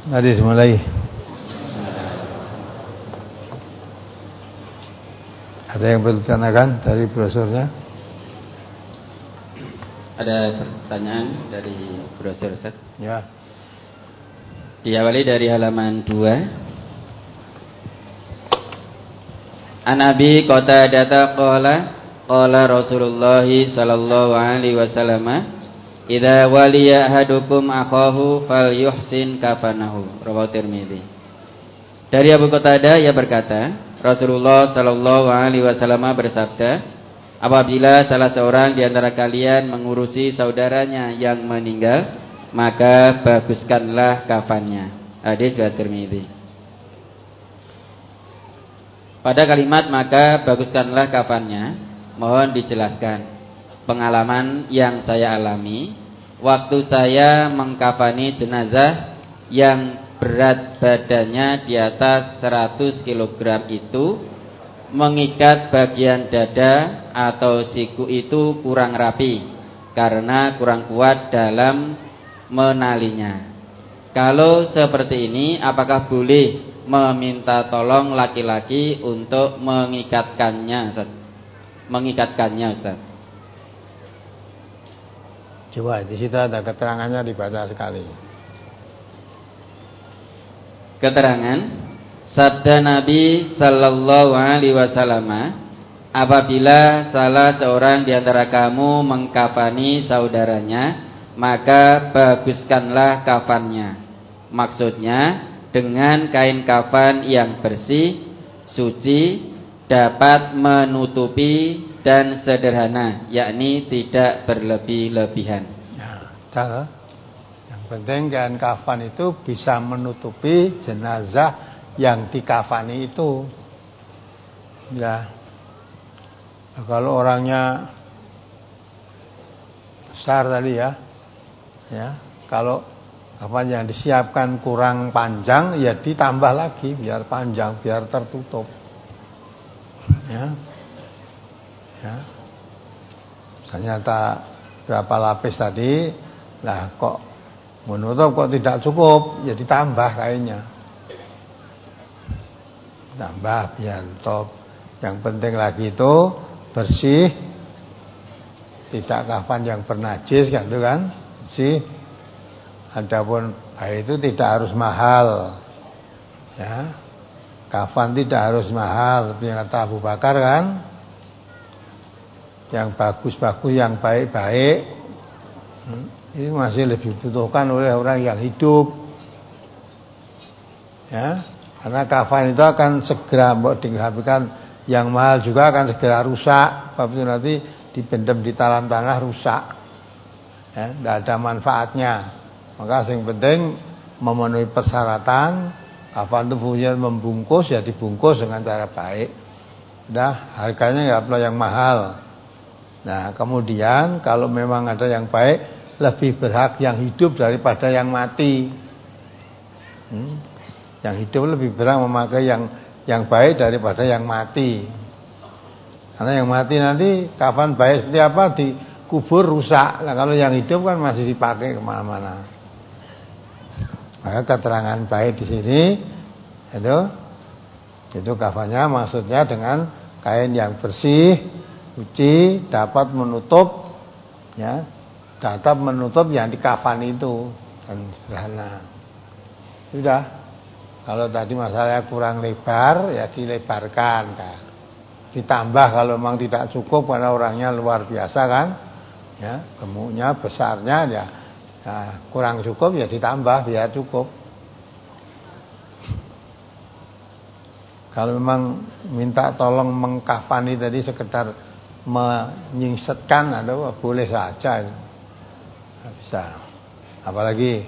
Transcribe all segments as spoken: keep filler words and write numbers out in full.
Mari dimulai. Ada yang bertanyakan dari brosurnya? Ada pertanyaan dari brosur, Ustaz? Ya. Diawali dari halaman dua. An Abi Qatadah qala qala Rasulullah sallallahu alaihi wasallam, "Idza waliya ahadukum akhahu falyuhsin kafanahu." Rawahu Tirmidzi. Dari Abu Qatadah ia berkata, Rasulullah sallallahu alaihi wasallam bersabda, apabila salah seorang di antara kalian mengurusi saudaranya yang meninggal, maka baguskanlah kafannya. Hadis riwayat Tirmidzi. Pada kalimat maka baguskanlah kafannya, mohon dijelaskan pengalaman yang saya alami waktu saya mengkafani jenazah yang berat badannya di atas seratus kilogram itu, mengikat bagian dada atau siku itu kurang rapi karena kurang kuat dalam menalinya. Kalau seperti ini, apakah boleh meminta tolong laki-laki untuk mengikatkannya, Ustaz? Mengikatkannya, Ustaz. Coba di situ ada keterangannya, dibaca sekali. Keterangan sabda Nabi sallallahu alaihi wasallam, apabila salah seorang di antara kamu mengkafani saudaranya, maka baguskanlah kafannya. Maksudnya dengan kain kafan yang bersih, suci, dapat menutupi dan sederhana, yakni tidak berlebih-lebihan. Ya, dah. Yang penting kain kafan itu bisa menutupi jenazah yang dikafani itu. Ya. Nah, kalau orangnya besar tadi ya, ya, kalau kafan yang disiapkan kurang panjang, ya ditambah lagi biar panjang, biar tertutup. Ya, ya. Ternyata berapa lapis tadi, lah kok menutup kok tidak cukup, ya ditambah kainnya. Tambah biar top. Yang penting lagi itu bersih, tidak kafan yang bernajis kan itu kan, bersih. Adapun baik itu tidak harus mahal, ya. Kafan tidak harus mahal, yang kata Abu Bakar kan, yang bagus-bagus, yang baik-baik, hmm, ini masih lebih dibutuhkan oleh orang yang hidup, ya. Karena kafan itu akan segera dihabiskan, yang mahal juga akan segera rusak. Sebab itu nanti dipendam di dalam tanah rusak, ya, tidak ada manfaatnya. Maka yang penting memenuhi persyaratan. Kafan itu fungsinya membungkus, ya dibungkus dengan cara baik. Udah, harganya nggak perlu yang mahal. Nah kemudian kalau memang ada yang baik, lebih berhak yang hidup daripada yang mati. Hmm? Yang hidup lebih berhak memakai yang yang baik daripada yang mati. Karena yang mati nanti kafan baik seperti apa dikubur rusak. Nah kalau yang hidup kan masih dipakai kemana-mana. Maka keterangan baik di sini itu itu kafannya maksudnya dengan kain yang bersih, suci, dapat menutup, ya, dapat menutup yang dikafan itu dan sederhana. Sudah. Kalau tadi masalahnya kurang lebar, ya dilebarkan, kan. Ditambah kalau memang tidak cukup karena orangnya luar biasa kan, ya, gemuknya, besarnya, ya, ya kurang cukup, ya ditambah biar cukup. Kalau memang minta tolong mengkafani tadi sekedar menyingsetkan, ada boleh saja, bisa. Apalagi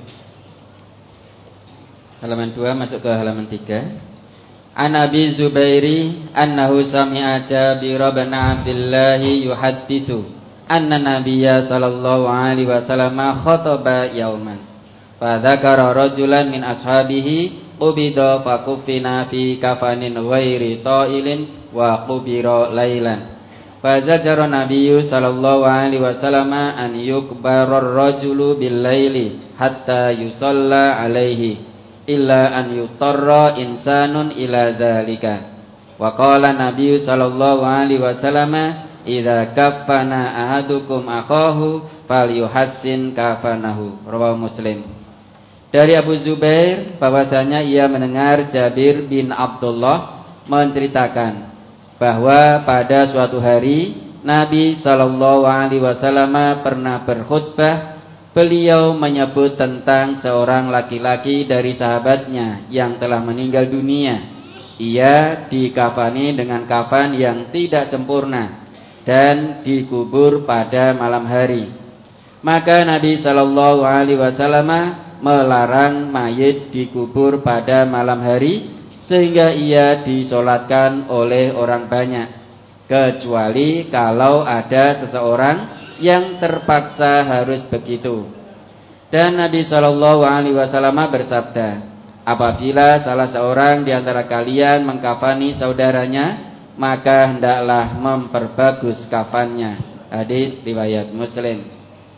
halaman dua masuk ke halaman tiga. An Abi Zubairi annahu sami'a Jabir bin Abdullah yuhaddisu anna Nabiyya sallallahu alaihi wasallam khataba yauman fa dzakara rajulan min ashabihi qubida fa kufina fi kafanin ghairi ta'ilin wa qubira lailan fa zajara Nabiyyu sallallahu alaihi wasallam an yukbara ar-rajulu bil laili hatta yusalla alaihi illa an yutarra insanun ila dzalika. Wa qala Nabi sallallahu alaihi wasallam, idza kaffana ahadukum akhahu falyuhassin kafanahu. Rawahu Muslim. Dari Abu Zubair bahwasanya ia mendengar Jabir bin Abdullah menceritakan bahwa pada suatu hari Nabi sallallahu alaihi wasallam pernah berkhutbah. Beliau menyebut tentang seorang laki-laki dari sahabatnya yang telah meninggal dunia. Ia dikafani dengan kafan yang tidak sempurna dan dikubur pada malam hari. Maka Nabi sallallahu alaihi wasallam melarang mayit dikubur pada malam hari sehingga ia disolatkan oleh orang banyak, kecuali kalau ada seseorang yang terpaksa harus begitu. Dan Nabi sallallahu alaihi wasallam bersabda, apabila salah seorang di antara kalian mengkafani saudaranya, maka hendaklah memperbagus kafannya. Hadis riwayat Muslim.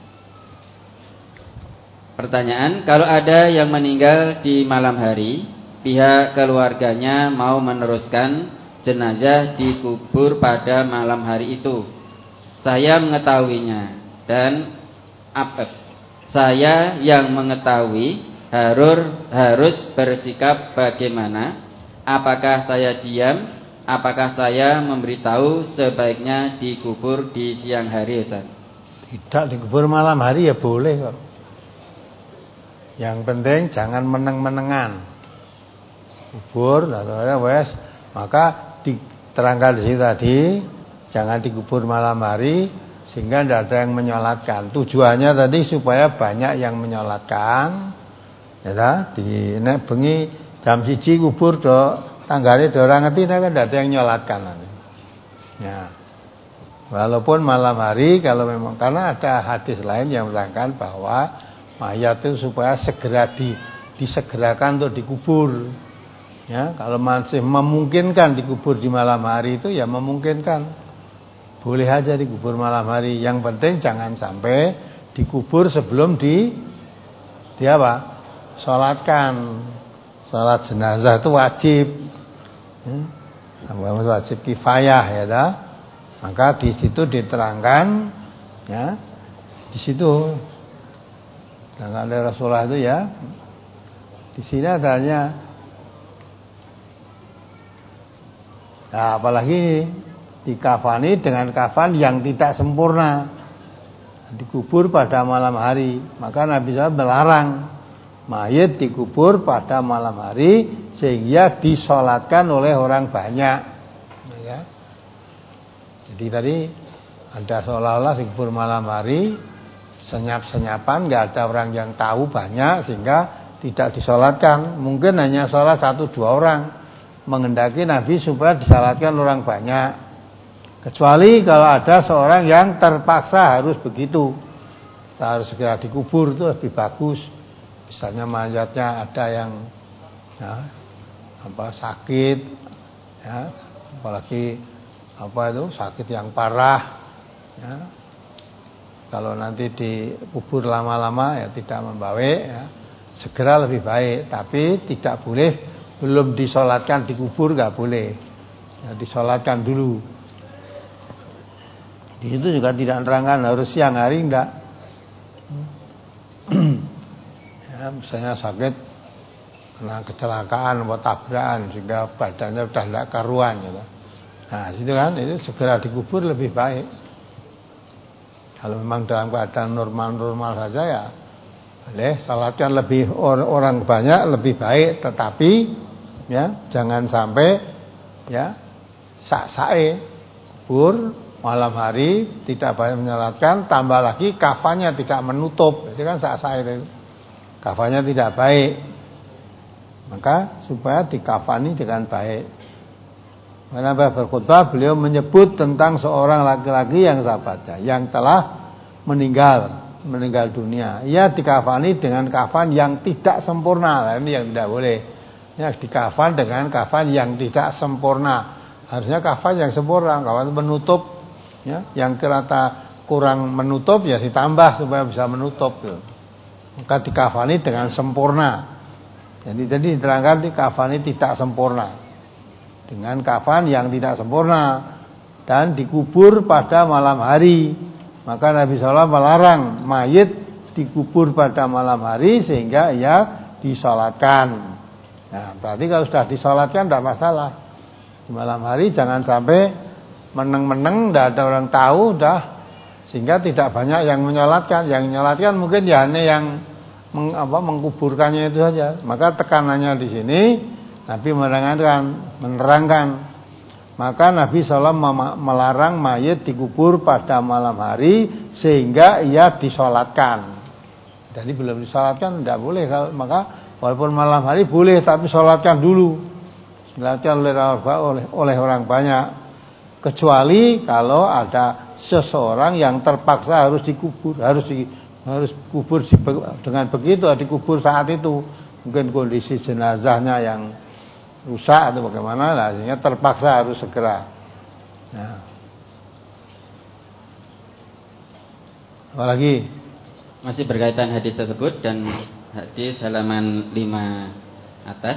Pertanyaan, kalau ada yang meninggal di malam hari, pihak keluarganya mau meneruskan jenazah dikubur pada malam hari itu. Saya mengetahuinya dan apa? Saya yang mengetahui harus harus bersikap bagaimana? Apakah saya diam? Apakah saya memberitahu sebaiknya dikubur di siang hari, Ustaz? Tidak dikubur malam hari ya boleh kok. Yang penting jangan meneng-menengan. Kubur atau wes, maka diterangkan di sini tadi jangan dikubur malam hari sehingga tidak ada yang menyolatkan. Tujuannya tadi supaya banyak yang menyolatkan. Ya, di nek bengi jam siji kubur do tanggane do ora ngerti nek tidak ada yang menyolatkan. Ya. Walaupun malam hari kalau memang karena ada hadis lain yang menerangkan bahwa mayat itu supaya segera di, disegerakan untuk dikubur. Ya, kalau masih memungkinkan dikubur di malam hari itu ya memungkinkan. Boleh aja dikubur malam hari. Yang penting jangan sampai dikubur sebelum di di apa? Salatkan. Salat jenazah itu wajib. Ya, wajib kifayah ya dah. Maka di situ diterangkan ya. Di situ dan ada Rasulullah itu ya. Di sini adanya nah, apalagi dikafani dengan kafan yang tidak sempurna, dikubur pada malam hari. Maka Nabi shallallahu alaihi wasallam melarang mayit dikubur pada malam hari sehingga disolatkan oleh orang banyak. Ya. Jadi tadi ada seolah-olah dikubur malam hari, senyap-senyapan, nggak ada orang yang tahu banyak sehingga tidak disolatkan. Mungkin hanya sholat satu dua orang, menghendaki Nabi supaya disalatkan orang banyak. Kecuali kalau ada seorang yang terpaksa harus begitu, harus segera dikubur, itu lebih bagus. Misalnya mayatnya ada yang ya, apa sakit, ya, apalagi apa itu sakit yang parah, ya. Kalau nanti dikubur lama-lama ya tidak membawek, ya, segera lebih baik. Tapi tidak boleh belum disolatkan dikubur, nggak boleh. Ya, disolatkan dulu. Di situ juga tidak terangkan harus siang hari, enggak. Ya, misalnya sakit kena kecelakaan atau tabrakan sehingga badannya sudah tidak karuan, gitu. Nah, situ kan itu segera dikubur lebih baik. Kalau memang dalam keadaan normal-normal saja ya boleh salatkan lebih orang banyak lebih baik, tetapi ya jangan sampai ya sak-sae kubur malam hari tidak banyak menyalatkan, tambah lagi kafannya tidak menutup, itu kan sak-sae itu. Kafannya tidak baik. Maka supaya dikafani dengan baik. Karena berkhutbah beliau menyebut tentang seorang laki-laki yang sahabatnya yang telah meninggal meninggal dunia. Ia dikafani dengan kafan yang tidak sempurna. Nah, ini yang tidak boleh. Ya, dikafan dengan kafan yang tidak sempurna. Harusnya kafan yang sempurna, kafan menutup. Ya, yang kerata kurang menutup ya ditambah supaya bisa menutup. Gitu. Maka dikafani dengan sempurna. Jadi jadi diterangkan di kafan ini tidak sempurna. Dengan kafan yang tidak sempurna dan dikubur pada malam hari. Maka Nabi shallallahu alaihi wasallam melarang mayit dikubur pada malam hari sehingga ia disolatkan. Nah, berarti kalau sudah disolatkan tidak masalah. Di malam hari jangan sampai meneng-meneng, tidak ada orang tahu, dah sehingga tidak banyak yang menyolatkan. Yang menyolatkan mungkin ya hanya yang meng, apa, mengkuburkannya itu saja. Maka tekanannya di sini Nabi menerangkan, menerangkan. Maka Nabi shallallahu alaihi wasallam melarang mayit dikubur pada malam hari sehingga ia disolatkan. Jadi belum disolatkan tidak boleh. Maka walaupun malam hari boleh, tapi solatkan dulu. Solatkan oleh oleh oleh orang banyak. Kecuali kalau ada seseorang yang terpaksa harus dikubur, harus di, harus kubur di, dengan begitu dikubur saat itu. Mungkin kondisi jenazahnya yang rusak atau bagaimana lah, sehingga terpaksa harus segera. Nah. Apalagi masih berkaitan hadis tersebut dan hadis halaman lima atas.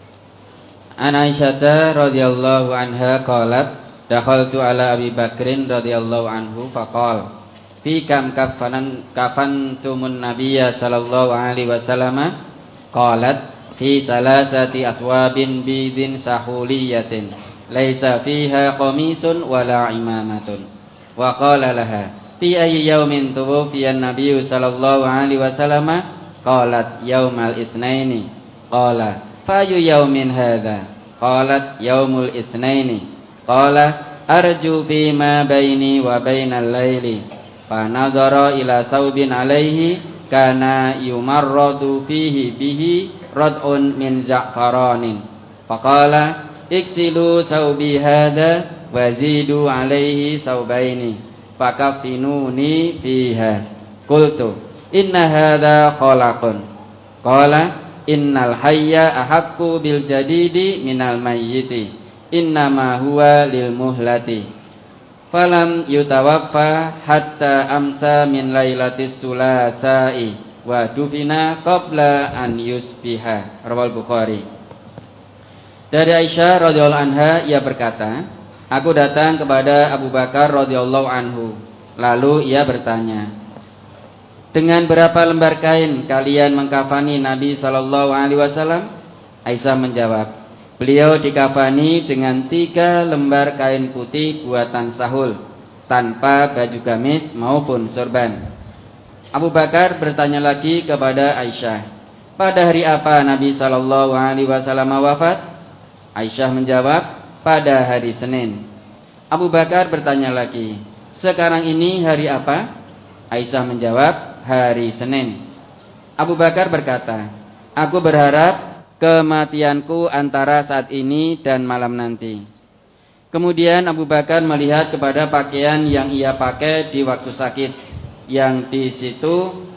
An Aisyah radhiyallahu anha qalat dakhaltu ala Abi Bakrin radhiyallahu anhu faqala fi kam kafanan kafantumun nabiyya sallallahu alaihi wasallam qalat fi thalathati aswabin bidin sahuliyatin laisa fiha qamisun wala imamatun wa qala laha fi ayyi yawmin tuwfiya an-nabiyyu sallallahu alaihi wasallam qalat yaumal itsnaini qala fa ayyu yawmin hadha qalat yaumul itsnaini qala arju fi ma baini wa bainal laili fa nazara ila saubin alaihi kana yumarradu fihi bihi rad'un min za'faranin faqala iksilu saubi hadha wazidu alaihi saubaini fakafinuni fiha qultu inna hadha khalaqun qala innal hayya ahaqqu bil jadidi minal mayyiti innama huwa lil muhlati falam yutawaffa hatta amsa min lailatis sulasai wa dufina qabla an yusbiha. Rawal Bukhari. Dari Aisyah radhiyallahu anha ia berkata, aku datang kepada Abu Bakar radhiyallahu anhu, lalu ia bertanya, dengan berapa lembar kain kalian mengkafani Nabi sallallahu alaihi wasallam? Aisyah menjawab, beliau dikafani dengan tiga lembar kain putih buatan sahul tanpa baju gamis maupun sorban. Abu Bakar bertanya lagi kepada Aisyah, pada hari apa Nabi sallallahu alaihi wasallam wafat? Aisyah menjawab, pada hari Senin. Abu Bakar bertanya lagi, sekarang ini hari apa? Aisyah menjawab, hari Senin. Abu Bakar berkata, aku berharap kematianku antara saat ini dan malam nanti. Kemudian Abu Bakar melihat kepada pakaian yang ia pakai di waktu sakit, yang di situ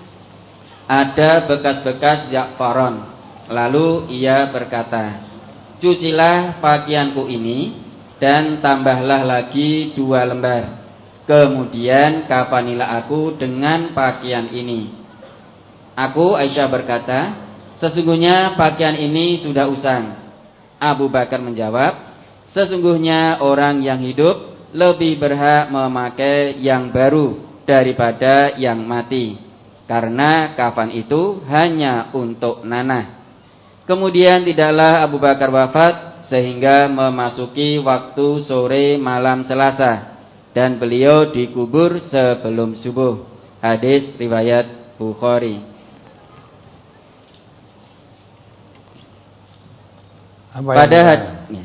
ada bekas-bekas za'faron. Lalu ia berkata, cucilah pakaianku ini dan tambahlah lagi dua lembar. Kemudian kafanilah aku dengan pakaian ini. Aku, Aisyah, berkata, sesungguhnya pakaian ini sudah usang. Abu Bakar menjawab, sesungguhnya orang yang hidup lebih berhak memakai yang baru daripada yang mati, karena kafan itu hanya untuk nanah. Kemudian tidaklah Abu Bakar wafat sehingga memasuki waktu sore malam Selasa, dan beliau dikubur sebelum subuh. Hadis riwayat Bukhari. Pada hadis,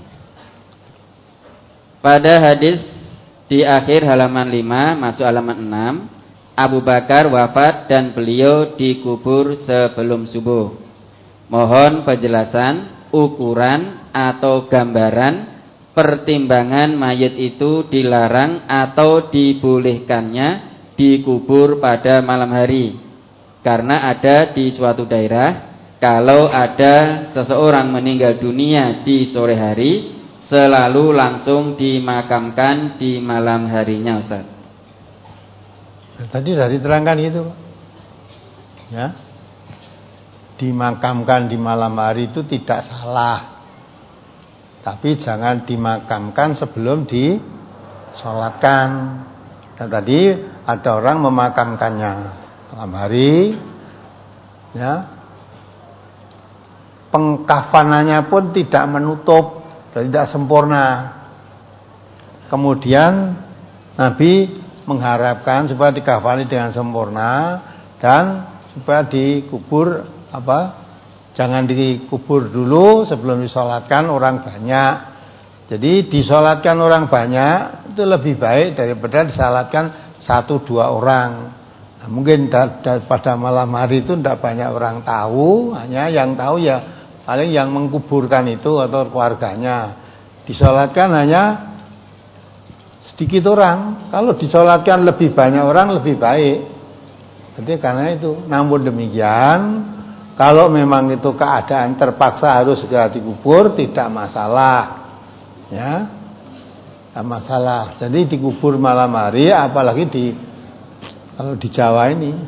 pada hadis di akhir halaman lima masuk halaman enam, Abu Bakar wafat dan beliau dikubur sebelum subuh. Mohon penjelasan ukuran atau gambaran pertimbangan mayit itu dilarang atau dibolehkannya dikubur pada malam hari. Karena ada di suatu daerah, kalau ada seseorang meninggal dunia di sore hari, selalu langsung dimakamkan di malam harinya, Ustaz. Tadi sudah diterangkan gitu, ya. dimakamkan di malam hari itu tidak salah. Tapi jangan dimakamkan sebelum disolatkan. Dan tadi ada orang memakamkannya malam hari, ya. Pengkafanannya pun tidak menutup, tidak sempurna. Kemudian Nabi mengharapkan supaya dikafani dengan sempurna dan supaya dikubur apa? Jangan dikubur dulu sebelum disolatkan orang banyak. Jadi disolatkan orang banyak itu lebih baik daripada disolatkan satu dua orang. Nah, mungkin da- da- pada malam hari itu tidak banyak orang tahu, hanya yang tahu ya paling yang mengkuburkan itu atau keluarganya. Disolatkan hanya sedikit orang. Kalau disolatkan lebih banyak orang lebih baik. Jadi karena itu. Namun demikian, kalau memang itu keadaan terpaksa harus segera dikubur, tidak masalah, ya, tidak masalah. Jadi dikubur malam hari, apalagi di kalau di Jawa ini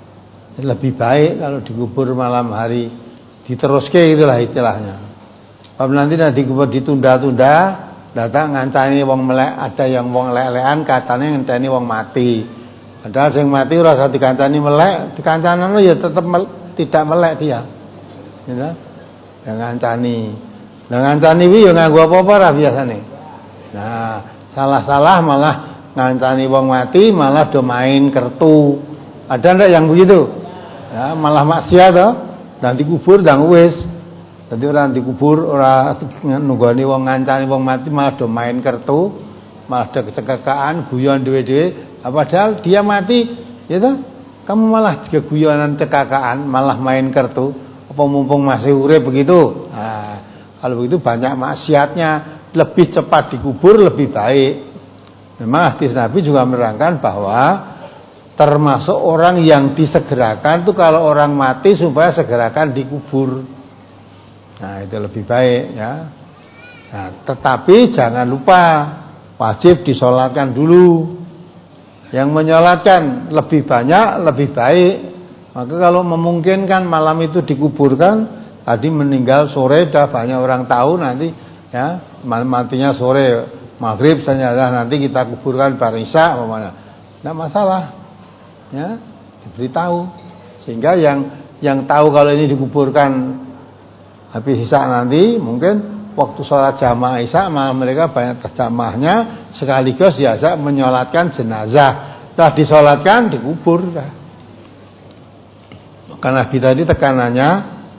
lebih baik kalau dikubur malam hari, diteruske itulah istilahnya. Kalau nanti nanti dikubur ditunda-tunda. Datang ngancani wong melek, ada yang wong lek-lekan katanya ngancani wong mati. Padahal sing mati ora usah dikancani melek, dikancani ya tetap mel, tidak melek dia. Ya. Yang ngancani. Lah ngancani kuwi ya nganggo apa-apa ra biasane. Nah, salah-salah malah ngancani wong mati malah do main kertu. Ada ndak yang begitu? Ya, malah maksiat toh. Dan dikubur dan wis. Jadi orang dikubur, orang nunggoni wong ngancani wong mati malah do main kertu, malah do kecekekaan, guyon dhewe-dhewe. Padahal dia mati, ya toh? Kamu malah juga guyonan cekakaan, malah main kertu. Apa mumpung masih urip begitu? Nah, kalau begitu banyak maksiatnya, lebih cepat dikubur lebih baik. Memang hadis Nabi juga menerangkan bahwa termasuk orang yang disegerakan itu kalau orang mati supaya segerakan dikubur. Nah, itu lebih baik ya. Nah, tetapi jangan lupa wajib disolatkan dulu. Yang menyolatkan lebih banyak lebih baik. Maka kalau memungkinkan malam itu dikuburkan, tadi meninggal sore dah banyak orang tahu nanti ya, matinya sore maghrib saja nanti kita kuburkan bar isya umpamanya. Enggak masalah. Ya, diberitahu sehingga yang yang tahu kalau ini dikuburkan habis isya nanti mungkin waktu sholat jamaah isya malah mereka banyak terjamahnya sekaligus biasa menyolatkan jenazah. Setelah disolatkan dikubur. Karena Nabi tadi tekanannya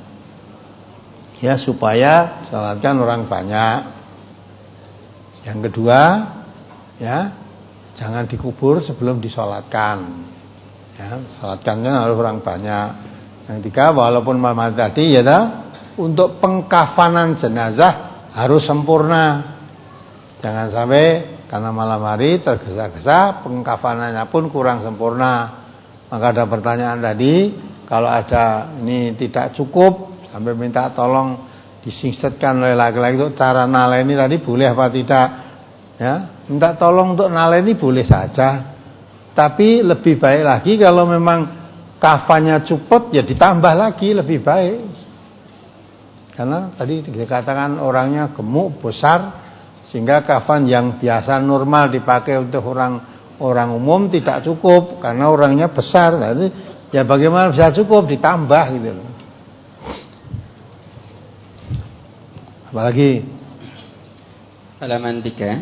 ya supaya sholatkan orang banyak. Yang kedua ya jangan dikubur sebelum disolatkan. Ya, sholatkannya harus orang banyak. Yang ketiga walaupun malam tadi ya dah. Untuk pengkafanan jenazah harus sempurna. Jangan sampai karena malam hari tergesa-gesa pengkafanannya pun kurang sempurna. Maka ada pertanyaan tadi, kalau ada ini tidak cukup sampai minta tolong disingsetkan oleh laki-laki itu cara naleni tadi boleh apa tidak? Ya, minta tolong untuk naleni boleh saja. Tapi lebih baik lagi kalau memang kafannya cukup ya ditambah lagi lebih baik. Karena tadi dikatakan orangnya gemuk, besar, sehingga kafan yang biasa normal dipakai untuk orang orang umum tidak cukup karena orangnya besar. Jadi ya bagaimana bisa cukup ditambah gitu loh. Apalagi halaman tiga.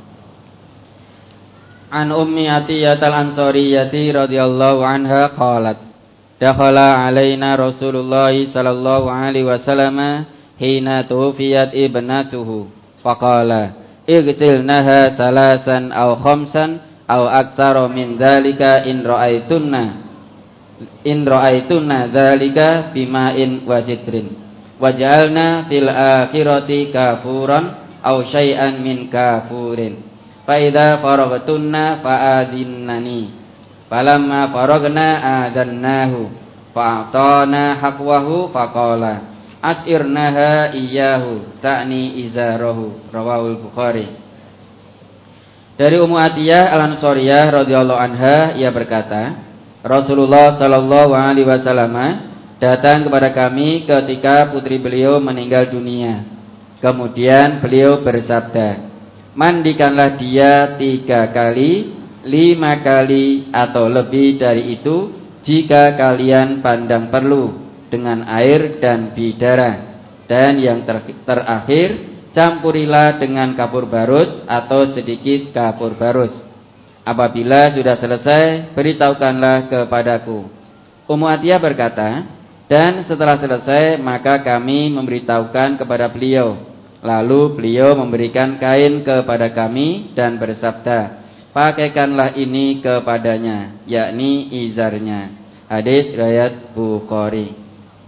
An Ummi Atiyah al-Ansariyati radhiyallahu anha qalat dakhala alaina Rasulullah sallallahu alaihi wasallam hina tuwfiyat ibnatuhu faqala igsilnaha salasan aw khamsan aw aktsara min dzalika in ra'aitunna in ra'aitunna dzalika bima'in wa sidrin waj'alna fil akhirati kafuran aw syai'an min kafurin fa idza faragtunna fa'adinnani falamma faragna adannahu fa'atana haqwahu faqala asirnaha iyyahu ta'ni izarahu rawahul Bukhari. Dari Ummu Atiyah Al-Ansariyah radhiyallahu anha ia berkata Rasulullah sallallahu alaihi wasallam datang kepada kami ketika putri beliau meninggal dunia. Kemudian beliau bersabda, mandikanlah dia tiga kali, lima kali atau lebih dari itu jika kalian pandang perlu dengan air dan bidara. Dan yang ter- terakhir, campurilah dengan kapur barus atau sedikit kapur barus. Apabila sudah selesai, beritahukanlah kepadaku. Ummu Atiyah berkata, dan setelah selesai maka kami memberitahukan kepada beliau. Lalu beliau memberikan kain kepada kami dan bersabda, pakaikanlah ini kepadanya, yakni izarnya. Hadis riwayat Bukhari.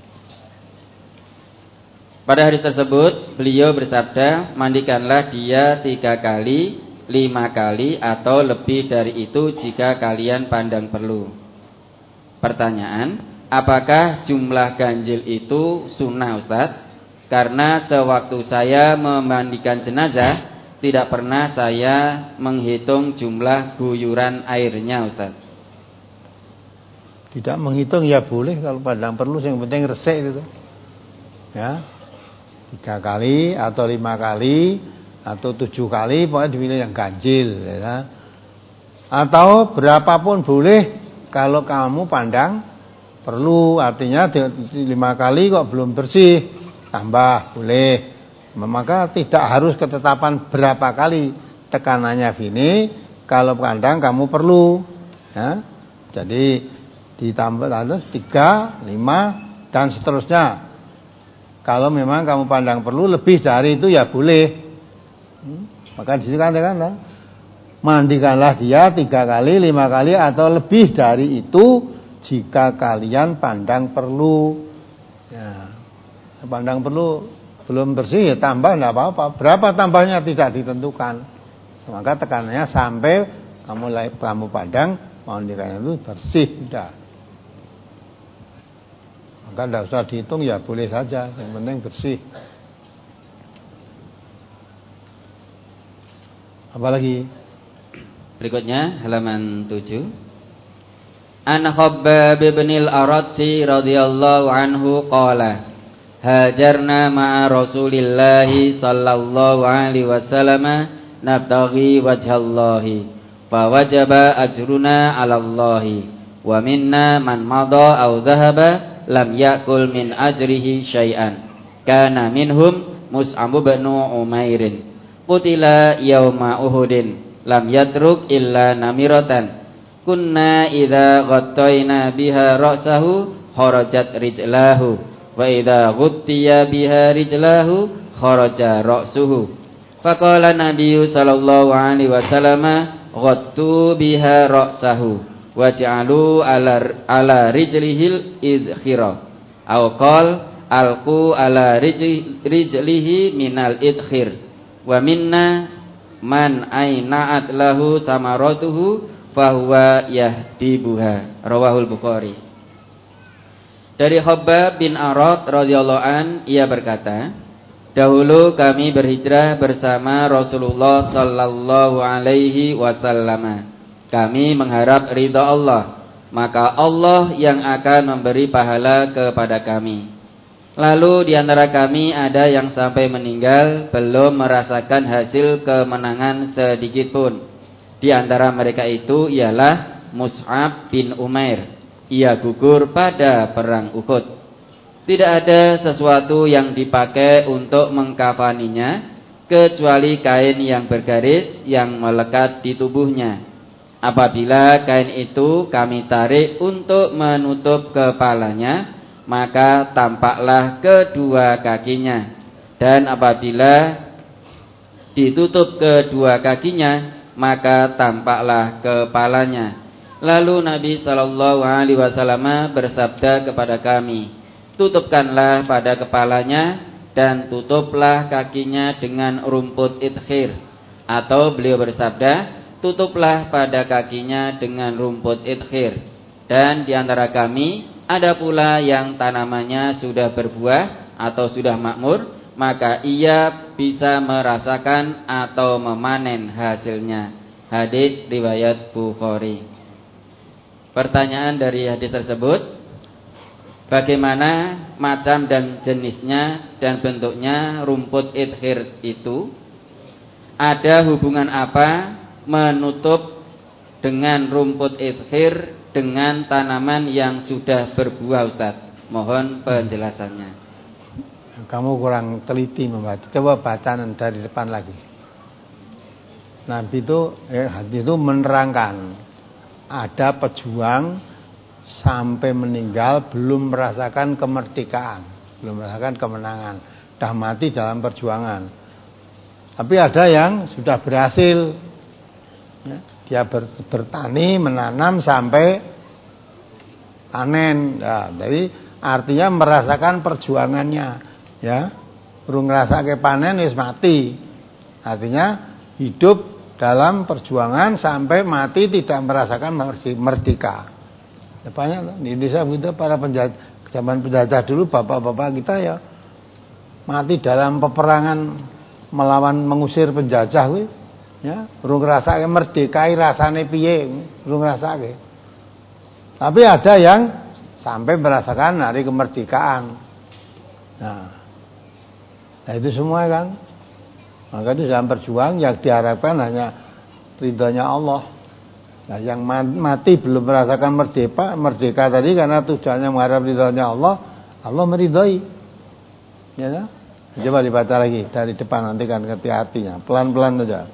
Pada hadis tersebut beliau bersabda, mandikanlah dia tiga kali, lima kali atau lebih dari itu jika kalian pandang perlu. Pertanyaan, apakah jumlah ganjil itu sunnah Ustaz? Karena sewaktu saya memandikan jenazah, tidak pernah saya menghitung jumlah guyuran airnya Ustaz. Tidak menghitung ya boleh kalau pandang perlu, yang penting resik itu. Ya. Tiga kali atau lima kali atau tujuh kali, pokoknya dipilih yang ganjil ya. Atau berapapun boleh kalau kamu pandang perlu. Artinya lima kali kok belum bersih, tambah boleh. Maka tidak harus ketetapan berapa kali tekanannya gini. Kalau pandang kamu perlu ya. Jadi ditambah tiga, lima dan seterusnya. Kalau memang kamu pandang perlu lebih dari itu ya boleh. hmm? Maka disitu kan kan mandikanlah dia tiga kali, lima kali atau lebih dari itu jika kalian pandang perlu. Ya, pandang perlu belum bersih ya tambah, tidak apa-apa. Berapa tambahnya tidak ditentukan. Maka tekanannya sampai kamu kamu pandang mandikannya itu bersih sudah. Maka tidak usah dihitung ya boleh saja, yang penting bersih. Apalagi? Berikutnya halaman tujuh. An Khabbab bin al-Aratti radhiyallahu anhu qala, hajarna ma'a Rasulillahi sallallahu alaihi wasallam nabtaghi wajhallahi fa wajaba ajruna 'ala Allahi wa minna man madha aw dhahaba lam yakul min ajrihi syai'an. Kana minhum Mus'ab bin Umairin qutila yauma Uhudin lam yatruk illa namiratan kunna idza ghattayna biha ra'sahu kharajat rijlahu wa idza ghuttiya biha rijlahu kharaja ra'suhu. Faqala Nabiyyu sallallahu alaihi wasallam ghattu biha ra'sahu waj'alu ala ala rijlihil idkhira aw qal alqu ala rijlihi minal idkhir wa minna man aina'at lahu samaratuhu fahuwa yahdibuha. Rawahul Bukhari. Dari Khabbab bin Arat radhiyallahu an, ia berkata, dahulu kami berhijrah bersama Rasulullah sallallahu alaihi wasallam. Kami mengharap ridha Allah, maka Allah yang akan memberi pahala kepada kami. Lalu di antara kami ada yang sampai meninggal belum merasakan hasil kemenangan sedikit pun. Di antara mereka itu ialah Mus'ab bin Umair. Ia gugur pada perang Uhud. Tidak ada sesuatu yang dipakai untuk mengkafaninya kecuali kain yang bergaris yang melekat di tubuhnya. Apabila kain itu kami tarik untuk menutup kepalanya, maka tampaklah kedua kakinya. Dan apabila ditutup kedua kakinya, maka tampaklah kepalanya. Lalu Nabi sallallahu alaihi wasallam bersabda kepada kami, tutupkanlah pada kepalanya dan tutuplah kakinya dengan rumput idkhir. Atau beliau bersabda, tutuplah pada kakinya dengan rumput idkhir. Dan di antara kami ada pula yang tanamannya sudah berbuah atau sudah makmur, maka ia bisa merasakan atau memanen hasilnya. Hadis riwayat Bukhari. Pertanyaan dari hadis tersebut, bagaimana macam dan jenisnya dan bentuknya rumput idkhir itu? Ada hubungan apa menutup dengan rumput idkhir dengan tanaman yang sudah berbuah, Ustaz? Mohon penjelasannya. Kamu kurang teliti membaca. Coba baca dari depan lagi. Nabi itu eh, hadis itu menerangkan ada pejuang sampai meninggal belum merasakan kemerdekaan, belum merasakan kemenangan, dah mati dalam perjuangan. Tapi ada yang sudah berhasil, ya, dia ber, bertani, menanam sampai panen. Nah, jadi artinya merasakan perjuangannya, ya. Urung ngrasake panen wis mati. Artinya hidup dalam perjuangan sampai mati tidak merasakan merdeka. Ya, banyak di Indonesia begitu, para penjajah, zaman penjajah dulu bapak-bapak kita ya mati dalam peperangan melawan mengusir penjajah kuwi, ya, urung ngrasake merdeka rasane piye, urung ngrasake. Tapi ada yang sampai merasakan hari kemerdekaan. Nah, nah itu semua kan. Maka itu dalam perjuangan yang diharapkan hanya ridhonya Allah. Nah, yang mati belum merasakan merdeka, merdeka tadi karena tujuannya mengharap ridhonya Allah, Allah meridhoi. Ya, ya? Coba dibaca lagi dari depan, nanti kan ngerti artinya. Pelan-pelan saja.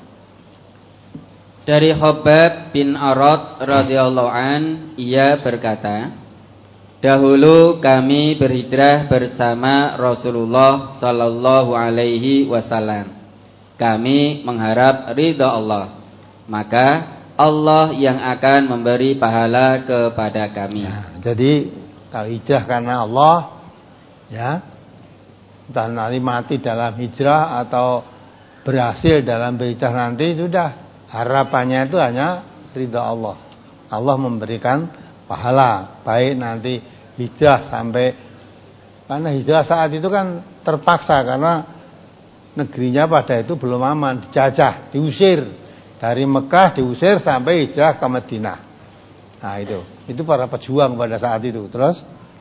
Dari Khabbab bin Arad radhiyallahu an, ia berkata, dahulu kami berhijrah bersama Rasulullah sallallahu alaihi wasallam. Kami mengharap ridha Allah, maka Allah yang akan memberi pahala kepada kami. Nah, jadi kalau hijrah karena Allah, ya, entah nanti mati dalam hijrah atau berhasil dalam berhijrah nanti, sudah harapannya itu hanya ridha Allah. Allah memberikan pahala, baik nanti hijrah sampai, karena hijrah saat itu kan terpaksa karena negerinya pada itu belum aman, dijajah, diusir dari Mekah, diusir sampai hijrah ke Madinah. Nah itu, itu para pejuang pada saat itu. Terus,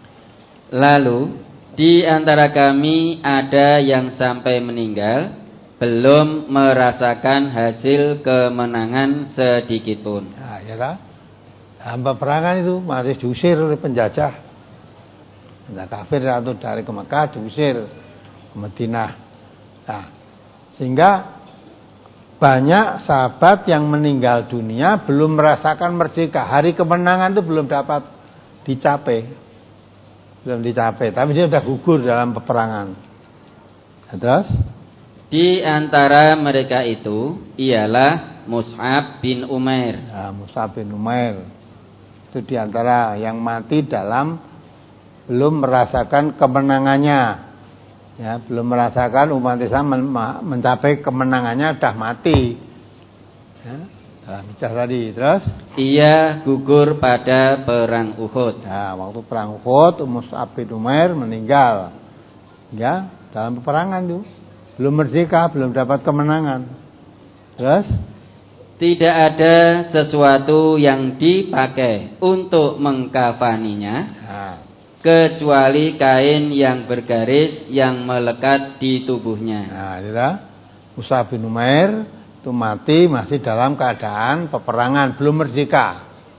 lalu di antara kami ada yang sampai meninggal belum merasakan hasil kemenangan sedikit pun. Nah, ya kan? Dalam peperangan itu masih diusir oleh penjajah. Ada kafir atau dari ke Mekah diusir ke Madinah. Nah, sehingga banyak sahabat yang meninggal dunia belum merasakan merdeka. Hari kemenangan itu belum dapat dicapai. Belum dicapai, tapi dia sudah gugur dalam peperangan. Nah, terus? Di antara mereka itu ialah Mus'ab bin Umair. Nah, Mus'ab bin Umair itu di antara yang mati dalam belum merasakan kemenangannya. Ya, belum merasakan umat Islam mencapai kemenangannya, dah mati. Ya, dalam hijrah tadi. Terus? Ia gugur pada perang Uhud. Nah, waktu perang Uhud, Mus'ab bin Umair meninggal. Ya, dalam peperangan itu. Belum merdeka, belum dapat kemenangan. Terus? Tidak ada sesuatu yang dipakai untuk mengkafaninya, nah, kecuali kain yang bergaris yang melekat di tubuhnya. Nah, itulah Mus'ab bin Umair itu mati masih dalam keadaan peperangan, belum merdeka.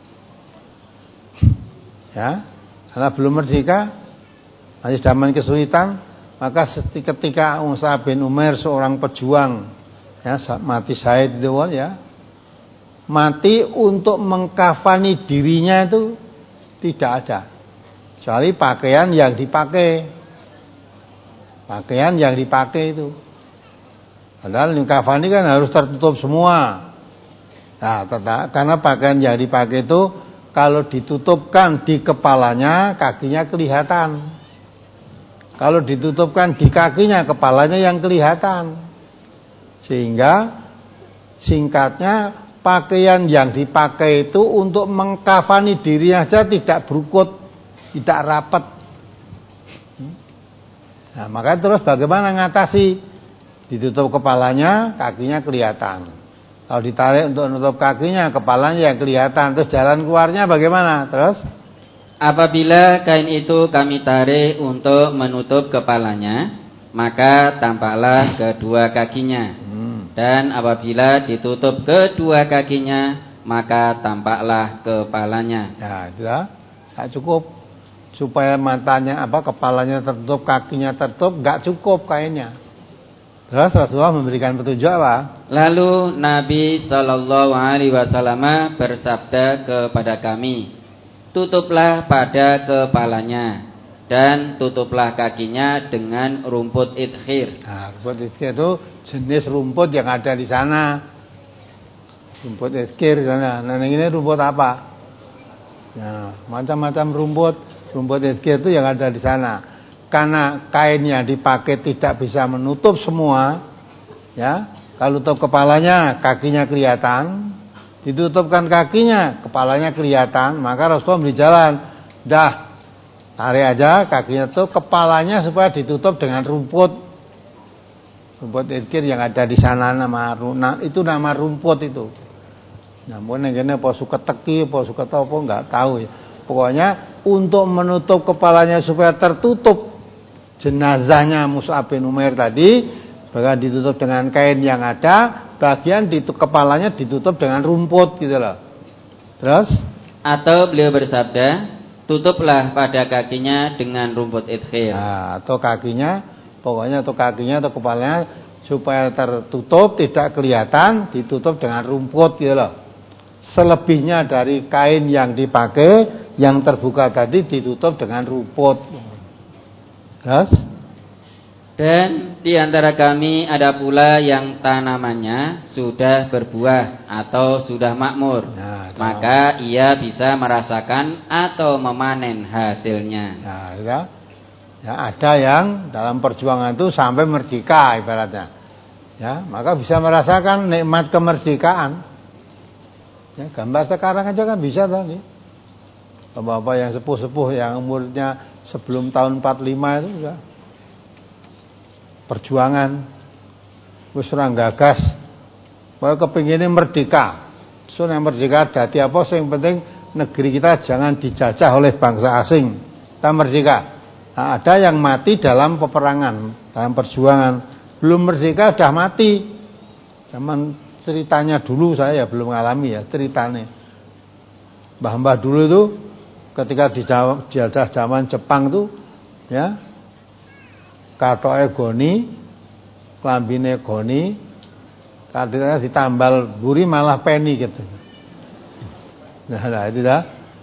Ya, karena belum merdeka, masih zaman kesulitan, maka ketika Mus'ab bin Umair seorang pejuang, ya, mati syahid itu, ya, mati untuk mengkafani dirinya itu tidak ada. Kecuali pakaian yang dipakai. Pakaian yang dipakai itu. Padahal kafani kan harus tertutup semua. Nah, tetap, karena pakaian yang dipakai itu kalau ditutupkan di kepalanya, kakinya kelihatan. Kalau ditutupkan di kakinya, kepalanya yang kelihatan. Sehingga singkatnya, pakaian yang dipakai itu untuk mengkafani diri saja tidak berukut, tidak rapat. Nah, maka terus bagaimana ngatasi? Ditutup kepalanya, kakinya kelihatan. Kalau ditarik untuk menutup kakinya, kepalanya yang kelihatan. Terus jalan keluarnya bagaimana? Terus Apabila kain itu kami tarik untuk menutup kepalanya, maka tampaklah kedua kakinya. hmm. Dan apabila ditutup kedua kakinya, maka tampaklah kepalanya. Ya, sudah. Tidak cukup. Supaya matanya apa kepalanya tertutup, kakinya tertutup, enggak cukup kainnya. Terus Rasulullah memberikan petunjuk apa? Lalu Nabi Shallallahu Alaihi Wasallam bersabda kepada kami, tutuplah pada kepalanya dan tutuplah kakinya dengan rumput idkhir. Nah, rumput idkhir itu jenis rumput yang ada di sana. Rumput idkhir di sana. Nah, ini rumput apa? Nah, macam-macam rumput. Rumput idkhir itu yang ada di sana. Karena kainnya dipakai tidak bisa menutup semua, ya. Kalau tutup kepalanya, kakinya kelihatan. Ditutupkan kakinya, kepalanya kelihatan. Maka Rasulullah beri jalan, dah tarik aja kakinya tuh, kepalanya supaya ditutup dengan rumput. Rumput idkhir yang ada di sana, nama itu nama rumput itu. Namun yang ini apa suka teki, apa suka tahu, apa enggak tahu ya. Pokoknya untuk menutup kepalanya supaya tertutup jenazahnya Mus'ab bin Umair tadi, maka ditutup dengan kain yang ada, bagian di kepalanya ditutup dengan rumput gitu loh. Terus atau beliau bersabda, tutuplah pada kakinya dengan rumput idkhir. Nah, atau kakinya, pokoknya atau kakinya atau kepalanya supaya tertutup tidak kelihatan, ditutup dengan rumput gitu loh. Selebihnya dari kain yang dipakai yang terbuka tadi ditutup dengan rumput. Terus? Dan di antara kami ada pula yang tanamannya sudah berbuah atau sudah makmur. Nah, maka ia bisa merasakan atau memanen hasilnya. Nah, ya. Ya, ada yang dalam perjuangan itu sampai merdeka ibaratnya. Ya, maka bisa merasakan nikmat kemerdekaan. Ya, gambar sekarang aja kan bisa toh nih. Bapak-bapak yang sepuh-sepuh yang umurnya sebelum tahun empat puluh lima itu juga perjuangan wis ora gagas bahwa kepinginnya merdeka. So yang merdeka dadi apa sing penting negeri kita jangan dijajah oleh bangsa asing. Kita merdeka. Nah, ada yang mati dalam peperangan, dalam perjuangan. Belum merdeka sudah mati. Zaman ceritanya dulu saya ya belum ngalami ya ceritanya. Mbah-mbah dulu itu ketika dijajah zaman Jepang tuh ya katoke goni, klambine goni, kadang ditambal buri malah peni gitu. Nah, nah itu dah.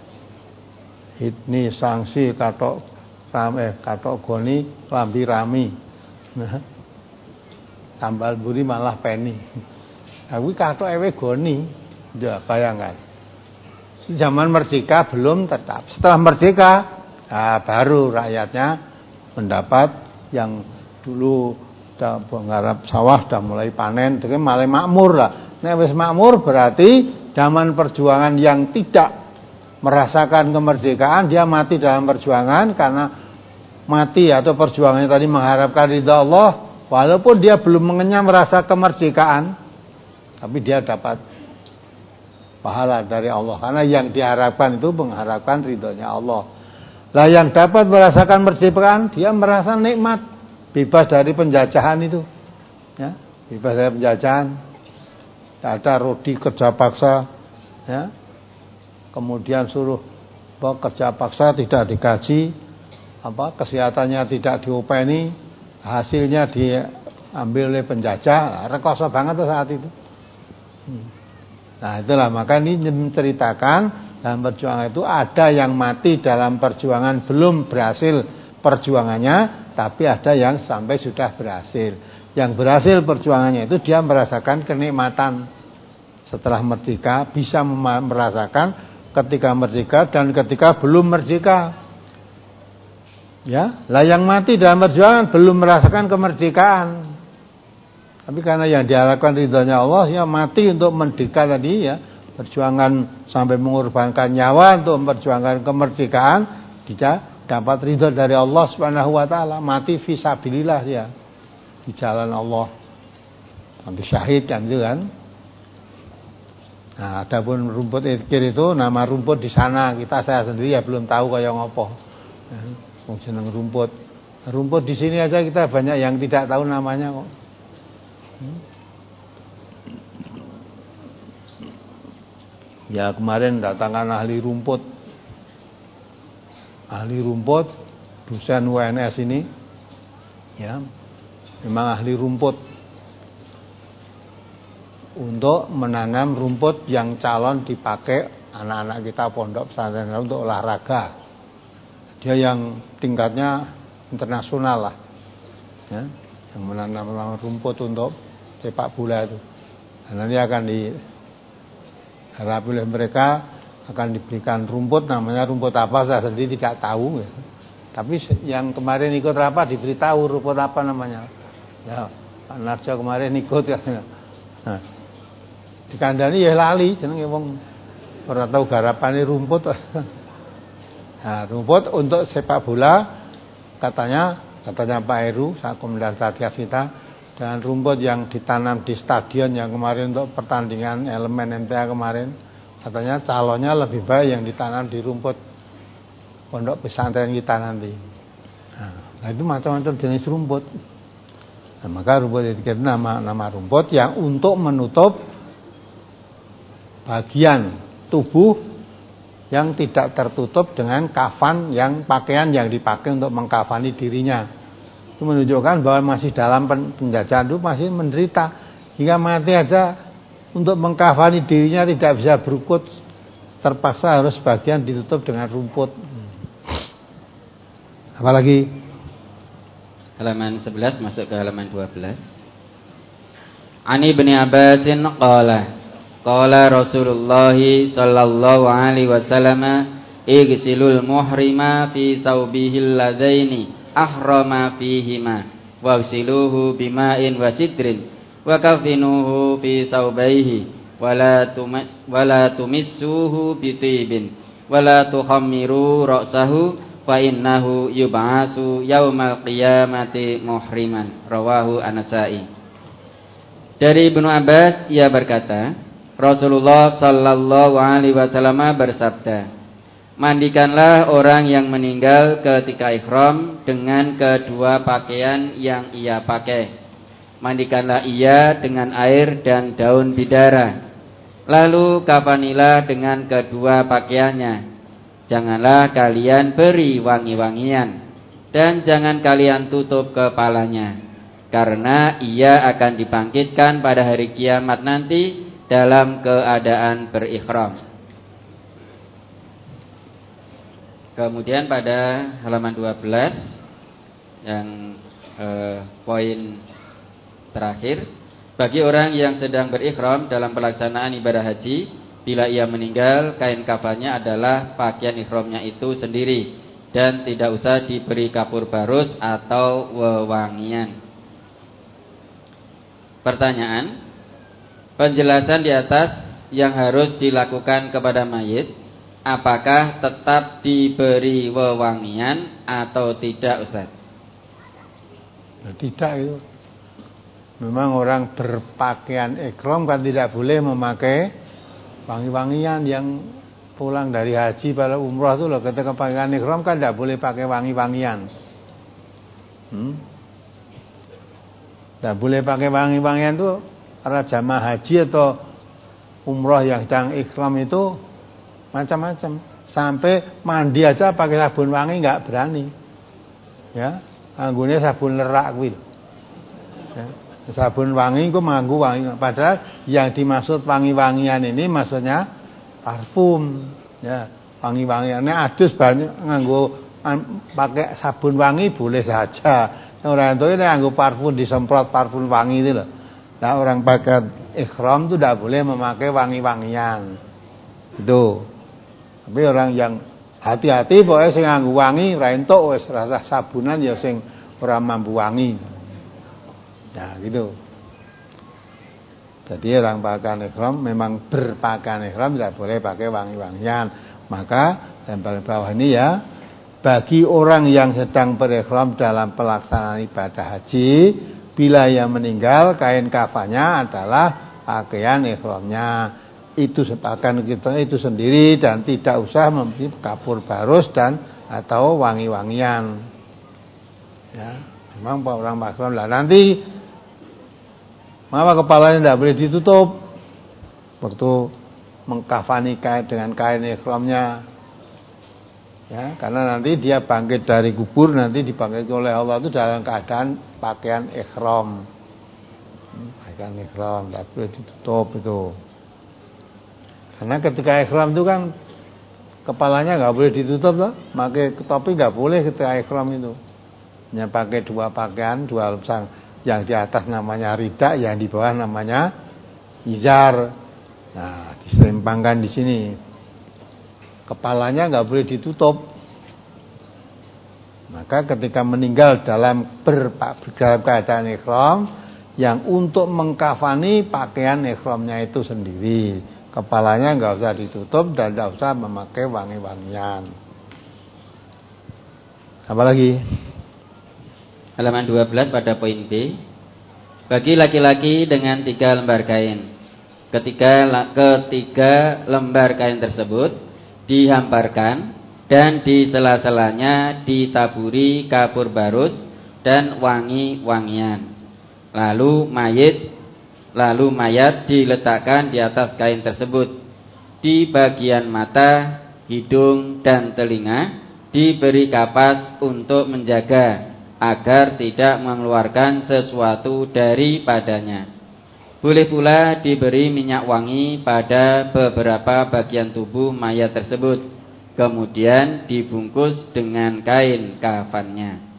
Ini sanksi katok rame, katok goni, klambi rami. Nah, tambal buri malah peni. Aku katok ewe goni, ya bayangkan. Zaman merdeka belum tetap. Setelah merdeka, nah, baru rakyatnya mendapat yang dulu udah menggarap sawah, udah mulai panen, jadi malah makmur lah. Nek wis makmur berarti zaman perjuangan yang tidak merasakan kemerdekaan, dia mati dalam perjuangan karena mati atau perjuangannya tadi mengharapkan ridha Allah, walaupun dia belum mengenyam rasa kemerdekaan, tapi dia dapat pahala dari Allah karena yang diharapkan itu mengharapkan ridhonya Allah. Lah yang dapat merasakan kemerdekaan dia merasa nikmat, bebas dari penjajahan itu, ya, bebas dari penjajahan. Tidak ada rodi kerja paksa, ya. Kemudian suruh bahwa kerja paksa tidak digaji, apa kesehatannya tidak diopeni, hasilnya diambil oleh penjajah, rekoso banget tuh saat itu. Hmm. Nah itulah maka ini menceritakan dalam perjuangan itu ada yang mati dalam perjuangan belum berhasil perjuangannya, tapi ada yang sampai sudah berhasil. Yang berhasil perjuangannya itu dia merasakan kenikmatan setelah merdeka, bisa merasakan ketika merdeka dan ketika belum merdeka. Ya, lah yang mati dalam perjuangan belum merasakan kemerdekaan. Tapi karena yang diharapkan ridhonya Allah, ya mati untuk merdeka tadi ya, perjuangan sampai mengorbankan nyawa untuk memperjuangkan kemerdekaan, dia dapat ridho dari Allah Subhanahu wa taala, mati fisabilillah ya. Di jalan Allah. Nanti syahid kan itu kan. Nah, adapun rumput itkir itu nama rumput di sana kita saya sendiri ya belum tahu kaya ngopo. Ya, jeneng rumput. Rumput di sini aja kita banyak yang tidak tahu namanya kok. Hmm. Ya kemarin datangkan ahli rumput. Ahli rumput, dosen U N S ini. Ya. Memang ahli rumput. Untuk menanam rumput yang calon dipakai anak-anak kita pondok pesantren untuk olahraga. Dia yang tingkatnya internasional lah, ya, yang menanam rumput untuk sepak bola itu. Dan nanti akan diharapi oleh mereka akan diberikan rumput, namanya rumput apa saya sendiri tidak tahu. Ya. Tapi yang kemarin ikut rapat diberitahu rumput apa namanya. Ya, Pak Narjo kemarin ikut ya. Nah, dikandani ya lali jenenge wong ora tau garapane rumput. Nah, rumput untuk sepak bola katanya katanya Pak Heru Sakum dan Satgas kita, dan rumput yang ditanam di stadion yang kemarin untuk pertandingan elemen M T A kemarin katanya calonnya lebih baik yang ditanam di rumput pondok pesantren kita nanti. Nah, itu macam-macam jenis rumput. Nah, maka rumput itu nama nama rumput yang untuk menutup bagian tubuh yang tidak tertutup dengan kafan yang pakaian yang dipakai untuk mengkafani dirinya. Itu menunjukkan bahwa masih dalam penjajahan itu masih menderita hingga mati aja untuk mengkafani dirinya tidak bisa berukut, terpaksa harus bagian ditutup dengan rumput. Apalagi halaman sebelas masuk ke halaman dua belas. Ani bin Abbasin qala qala Rasulullah sallallahu alaihi wasallam igsilul muhrima fi saubihil ladaini ahrama fihima wagsiluhu bima'in wasidrin wa kafinuhu fi saubaihi wala tumis wala tumissuhu bitibin wala tuhammiru ra'sahu fa innahu yub'asu yaumal qiyamati muhriman. Rawahu An-Nasa'i. Dari Ibnu Abbas ia berkata, Rasulullah sallallahu alaihi wasallam bersabda, mandikanlah orang yang meninggal ketika ihram dengan kedua pakaian yang ia pakai. Mandikanlah ia dengan air dan daun bidara. Lalu kafanilah dengan kedua pakaiannya. Janganlah kalian beri wangi-wangian dan jangan kalian tutup kepalanya, karena ia akan dibangkitkan pada hari kiamat nanti dalam keadaan berikhram. Kemudian pada halaman dua belas yang eh, poin terakhir, bagi orang yang sedang berikhram dalam pelaksanaan ibadah haji, bila ia meninggal, kain kafannya adalah pakaian ihramnya itu sendiri dan tidak usah diberi kapur barus atau wewangian. Pertanyaan, penjelasan di atas yang harus dilakukan kepada mayit, apakah tetap diberi wewangian atau tidak, Ustaz? Ya, tidak itu. Memang orang berpakaian ihram kan tidak boleh memakai wangi-wangian. Yang pulang dari haji pada umrah itu loh, ketika pakaian ihram kan tidak boleh pakai wangi-wangian. Hmm? Tidak boleh pakai wangi-wangian itu. Para jamaah haji atau umrah yang sedang ikhram itu macam-macam. Sampai mandi aja pakai sabun wangi nggak berani. Ya, anggone sabun lerak kuwi. Ya, sabun wangi ku manggu wangi. Padahal yang dimaksud wangi-wangian ini maksudnya parfum. Ya, wangi-wangiannya adus banyak nganggo pakai sabun wangi boleh saja. Orang itu nganggo parfum disemprot parfum wangi itu loh. Nah, orang pakai ihram itu tidak boleh memakai wangi-wangian. Itu. Tapi orang yang hati-hati pokoknya sing nganggo wangi ra entuk wis rasa sabunan ya sing ora mampu wangi. Ya, gitu. Jadi orang pakaian ihram memang berpakaian ihram tidak boleh pakai wangi-wangian. Maka yang paling bawah ini ya, bagi orang yang sedang berihram dalam pelaksanaan ibadah haji, bila ia meninggal, kain kafannya adalah pakaian ihramnya. itu pakaian kita itu sendiri dan tidak usah membeli kapur barus dan atau wangi-wangian. Ya, memang orang pakaian lah nanti maka kepalanya tidak boleh ditutup waktu mengkafani kain dengan kain ihramnya. Ya, karena nanti dia bangkit dari kubur, nanti dibangkitkan oleh Allah itu dalam keadaan pakaian ihram. Hmm, pakaian ihram tidak boleh ditutup itu. Karena ketika ihram itu kan kepalanya nggak boleh ditutup loh, pakai topi nggak boleh ketika ihram itu. Hanya pakai dua pakaian, dua lepas yang di atas namanya rida, yang di bawah namanya izar. Nah, disempangkan di sini. Kepalanya nggak boleh ditutup. Maka ketika meninggal dalam ber, dalam keadaan ihram, yang untuk mengkafani pakaian ihramnya itu sendiri. Kepalanya nggak usah ditutup dan nggak usah memakai wangi-wangian. Apalagi? Halaman dua belas pada poin B. Bagi laki-laki dengan tiga lembar kain. Ketika ketiga lembar kain tersebut dihamparkan dan di sela-selanya ditaburi kapur barus dan wangi-wangian. Lalu mayit Lalu mayat diletakkan di atas kain tersebut. Di bagian mata, hidung, dan telinga diberi kapas untuk menjaga agar tidak mengeluarkan sesuatu daripadanya. Boleh pula diberi minyak wangi pada beberapa bagian tubuh mayat tersebut. Kemudian dibungkus dengan kain kafannya.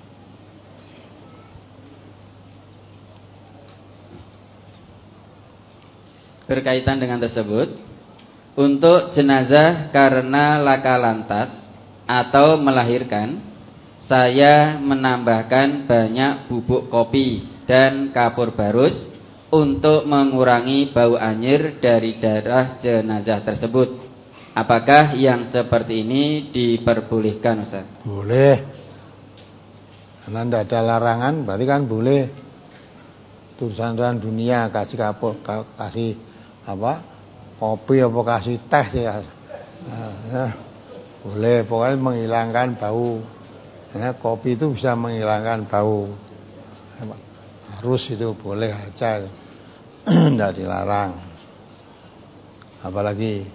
Berkaitan dengan tersebut, untuk jenazah karena laka lantas atau melahirkan, saya menambahkan banyak bubuk kopi dan kapur barus untuk mengurangi bau anyir dari darah jenazah tersebut. Apakah yang seperti ini diperbolehkan, Ustaz? Boleh. Karena tidak ada larangan, berarti kan boleh. Tulisan-tulisan dunia kasih kapur, kasih apa kopi apa kasih teh ya, nah, ya boleh, pokoknya menghilangkan bau. Karena kopi itu bisa menghilangkan bau, harus itu boleh aja, tidak dilarang. Apalagi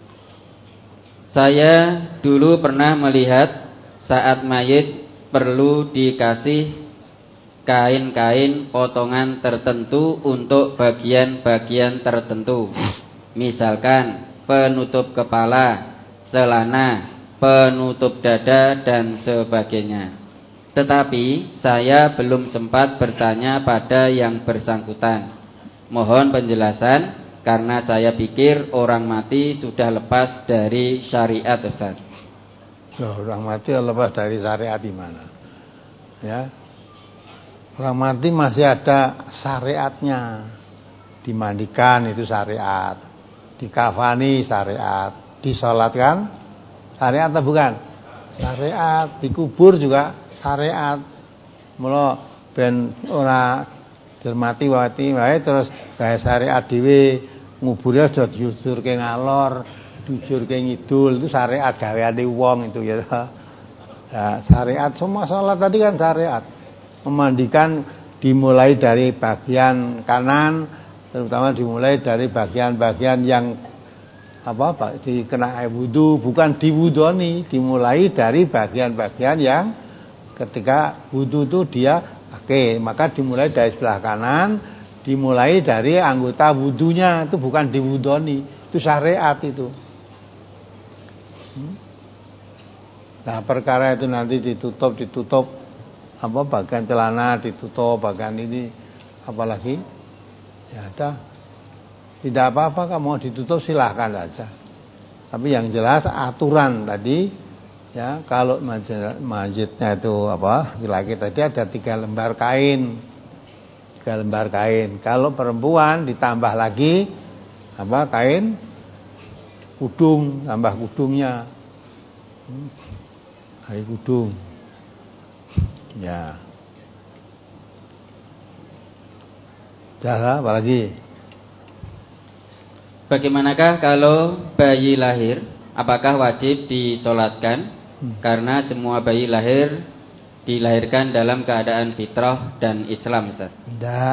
saya dulu pernah melihat saat mayit perlu dikasih kain-kain potongan tertentu untuk bagian-bagian tertentu. Misalkan penutup kepala, celana, penutup dada, dan sebagainya. Tetapi saya belum sempat bertanya pada yang bersangkutan. Mohon penjelasan karena saya pikir orang mati sudah lepas dari syariat, Ustaz. Orang mati lepas dari syariat di mana? Ya. Orang mati masih ada syariatnya. Dimandikan itu syariat, dikafani syariat, disolatkan syariat atau bukan? Syariat. Dikubur juga syariat. Mula ben ora dermati wati wae terus gawe syariat dhewe, ngubure aja diujurke ngalor, diujurke ngidul, itu syariat gaweane wong itu ya. Ya, syariat semua salat tadi kan syariat. Memandikan dimulai dari bagian kanan, terutama dimulai dari bagian-bagian yang apa Pak dikena air wudu, bukan diwudoni, dimulai dari bagian-bagian yang ketika wudu itu dia oke, okay, maka dimulai dari sebelah kanan, dimulai dari anggota wudunya, itu bukan diwudoni, itu syariat itu. Nah perkara itu nanti ditutup ditutup apa bagian celana ditutup, bagian ini apalagi ya ada, tidak apa-apa, kamu mau ditutup silahkan saja. Tapi yang jelas aturan tadi ya, kalau masjidnya itu apa laki-laki tadi ada tiga lembar kain, tiga lembar kain. Kalau perempuan ditambah lagi apa kain kudung, tambah kudungnya, kain kudung. Ya. Dah, apa lagi? bagaimanakah kalau bayi lahir? Apakah wajib disolatkan? Hmm. Karena semua bayi lahir dilahirkan dalam keadaan fitrah dan Islam, Ustaz. Tidak.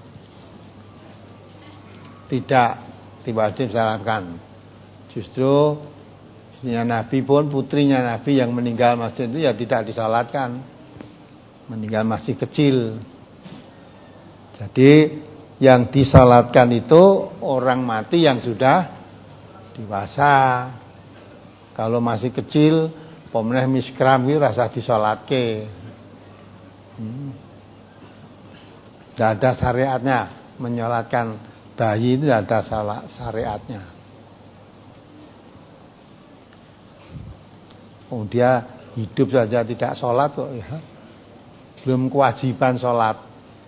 Tidak, tidak wajib disolatkan. Justru istrinya Nabi pun, putrinya Nabi yang meninggal masih itu ya tidak disolatkan. Meninggal masih kecil. Jadi yang disalatkan itu orang mati yang sudah dewasa. Kalau masih kecil, pemenah miskram itu rasa disalatke. Hmm. Tidak ada syariatnya menyolatkan bayi, itu tidak ada salah syariatnya. Oh, dia hidup saja tidak sholat kok ya. Belum kewajiban sholat.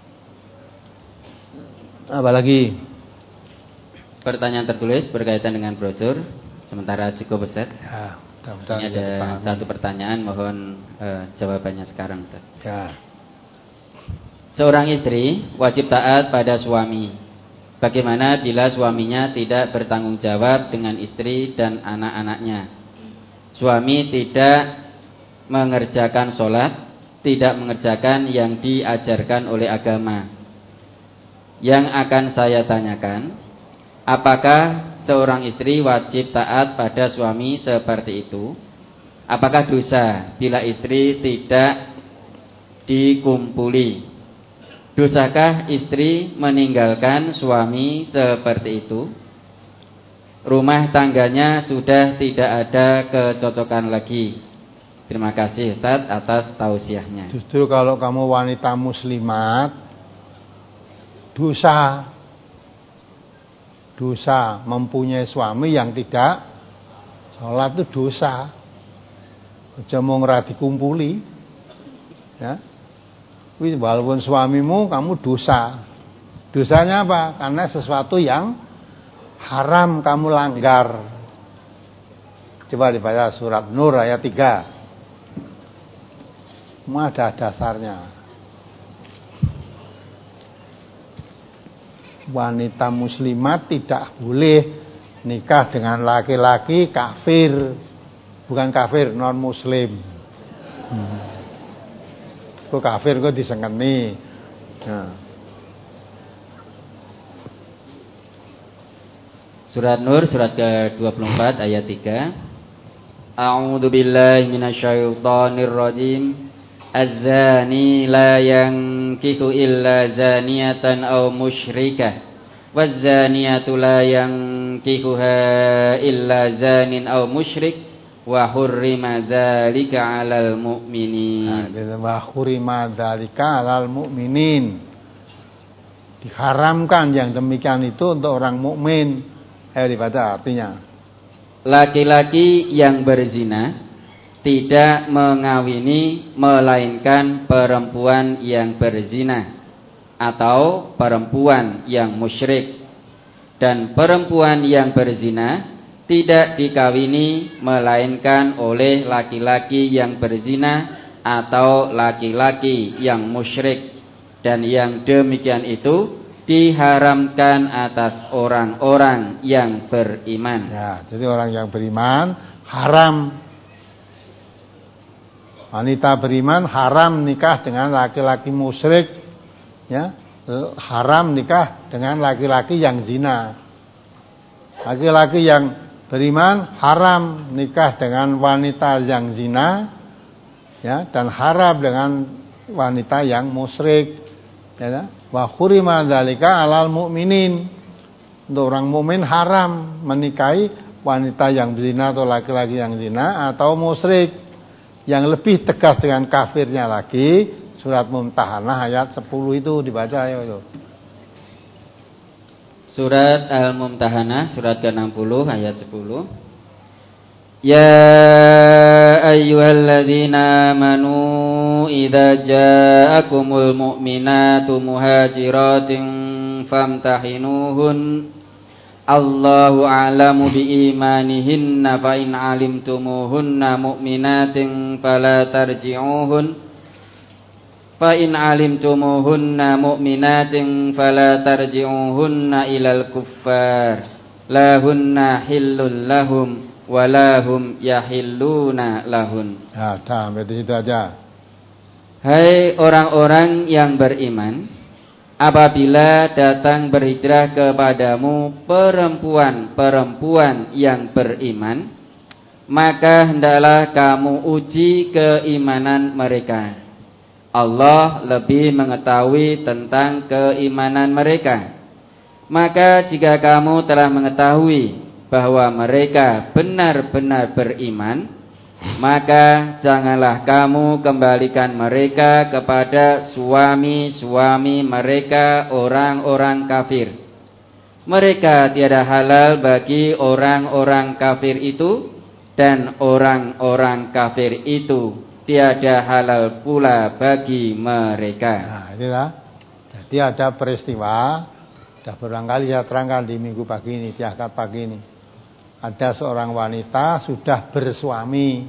Apalagi pertanyaan tertulis berkaitan dengan brosur. Sementara cukup, Ustaz. Ya, ini ada satu pertanyaan, mohon uh, jawabannya sekarang, Ustaz. Ya. Seorang istri wajib taat pada suami. Bagaimana bila suaminya tidak bertanggung jawab dengan istri dan anak-anaknya? Suami tidak mengerjakan sholat, tidak mengerjakan yang diajarkan oleh agama. Yang akan saya tanyakan, apakah seorang istri wajib taat pada suami seperti itu? Apakah dosa bila istri tidak dikumpuli? Dosakah istri meninggalkan suami seperti itu? Rumah tangganya sudah tidak ada kecocokan lagi. Terima kasih, Ustaz, atas tausiahnya. Justru kalau kamu wanita muslimat, dosa dosa mempunyai suami yang tidak sholat itu dosa. Aja mau ora dikumpuli, ya. Wis walaupun suamimu, kamu dosa. Dosanya apa? Karena sesuatu yang haram kamu langgar. Coba dibaca surat Nur ayat tiga. Semua ada dasarnya. Wanita muslimat tidak boleh nikah dengan laki-laki kafir. Bukan kafir, non muslim. Hmm. Kok kafir kok disengkeni. Nah. Surat Nur surat ke dua puluh empat ayat tiga. A'udzu billahi minasyaitonir rajim. Az-zani la yankihu illa zaniyatan aw musyrikah. Waz-zaniyatu la yankihuha illa zanin aw musyrik. Wa hurrima dzalika 'alal mu'minin. Nah, wa hurrima dzalika 'alal mu'minin. Diharamkan yang demikian itu untuk orang mukmin. Ayo dibaca artinya. Laki-laki yang berzina tidak mengawini melainkan perempuan yang berzina atau perempuan yang musyrik, dan perempuan yang berzina tidak dikawini melainkan oleh laki-laki yang berzina atau laki-laki yang musyrik, dan yang demikian itu diharamkan atas orang-orang yang beriman. Ya, jadi orang yang beriman haram. Wanita beriman haram nikah dengan laki-laki musyrik, ya, haram nikah dengan laki-laki yang zina. Laki-laki yang beriman haram nikah dengan wanita yang zina, ya, dan haram dengan wanita yang musyrik, ya. Wa hurima dzalika 'alal mu'minin. Untuk orang mukmin haram menikahi wanita yang berzina atau laki-laki yang zina atau musyrik. Yang lebih tegas dengan kafirnya lagi, surat Mumtahanah ayat sepuluh itu dibaca ya itu. Surat Al-Mumtahanah surat ke enam puluh ayat sepuluh. Ya ayyuhalladzina amanu idza ja'akumul mu'minatu muhajiratin famtahinuhun Allahu a'lamu biimanihinna fa in 'alimtumuhunna mu'minatin fala tarji'uhun fa in 'alimtumuhunna mu'minatin fala tarji'uhunna ilal kuffar lahunna hillul lahum walahum yahilluna lahun. Ya, sampai di situ aja. Hai orang-orang yang beriman, apabila datang berhijrah kepadamu perempuan-perempuan yang beriman, maka hendaklah kamu uji keimanan mereka. Allah lebih mengetahui tentang keimanan mereka. Maka jika kamu telah mengetahui bahwa mereka benar-benar beriman, maka janganlah kamu kembalikan mereka kepada suami-suami mereka orang-orang kafir. Mereka tiada halal bagi orang-orang kafir itu, dan orang-orang kafir itu tiada halal pula bagi mereka. Nah, inilah. Jadi ada peristiwa, sudah berulang kali saya terangkan di minggu pagi ini, di akad pagi ini. Ada seorang wanita sudah bersuami.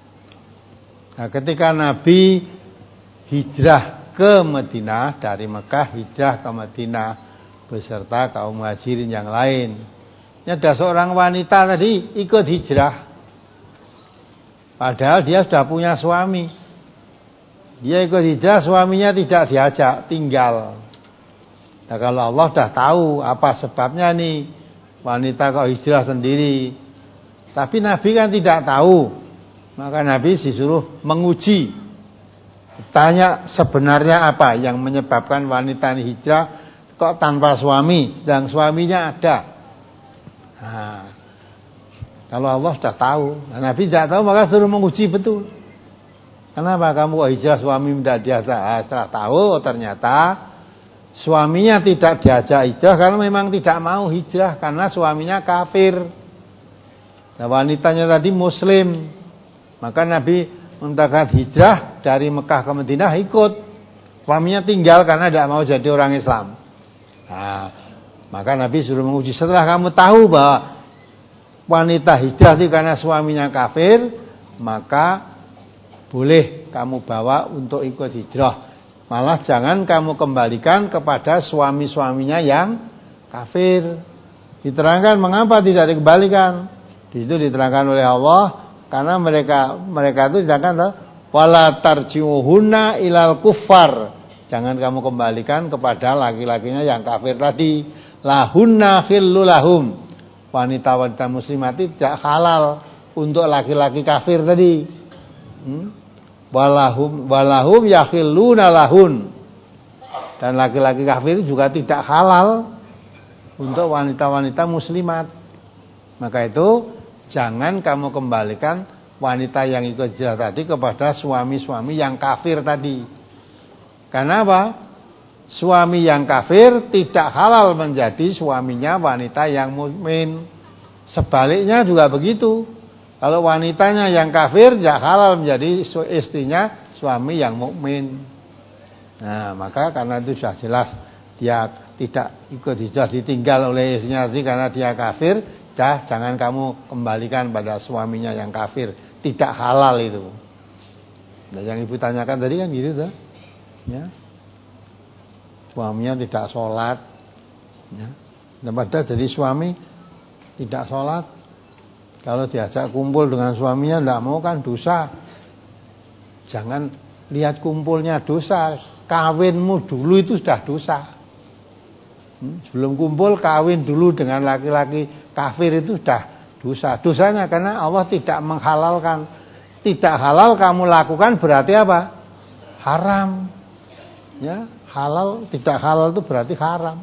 Nah, ketika Nabi hijrah ke Madinah, dari Mekah hijrah ke Madinah beserta kaum muhajirin yang lain. Ini ada seorang wanita tadi ikut hijrah. Padahal dia sudah punya suami. Dia ikut hijrah, suaminya tidak diajak, tinggal. Nah, kalau Allah sudah tahu apa sebabnya nih wanita kok hijrah sendiri. Tapi Nabi kan tidak tahu. Maka Nabi disuruh menguji. Tanya sebenarnya apa yang menyebabkan wanita ini hijrah kok tanpa suami, sedang suaminya ada. Nah, kalau Allah sudah tahu, nah, Nabi tidak tahu, maka suruh menguji betul. Kenapa kamu kok hijrah suami tidak diajak? Nah, setelah tahu ternyata suaminya tidak diajak hijrah karena memang tidak mau hijrah karena suaminya kafir. Nah, wanitanya tadi muslim. Maka Nabi memintakan hijrah dari Mekah ke Madinah ikut. Suaminya tinggal karena tidak mau jadi orang Islam. Nah, maka Nabi suruh menguji. Setelah kamu tahu bahwa wanita hijrah itu karena suaminya kafir, maka boleh kamu bawa untuk ikut hijrah. Malah jangan kamu kembalikan kepada suami-suaminya yang kafir. Diterangkan mengapa tidak dikembalikan. Di situ diterangkan oleh Allah, karena mereka mereka itu jangan wala tarji'uhunna ilal kuffar. Jangan kamu kembalikan kepada laki-lakinya yang kafir tadi. Lahunna khillul lahum. Wanita-wanita muslimat tidak halal untuk laki-laki kafir tadi. Hmm? Walahum walahum yakhilluna lahun. Dan laki-laki kafir juga tidak halal untuk wanita-wanita muslimat. Maka itu jangan kamu kembalikan wanita yang ikut hijrah tadi kepada suami-suami yang kafir tadi. Karena apa? Suami yang kafir tidak halal menjadi suaminya wanita yang mukmin. Sebaliknya juga begitu. Kalau wanitanya yang kafir tidak halal menjadi istrinya suami yang mukmin. Nah, maka karena itu sudah jelas dia tidak ikut hijrah, ditinggal oleh istrinya tadi karena dia kafir. Dah, jangan kamu kembalikan pada suaminya yang kafir, tidak halal itu. Nah, yang ibu tanyakan tadi kan gitu tuh, ya. Suaminya tidak sholat, ya. Dan pada jadi suami tidak sholat, kalau diajak kumpul dengan suaminya tidak mau kan dosa. Jangan lihat kumpulnya dosa, kawinmu dulu itu sudah dosa. Sebelum kumpul kawin dulu dengan laki-laki kafir itu sudah dosa. Dosanya karena Allah tidak menghalalkan. Tidak halal kamu lakukan berarti apa? Haram. Ya, halal tidak halal itu berarti haram.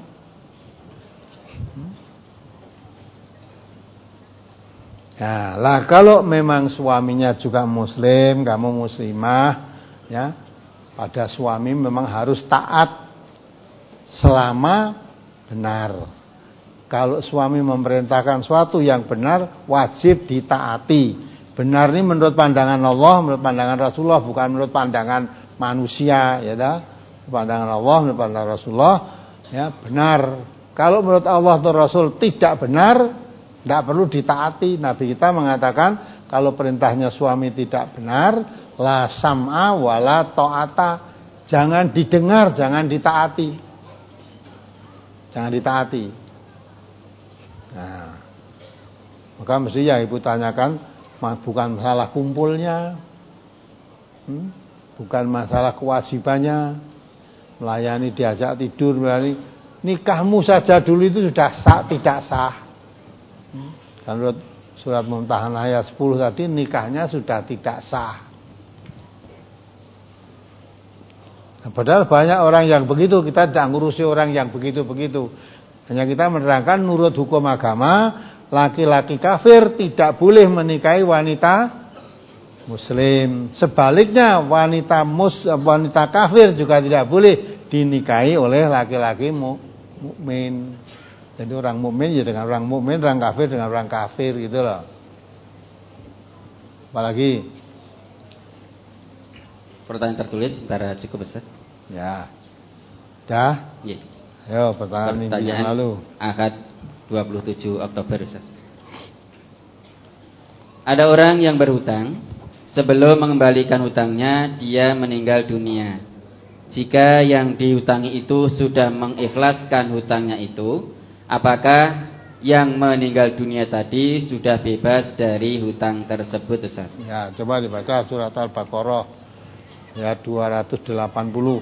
Ya, lah kalau memang suaminya juga muslim, kamu muslimah, ya, pada suami memang harus taat selama benar. Kalau suami memerintahkan suatu yang benar, wajib ditaati. Benar ini menurut pandangan Allah, menurut pandangan Rasulullah, bukan menurut pandangan manusia, ya dah. Pandangan Allah, menurut pandangan Rasulullah, ya benar. Kalau menurut Allah atau Rasul tidak benar, tidak perlu ditaati. Nabi kita mengatakan kalau perintahnya suami tidak benar, la sam'a wala ta'ata. Jangan didengar, jangan ditaati. Jangan ditaati. Nah, Maka mesti yang ibu tanyakan bukan masalah kumpulnya, hmm? bukan masalah kewajibannya, melayani diajak tidur, melayani nikahmu saja dulu itu sudah sah, tidak sah. Hmm? Kan menurut surat Mumtahanah ayat sepuluh tadi nikahnya sudah tidak sah. Nah, padahal banyak orang yang begitu, kita tidak ngurusi orang yang begitu-begitu. Hanya kita menerangkan menurut hukum agama, laki-laki kafir tidak boleh menikahi wanita muslim. Sebaliknya wanita mus wanita kafir juga tidak boleh dinikahi oleh laki-laki mukmin. Jadi orang mukmin ya dengan orang mukmin, orang kafir dengan orang kafir gitu loh. Apalagi pertanyaan tertulis secara cukup besar. Ya. Dah? Iya. Ayo pertanyaan, minggu yang lalu. Ahad dua puluh tujuh Oktober Ustaz. Ada orang yang berhutang, sebelum mengembalikan hutangnya dia meninggal dunia. Jika yang dihutangi itu sudah mengikhlaskan hutangnya itu, apakah yang meninggal dunia tadi sudah bebas dari hutang tersebut Ustaz? Ya, coba dibaca surat Al-Baqarah ayat dua ratus delapan puluh.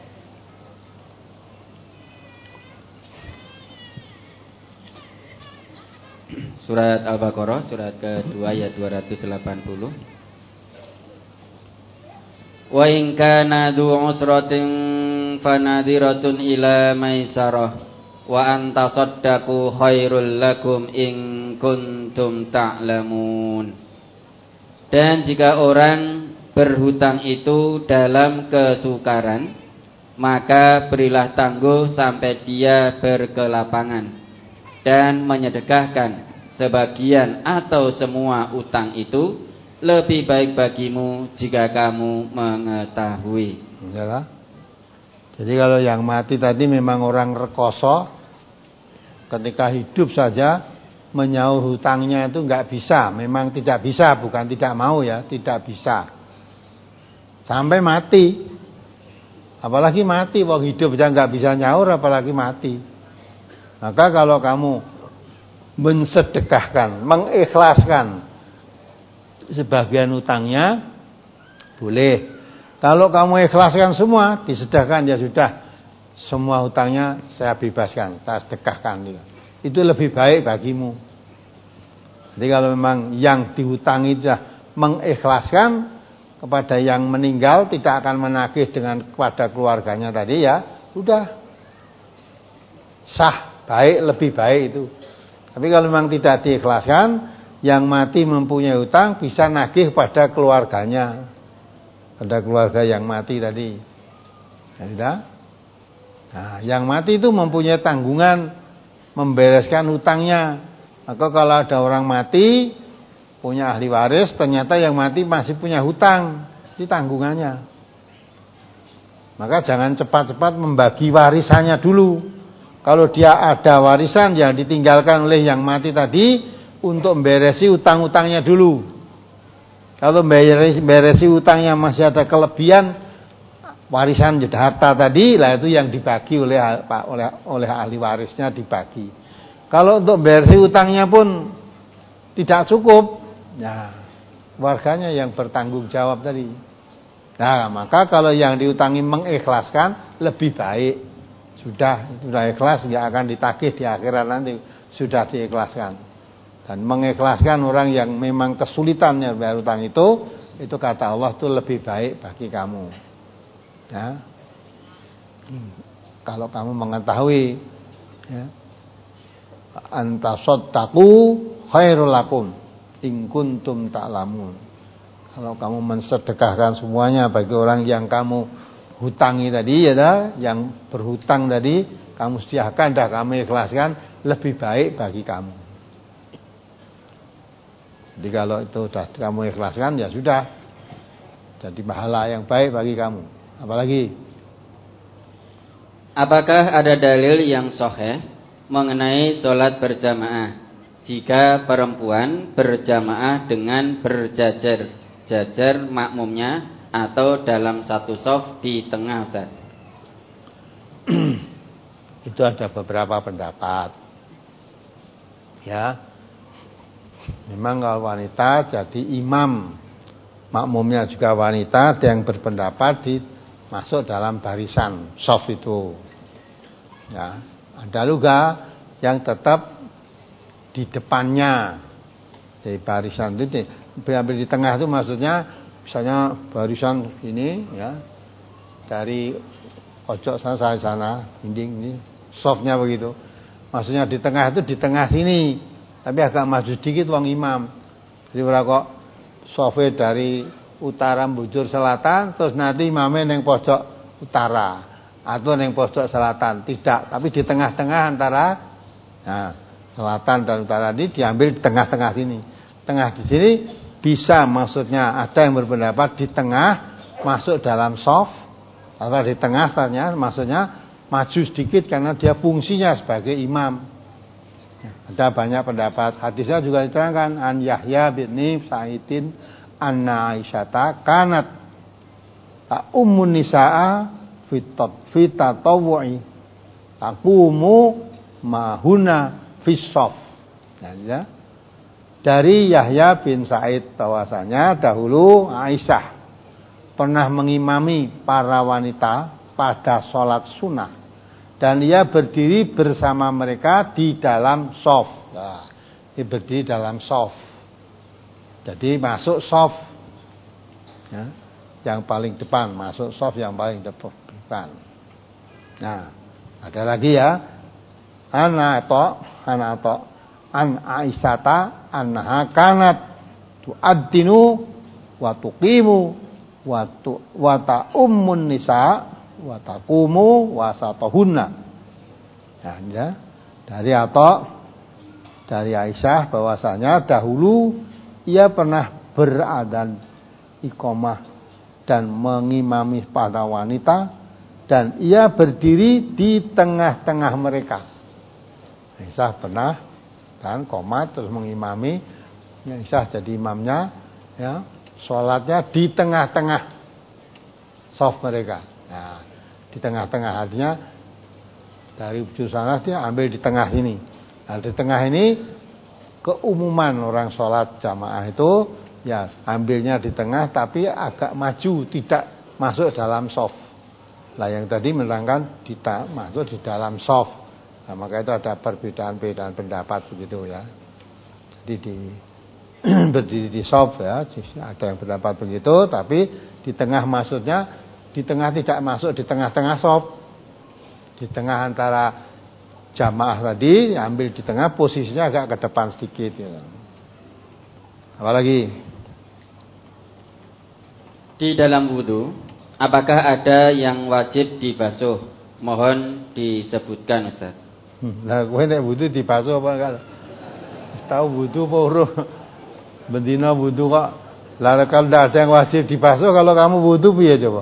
Surat Al-Baqarah surat kedua ayat dua ratus delapan puluh. Wa in kana du usratin fanadhiratun ila maisarah wa anta saddaqu khairul lakum in kuntum ta'lamun. Dan jika orang berhutang itu dalam kesukaran, maka berilah tangguh sampai dia berkelapangan dan menyedekahkan sebagian atau semua utang itu lebih baik bagimu jika kamu mengetahui. Yalah. Jadi kalau yang mati tadi memang orang rekoso, ketika hidup saja menyaur hutangnya itu enggak bisa, memang tidak bisa, bukan tidak mau ya, tidak bisa. Sampai mati. Apalagi mati, waktu hidup aja enggak bisa nyaur apalagi mati. Maka kalau kamu mensedekahkan, mengikhlaskan sebagian utangnya boleh. Kalau kamu ikhlaskan semua, disedekahkan ya sudah, semua utangnya saya bebaskan, saya sedekahkan. Itu lebih baik bagimu. Jadi kalau memang yang dihutangi sudah mengikhlaskan kepada yang meninggal, tidak akan menagih dengan kepada keluarganya tadi, ya sudah sah, baik, lebih baik itu. Tapi kalau memang tidak diikhlaskan, yang mati mempunyai hutang bisa nagih pada keluarganya, pada keluarga yang mati tadi. Nah, yang mati itu mempunyai tanggungan membereskan hutangnya. Maka kalau ada orang mati punya ahli waris, ternyata yang mati masih punya hutang, itu tanggungannya. Maka jangan cepat-cepat membagi warisannya dulu. Kalau dia ada warisan yang ditinggalkan oleh yang mati tadi, untuk memberesi utang-utangnya dulu. Kalau memberesi utangnya masih ada kelebihan warisan harta tadi, lah itu yang dibagi oleh oleh oleh ahli warisnya dibagi. Kalau untuk memberesi utangnya pun tidak cukup, ya warganya yang bertanggung jawab tadi. Nah, maka kalau yang diutangi mengikhlaskan lebih baik. Sudah, sudah ikhlas, nggak akan ditagih di akhirat nanti, sudah diikhlaskan. Dan mengikhlaskan orang yang memang kesulitannya bayar utang itu, itu kata Allah itu lebih baik bagi kamu. Ya. Kalau kamu mengetahui, ya, anta saddaqu khairul lakum in kuntum ta'lamun. Kalau kamu mensedekahkan semuanya bagi orang yang kamu hutangi tadi, ya dah, yang berhutang tadi, kamu sediakan dah, kamu ikhlaskan, lebih baik bagi kamu. Jadi kalau itu sudah kamu ikhlaskan, ya sudah, jadi pahala yang baik bagi kamu. Apalagi, apakah ada dalil yang sahih mengenai sholat berjamaah jika perempuan berjamaah dengan berjajar jajar makmumnya atau dalam satu shaf di tengah, Ustaz? Itu ada beberapa pendapat. Ya. Memang kalau wanita jadi imam, makmumnya juga wanita, ada yang berpendapat di masuk dalam barisan soft itu. Ya, ada juga yang tetap di depannya. Jadi barisan itu berambil di tengah itu maksudnya misalnya barisan ini ya dari pojok sana sana, sana dinding ini softnya begitu. Maksudnya di tengah itu di tengah sini, tapi agak maju sedikit wong imam. Jadi ora kok softnya dari utara bujur selatan terus nanti imamnya neng pojok utara atau neng pojok selatan, tidak, tapi di tengah-tengah antara nah, selatan dan utara ini diambil di tengah-tengah sini. Tengah di sini bisa maksudnya ada yang berpendapat di tengah masuk dalam soft atau di tengah tanya maksudnya maju sedikit karena dia fungsinya sebagai imam. Ada banyak pendapat. Hadisnya juga diterangkan an Yahya bin Sa'idin anna Aisyata kanat ta ummun nisaa fitat fitatawwi taqumu mahuna fisof. Nah, ya. Dari Yahya bin Sa'id bahwasanya dahulu Aisyah pernah mengimami para wanita pada sholat sunnah dan ia berdiri bersama mereka di dalam shaf. Nah, dia berdiri dalam shaf. Jadi masuk shaf, ya, yang paling depan, masuk shaf yang paling depan. Nah, ada lagi ya, ana to, ana to, an Aisyata annaha kanat tu'addinu wa tuqimu wa tu wa ta'ummun nisa wa taqumu wa satahunna. Ya, ya. Dari Atta dari Aisyah bahwasanya dahulu ia pernah beradan iqamah dan mengimami para wanita dan ia berdiri di tengah-tengah mereka. Aisyah pernah dan komat terus mengimami, Aisyah jadi imamnya, ya, sholatnya di tengah-tengah shaf mereka. Nah, di tengah-tengah artinya dari ujung sana dia ambil di tengah ini. Nah, di tengah ini keumuman orang sholat jamaah itu ya ambilnya di tengah tapi agak maju, tidak masuk dalam shaf. Lah yang tadi menerangkan di masuk di dalam shaf. Nah, maka itu ada perbedaan-perbedaan pendapat begitu ya. Jadi di berdiri di shaf ya, ada yang pendapat begitu, tapi di tengah maksudnya di tengah tidak masuk di tengah-tengah shaf. Di tengah antara jamaah tadi ambil di tengah, posisinya agak ke depan sedikit ya. Apalagi di dalam wudu apakah ada yang wajib dibasuh? Mohon disebutkan Ustaz. Lah kowe nek wudu dibasuh apa enggak? Tahu wudu apa urung? Bendina wudu kok. Lah kalau tidak ada yang wajib dibasuh, kalau kamu wudu piye coba?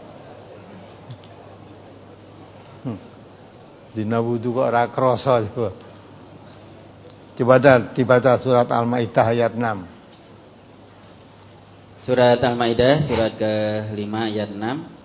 Hmm. Dina wudu kok ora krasa coba. Dibaca dibaca surat Al-Maidah ayat enam. Surat Al-Maidah surat ke lima ayat enam.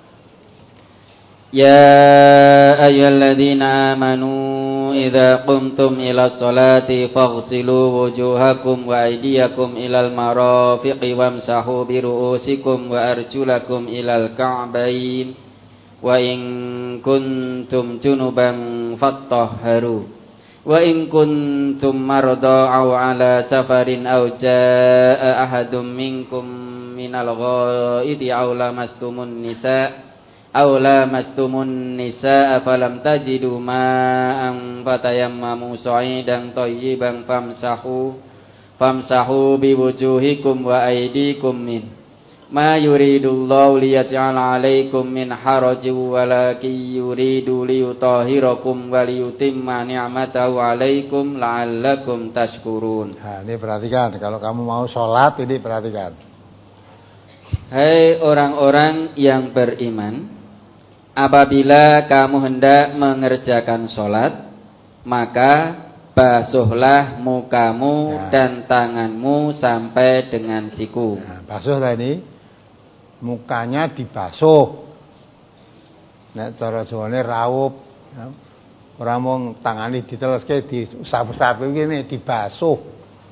Ya ayyuhalladzina amanu idza qumtum ilas salati faghsilu wujuhakum wa aydiyakum ilal marafiqi wamsahu bi ru'usikum wa arjulakum ilal ka'bayn wa in kuntum junuban fattahharu wa in kuntum marda aw ala safarin aw jaa ahadum minkum minal ghaidi aw lamastumun nisa aw lamastumun nisaa falam tajidu ma'an fatayammamu sa'idan thayyiban famsahu famsahu biwujuhikum wa aydikum min ma yuridullahu liyaj'ala 'alaikum min harajin walakin yuridu liyutahhirakum wa liyutimma ni'matahu 'alaikum la'allakum tashkurun. Nah, ini perhatikan, kalau kamu mau sholat ini perhatikan. Hai orang-orang yang beriman, apabila kamu hendak mengerjakan sholat, maka basuhlah mukamu nah. dan tanganmu sampai dengan siku. Nah, basuh tadi, mukanya dibasuh. Nek cara Jawane raup, ya. Ora mung tangane diteleske disapu-sapu ngene dibasuh.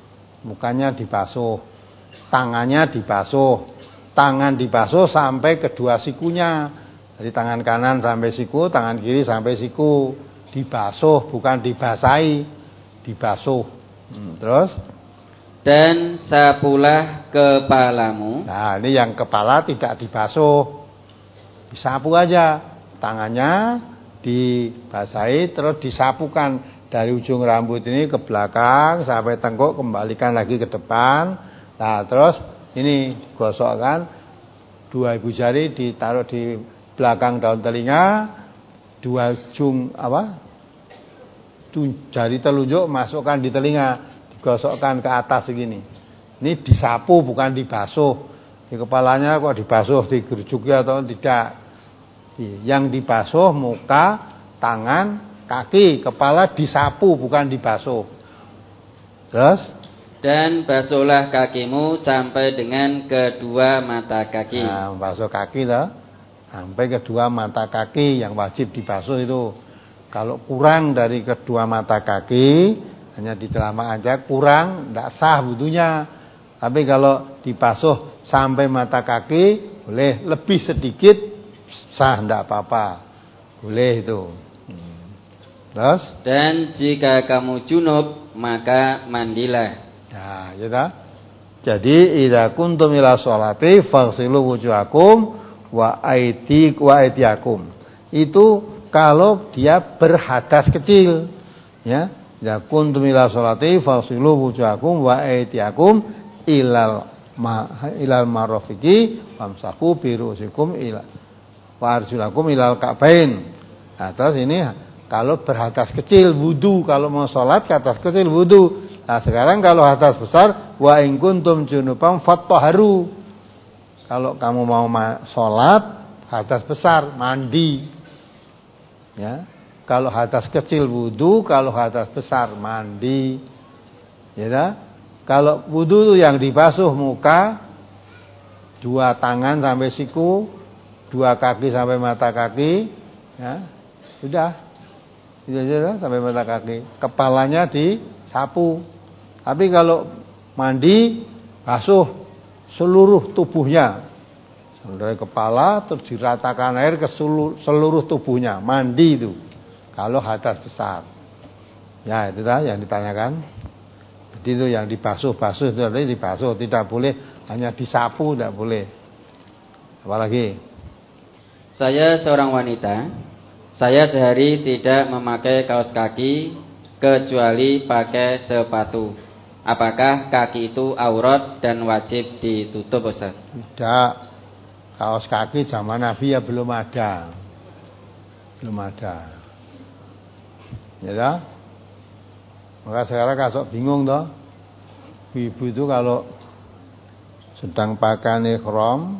mukanya dibasuh, tangannya dibasuh, tangan dibasuh sampai kedua sikunya. Jadi tangan kanan sampai siku, tangan kiri sampai siku, dibasuh bukan dibasahi, dibasuh. Hmm, terus dan sapulah kepalamu. Nah, ini yang kepala tidak dibasuh, disapu aja, tangannya dibasahi terus disapukan dari ujung rambut ini ke belakang sampai tengkuk, kembalikan lagi ke depan. Nah, terus ini gosokkan, dua ibu jari ditaruh di belakang daun telinga, dua ujung apa? Jari telunjuk masukkan di telinga, digosokkan ke atas begini. Ini disapu bukan dibasuh. Di kepalanya kok dibasuh, digerujuki atau tidak. Yang dibasuh muka, tangan, kaki, kepala disapu bukan dibasuh. Terus dan basuhlah kakimu sampai dengan kedua mata kaki. Nah, basuh kaki toh, sampai kedua mata kaki yang wajib dibasuh itu. Kalau kurang dari kedua mata kaki, hanya di telapak aja kurang, tidak sah wudunya. Tapi kalau dibasuh sampai mata kaki, boleh lebih sedikit, sah, tidak apa-apa, boleh itu. Hmm. Terus? Dan jika kamu junub, maka mandilah. Nah, ya tak? Jadi idza kuntum ila sholati faghsilu wujuhakum wa aydik wa aydiyakum. Itu kalau dia berhadas kecil, ya. Ya kuntum ila sholati faghsilu wujuhakum wa aydiyakum ilal ma ilal marafiqi famsahu bi ru'usikum ila wa arjulakum ilal ka'bain. Nah, terus ini kalau berhadas kecil wudu, kalau mau sholat ke hadas kecil wudu. Nah, sekarang kalau hadas besar wa in kuntum junuban fattahharu. Kalau kamu mau sholat hadas besar mandi. Ya, kalau hadas kecil wudu, kalau hadas besar mandi. Ya, tak? Kalau wudu itu yang dibasuh muka, dua tangan sampai siku, dua kaki sampai mata kaki, ya, sudah. Itu aja sampai mata kaki. Kepalanya disapu. Tapi kalau mandi, basuh seluruh tubuhnya. Dari kepala terus diratakan air ke seluruh, seluruh tubuhnya, mandi itu kalau hadas besar. Ya, itu dah yang ditanyakan. Jadi itu yang dibasuh-basuh itu artinya dibasuh, tidak boleh hanya disapu, tidak boleh. Apalagi? Saya seorang wanita, saya sehari tidak memakai kaos kaki kecuali pakai sepatu. Apakah kaki itu aurat dan wajib ditutup, Ustaz? Tidak. Kaos kaki zaman Nabi ya belum ada. Belum ada. Ya dah? Maka sekarang kasok bingung toh. Ibu itu kalau sedang pakai ihram,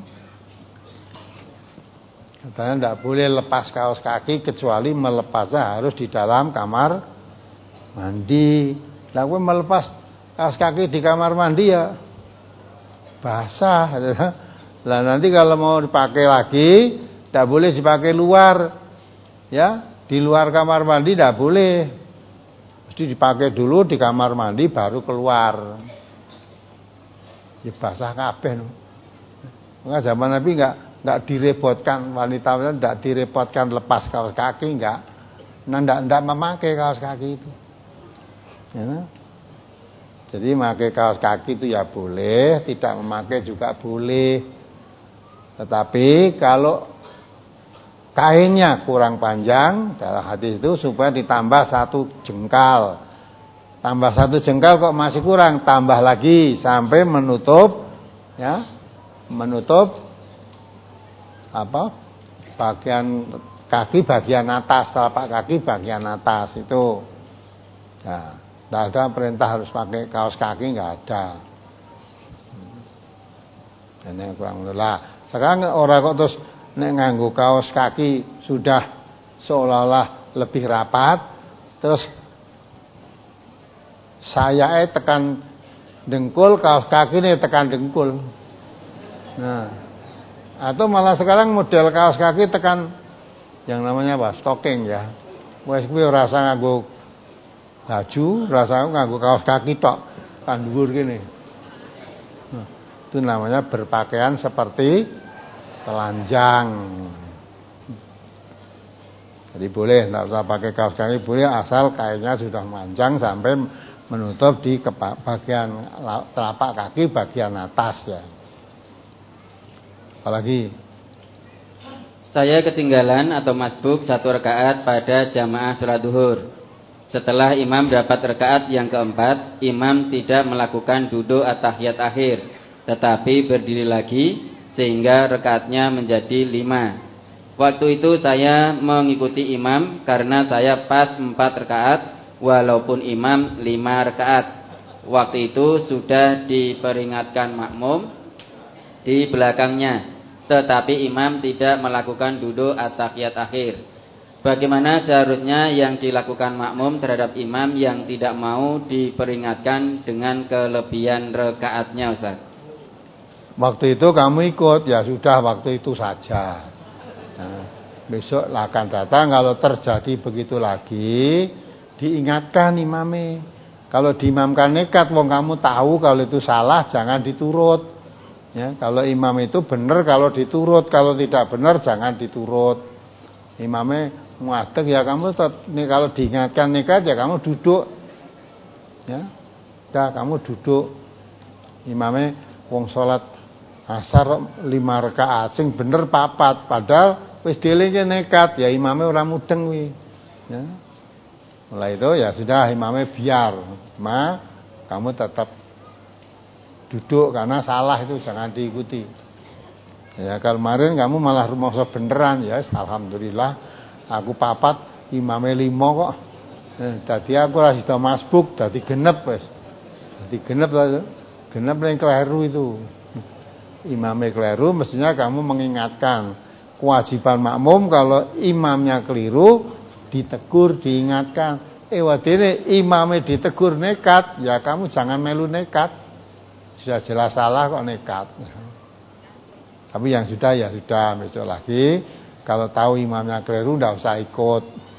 katanya tidak boleh lepas kaos kaki kecuali melepasnya harus di dalam kamar mandi. Lah kowe melepas kaos kaki di kamar mandi ya basah. Lah nanti kalau mau dipakai lagi, tidak boleh dipakai luar, ya, di luar kamar mandi tidak boleh, mesti dipakai dulu di kamar mandi baru keluar. Ya basah kabeh. Maka zaman Nabi enggak enggak direpotkan, wanita enggak direpotkan lepas kaos kaki, enggak. Nah, enggak enggak memakai kaos kaki itu. Ya. Jadi memakai kaos kaki itu ya boleh, tidak memakai juga boleh. Tetapi kalau kainnya kurang panjang, dalam hadis itu supaya ditambah satu jengkal. Tambah satu jengkal kok masih kurang, tambah lagi sampai menutup, ya, menutup apa? Bagian kaki bagian atas, telapak kaki bagian atas itu. Ya, tidak ada perintah harus pakai kaos kaki, nggak ada. Dan yang kurang lah. Sekarang orang kok terus nek nganggo kaos kaki sudah seolah-olah lebih rapat, terus saya tekan dengkul, kaos kaki ini tekan dengkul. Nah, atau malah sekarang model kaos kaki tekan yang namanya apa? Stocking ya. Wes kuwi rasa nganggo baju, rasa nganggo kaos kaki tok. Pandur gini. Nah, itu namanya berpakaian seperti telanjang. Jadi boleh, tidak usah pakai kaos kaki, boleh asal kainnya sudah panjang sampai menutup di bagian telapak kaki bagian atas ya. Apalagi saya ketinggalan atau masbuk satu rakaat pada jamaah salat duhur. Setelah imam dapat rakaat yang keempat, imam tidak melakukan duduk at-tahiyat akhir, tetapi berdiri lagi sehingga rakaatnya menjadi lima. Waktu itu saya mengikuti imam karena saya pas empat rakaat walaupun imam lima rakaat. Waktu itu sudah diperingatkan makmum di belakangnya, tetapi imam tidak melakukan duduk at-tahiyat akhir. Bagaimana seharusnya yang dilakukan makmum terhadap imam yang tidak mau diperingatkan dengan kelebihan rakaatnya, Ustaz? Waktu itu kamu ikut, ya sudah waktu itu saja. Nah, besok akan datang kalau terjadi begitu lagi, diingatkan imame. Kalau diimamkan nekat, wong kamu tahu kalau itu salah, jangan diturut. Ya, kalau imam itu benar kalau diturut, kalau tidak benar jangan diturut. Imamnya muadek ya kamu nih, kalau diingatkan nekat ya kamu duduk. Ya, dah kamu duduk. Imamnya wong salat asar lima rakaat sing bener papat, padahal wis dhewe nekat ya imame ora mudeng kuwi. Ya. Mulai itu ya sudah imame biar, ma kamu tetap duduk karena salah itu jangan diikuti. Ya kalau kemarin kamu malah rumangsa beneran ya alhamdulillah aku papat imame lima kok. Eh, dadi aku ora sida masbuk dadi genep wis. Dadi genep genep ning kleru itu. Imamnya keliru, mestinya kamu mengingatkan. Kewajiban makmum kalau imamnya keliru ditegur, diingatkan. Eh wadene imamnya ditegur nekat, ya kamu jangan melu nekat. Sudah jelas salah kok nekat. Tapi yang sudah ya sudah, besok lagi kalau tahu imamnya keliru enggak usah ikut.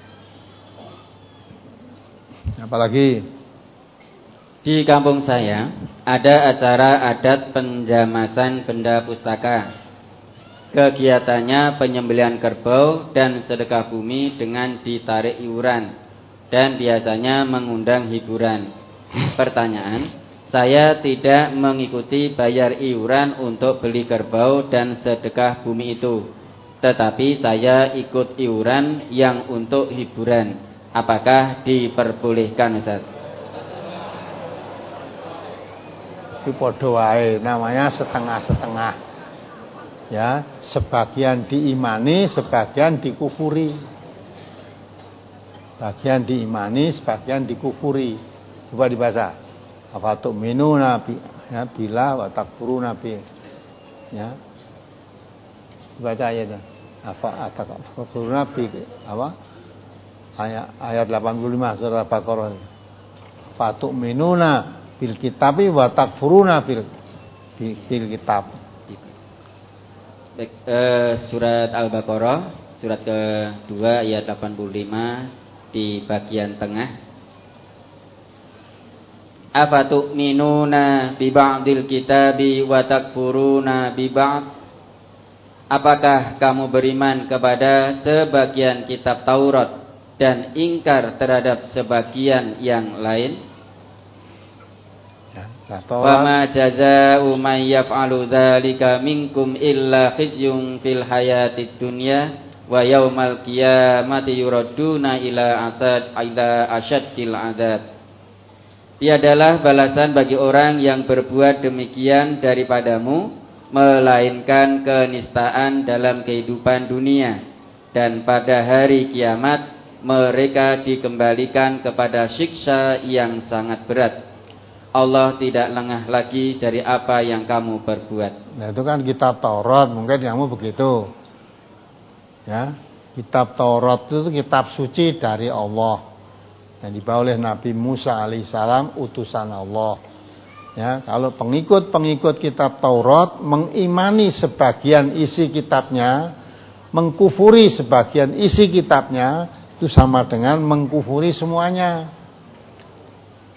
Apalagi di kampung saya ada acara adat penjamasan benda pustaka. Kegiatannya penyembelihan kerbau dan sedekah bumi dengan ditarik iuran dan biasanya mengundang hiburan. Pertanyaan, saya tidak mengikuti bayar iuran untuk beli kerbau dan sedekah bumi itu, tetapi saya ikut iuran yang untuk hiburan. Apakah diperbolehkan, Ustaz? Itu padha wae, namanya setengah-setengah. Ya, sebagian diimani, sebagian dikufuri. Bagian diimani, sebagian dikufuri. Coba dibaca. Afatuk minu nabi, ya bila wa takfuru nabi. Ya. Dibaca ayatnya. Apa atakfuru nabi apa? Ayat ayat delapan puluh lima surah Al-Baqarah. Afatuk minuna bil kitabi wa takfuruna bil bil kitab. Baik, eh, surat Al-Baqarah surat kedua ayat delapan puluh lima di bagian tengah. Afatu'minuna bi ba'dil kitabi wa takfuruna bi ba'd? Apakah kamu beriman kepada sebagian kitab Taurat dan ingkar terhadap sebagian yang lain? Wa ma jazaa'u man yaf'alu dzalika minkum illa khizyun fil hayatid dunya wa yaumal qiyamati yuradduna ila asad ila asyaddil adzab. Tiadalah balasan bagi orang yang berbuat demikian daripadamu melainkan kenistaan dalam kehidupan dunia, dan pada hari kiamat mereka dikembalikan kepada siksa yang sangat berat. Allah tidak lengah lagi dari apa yang kamu perbuat. Nah itu kan kitab Taurat, mungkin kamu begitu. Ya, kitab Taurat itu kitab suci dari Allah yang dibawa oleh Nabi Musa alaihissalam, utusan Allah. Ya, kalau pengikut-pengikut kitab Taurat mengimani sebagian isi kitabnya, mengkufuri sebagian isi kitabnya, itu sama dengan mengkufuri semuanya.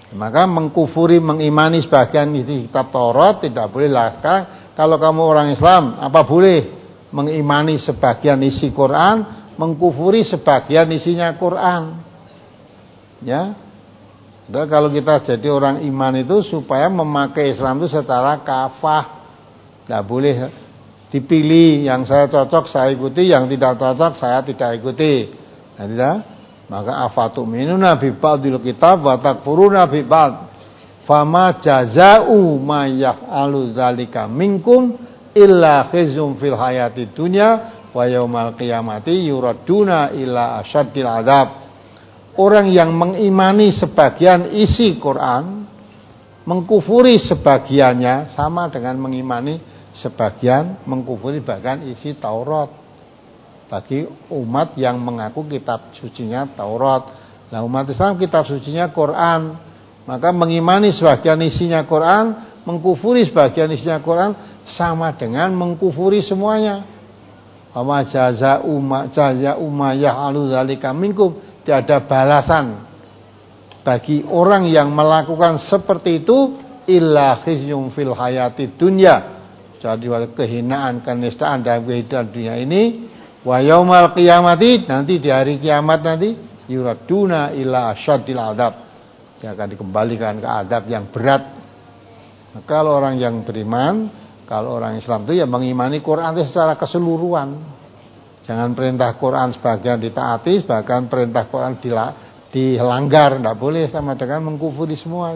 Maka mengkufuri, mengimani sebagian isi kitab Taurat tidak boleh lah. Kalau kamu orang Islam, apa boleh mengimani sebagian isi Quran, mengkufuri sebagian isinya Quran? Ya. Dan kalau kita jadi orang iman itu supaya memakai Islam itu secara kafah. Tidak boleh dipilih, yang saya cocok saya ikuti, yang tidak cocok saya tidak ikuti. Nah, tidak? Maka afatu'minuna bi ba'dil kitab wa takfuruna bi ba'd. Fama jazaa'u may yaf'alu dzalika minkum illa khizyun fil hayati dunya wa yaumal qiyamati yuraduna ila asyaddil adzab. Orang yang mengimani sebagian isi Quran, mengkufuri sebagiannya, sama dengan mengimani sebagian, mengkufuri bahkan isi Taurat. Bagi umat yang mengaku kitab sucinya Taurat. Nah, umat Islam kitab sucinya Quran. Maka mengimani sebagian isinya Quran, mengkufuri sebagian isinya Quran, sama dengan mengkufuri semuanya. Wa jazaa'u ma jazaa'u ma ya'alu dzalika minkum. Tidak ada balasan bagi orang yang melakukan seperti itu illa khizyun fil hayati dunya. Jadi kehinaan, kenistaan dalam kehidupan dunia ini. Wa yaumal qiyamati, nanti di hari kiamat nanti yuraduna ila asyaddil adzab. Dia akan dikembalikan ke adab yang berat. Nah, kalau orang yang beriman, kalau orang Islam itu ya mengimani Quran itu secara keseluruhan. Jangan perintah Quran sebagian ditaati, sebagian perintah Quran dilanggar, tidak boleh, sama dengan mengkufuri semua.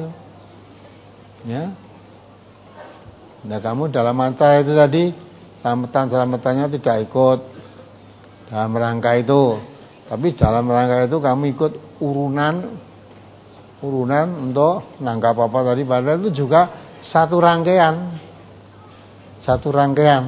Ya. Nah, kamu dalam mata itu tadi selamatan-selamatannya tidak ikut dalam rangka itu, tapi dalam rangka itu kamu ikut urunan urunan untuk nangkap apa tadi, padahal itu juga satu rangkaian satu rangkaian.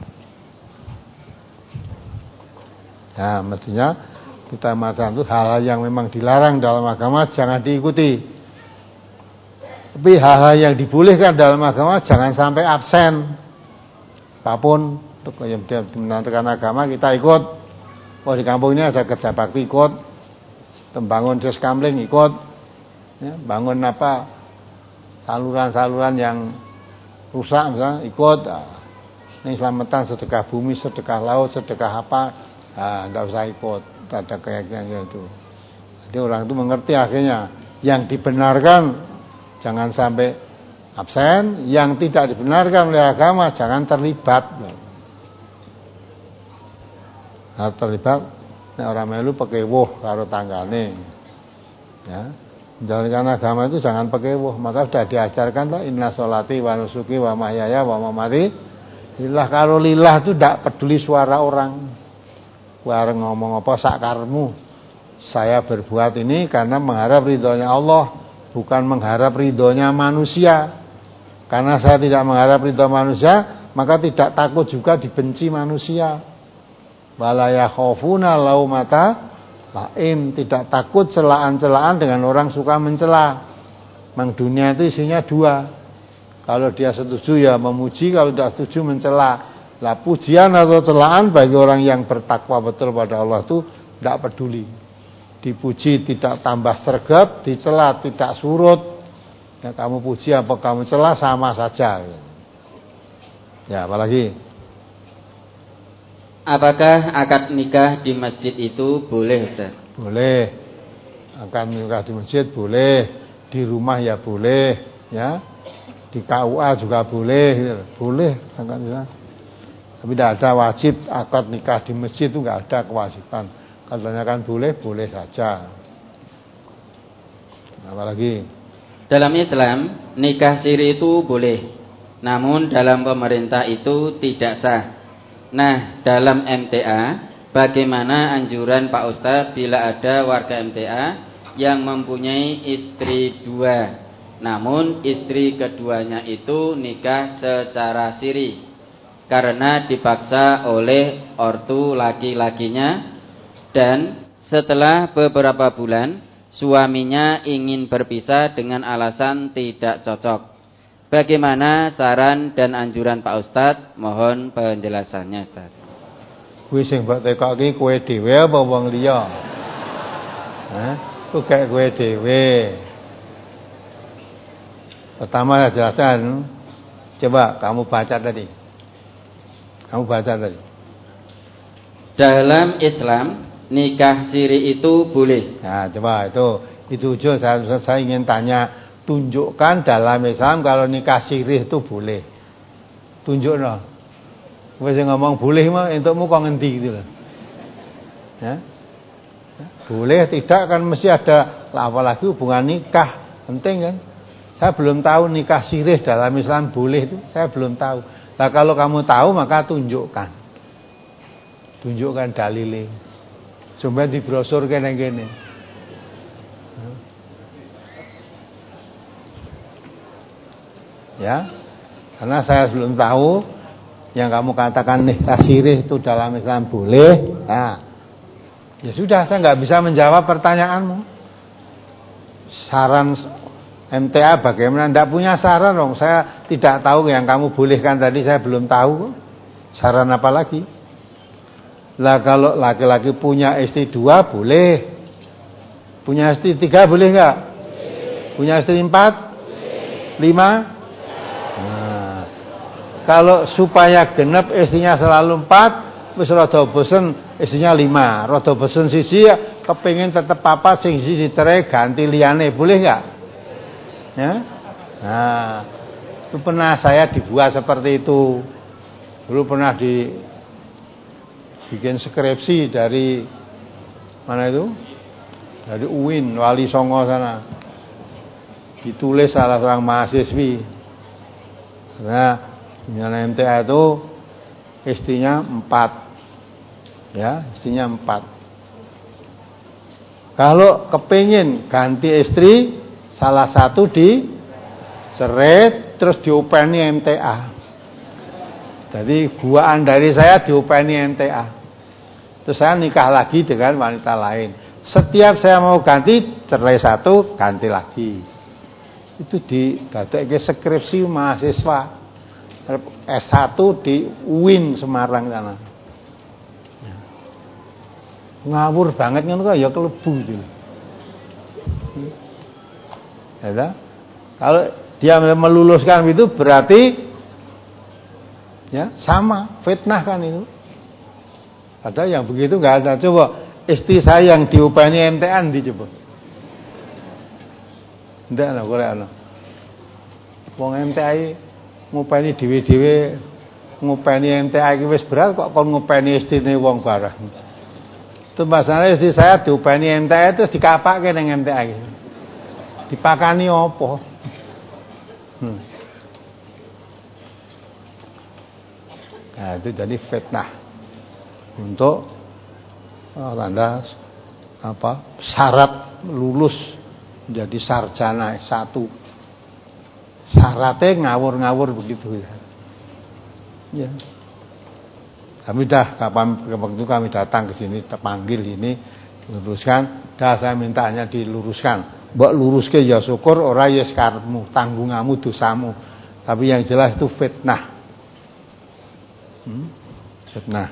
Nah, mestinya kita mengatakan itu hal-hal yang memang dilarang dalam agama jangan diikuti, tapi hal-hal yang dibolehkan dalam agama jangan sampai absen. Apapun untuk yang menentukan agama kita ikut. Oh, di kampung ini ada kerja bakti ikut, membangun des kamling ikut, ya, bangun apa saluran-saluran yang rusak misalnya ikut. Ini selamatan sedekah bumi, sedekah laut, sedekah apa, nah, enggak usah ikut. Ada keyakinan itu. Jadi orang itu mengerti akhirnya yang dibenarkan jangan sampai absen, yang tidak dibenarkan oleh agama jangan terlibat. Nah, terlibat nek orang melu pekewuh karo tanggane. Ya. Menjalankan agama itu jangan pekewuh, maka sudah diajarkan toh inna sholati wa nusuki wa mahyaya wa mamati lillah. Kalau lillah itu tidak peduli suara orang. Bareng ngomong apa sakarmu. Saya berbuat ini karena mengharap ridhonya Allah, bukan mengharap ridhonya manusia. Karena saya tidak mengharap ridho manusia, maka tidak takut juga dibenci manusia. Wala yakhafuna laumata laim, tidak takut celaan-celaan dengan orang suka mencela. Memang dunia itu isinya dua. Kalau dia setuju ya memuji, kalau tidak setuju mencela. Lah pujian atau celaan bagi orang yang bertakwa betul pada Allah itu tidak peduli. Dipuji tidak tambah sregep, dicela tidak surut. Ya, kamu puji apa kamu cela sama saja. Ya, apalagi apakah akad nikah di masjid itu boleh, Ustaz? Boleh. Akad nikah di masjid boleh, di rumah ya boleh, ya. Di K U A juga boleh, gitu. Boleh akad nikah. Tapi tidak ada wajib akad nikah di masjid, itu enggak ada kewajiban. Kalau kan boleh, boleh saja. Apalagi dalam Islam nikah siri itu boleh, namun dalam pemerintah itu tidak sah. Nah, dalam M T A, bagaimana anjuran Pak Ustadz bila ada warga M T A yang mempunyai istri dua, namun istri keduanya itu nikah secara siri karena dipaksa oleh ortu laki-lakinya, dan setelah beberapa bulan suaminya ingin berpisah dengan alasan tidak cocok. Bagaimana saran dan anjuran Pak Ustadz? Mohon penjelasannya, Ustaz. Kuwi sing mbok tekoki kowe dhewe apa wong liya? Hah? Ku gak kowe dhewe. Pertama saya jelaskan. Coba kamu baca tadi. Kamu baca tadi. Dalam Islam nikah siri itu boleh. Nah, coba itu itu juga saya, saya ingin tanya, tunjukkan dalam Islam kalau nikah siri itu boleh. Tunjukno. Wis ngomong boleh mah entukmu kok ngendi gitu loh. Ya. Boleh tidak kan mesti ada, apalagi hubungan nikah penting kan. Saya belum tahu nikah sirih dalam Islam boleh itu, saya belum tahu. Nah kalau kamu tahu maka tunjukkan, tunjukkan dalilnya. Sampai di brosur kene-kene. Ya, karena saya belum tahu yang kamu katakan nikah sirih itu dalam Islam boleh. Nah, ya sudah, saya nggak bisa menjawab pertanyaanmu. Saran M T A bagaimana? Tidak punya saran dong. Saya tidak tahu yang kamu bolehkan tadi, saya belum tahu. Saran apa lagi? Lah kalau laki-laki punya istri dua boleh. Punya istri tiga boleh nggak? Punya istri empat? Lima? Nah, kalau supaya genep istrinya selalu empat, wis rada bosen istrinya lima. Rada bosen sisi, kepengin tetep papat, sing sisi cerai ganti liyane, boleh nggak? Ya, nah itu pernah saya dibuat seperti itu. Dulu pernah di bikin skripsi dari mana itu? Dari U I N, Wali Songo sana. Ditulis salah seorang mahasiswi. Nah, dengan M T A itu istrinya empat, ya, istrinya empat. Kalau kepingin ganti istri, salah satu di seret terus diopeni M T A. Jadi buaan dari saya diopeni M T A. Terus saya nikah lagi dengan wanita lain. Setiap saya mau ganti, cerai satu, ganti lagi. Itu di dadekke skripsi mahasiswa S satu di U I N Semarang sana. Ya. Ngawur banget ngono kok ya kelebu gitu. Ya, kalau dia meluluskan itu berarti ya sama, fitnah kan itu. Ada yang begitu nggak ada. Coba istri saya yang diupani M T A dicoba. Ndak ana golek ana. Wong M T A ngupani dhewe-dhewe, ngupani M T A iki wis berat kok kon ngupani istrine wong barang. Itu masalahnya istri saya diupani M T A terus dikapake ning M T A iki. Dipakani apa? Hmm. Nah, itu jadi fitnah untuk oh, tanda apa? Syarat lulus menjadi sarjana S satu. Syaratnya ngawur-ngawur begitu ya. Ya. Kami dah kapan waktu kami datang ke sini terpanggil ini diluruskan, dah saya mintanya diluruskan. Mbok luruske ya syukur, ora ya karepmu, tanggunganmu, dosamu. Tapi yang jelas itu fitnah. Hmm? Fitnah.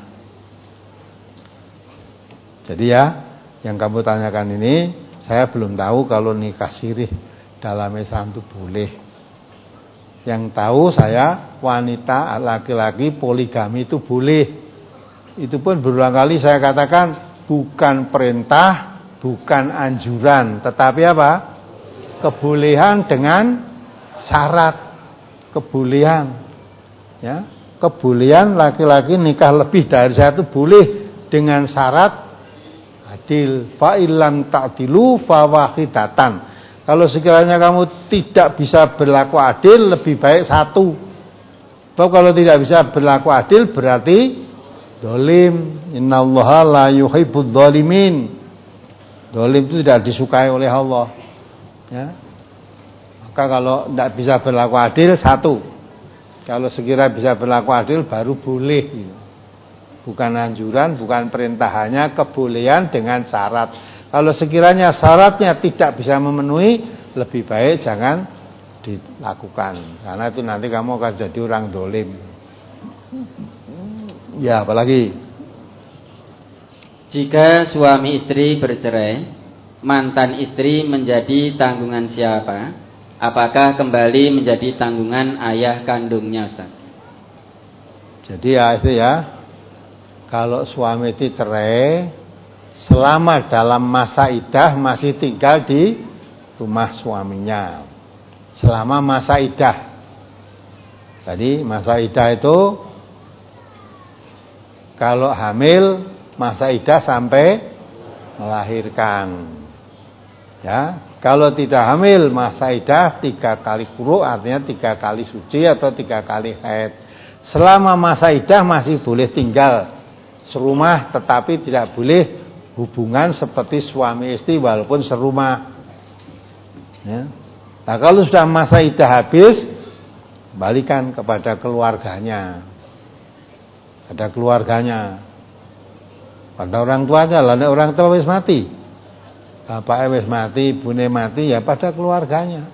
Jadi ya, yang kamu tanyakan ini saya belum tahu kalau nikah sirih dalam Islam itu boleh. Yang tahu saya wanita laki-laki poligami itu boleh. Itu pun berulang kali saya katakan bukan perintah, bukan anjuran, tetapi apa? Kebolehan dengan syarat. Kebolehan. Ya, kebolehan laki-laki nikah lebih dari satu boleh dengan syarat adil. Fa illam ta'dilu fa wahidatan. Kalau sekiranya kamu tidak bisa berlaku adil, lebih baik satu. Sebab kalau tidak bisa berlaku adil berarti zalim. Innallaha la yuhibbudz zalimin. Zalim itu tidak disukai oleh Allah. Ya. Maka kalau tidak bisa berlaku adil, satu. Kalau sekiranya bisa berlaku adil baru boleh. Bukan anjuran, bukan perintah, hanya kebolehan dengan syarat. Kalau sekiranya syaratnya tidak bisa memenuhi, lebih baik jangan dilakukan. Karena itu nanti kamu akan jadi orang zalim. Ya, apalagi? Jika suami istri bercerai, mantan istri menjadi tanggungan siapa? apakah kembali menjadi tanggungan ayah kandungnya, Ustaz? Jadi ya itu ya, kalau suami itu cerai, selama dalam masa iddah masih tinggal di rumah suaminya. Selama masa iddah. Jadi masa iddah itu kalau hamil masa iddah sampai melahirkan. Ya, kalau tidak hamil masa iddah tiga kali quru, artinya tiga kali suci atau tiga kali haid. Selama masa iddah masih boleh tinggal serumah, tetapi tidak boleh hubungan seperti suami istri walaupun serumah. Ya. Nah, kalau sudah masa iddah habis, balikan kepada keluarganya. Ada keluarganya. Pada orang tuanya, lah orang tua wis mati. Bapak wis mati, ibune mati, ya pada keluarganya.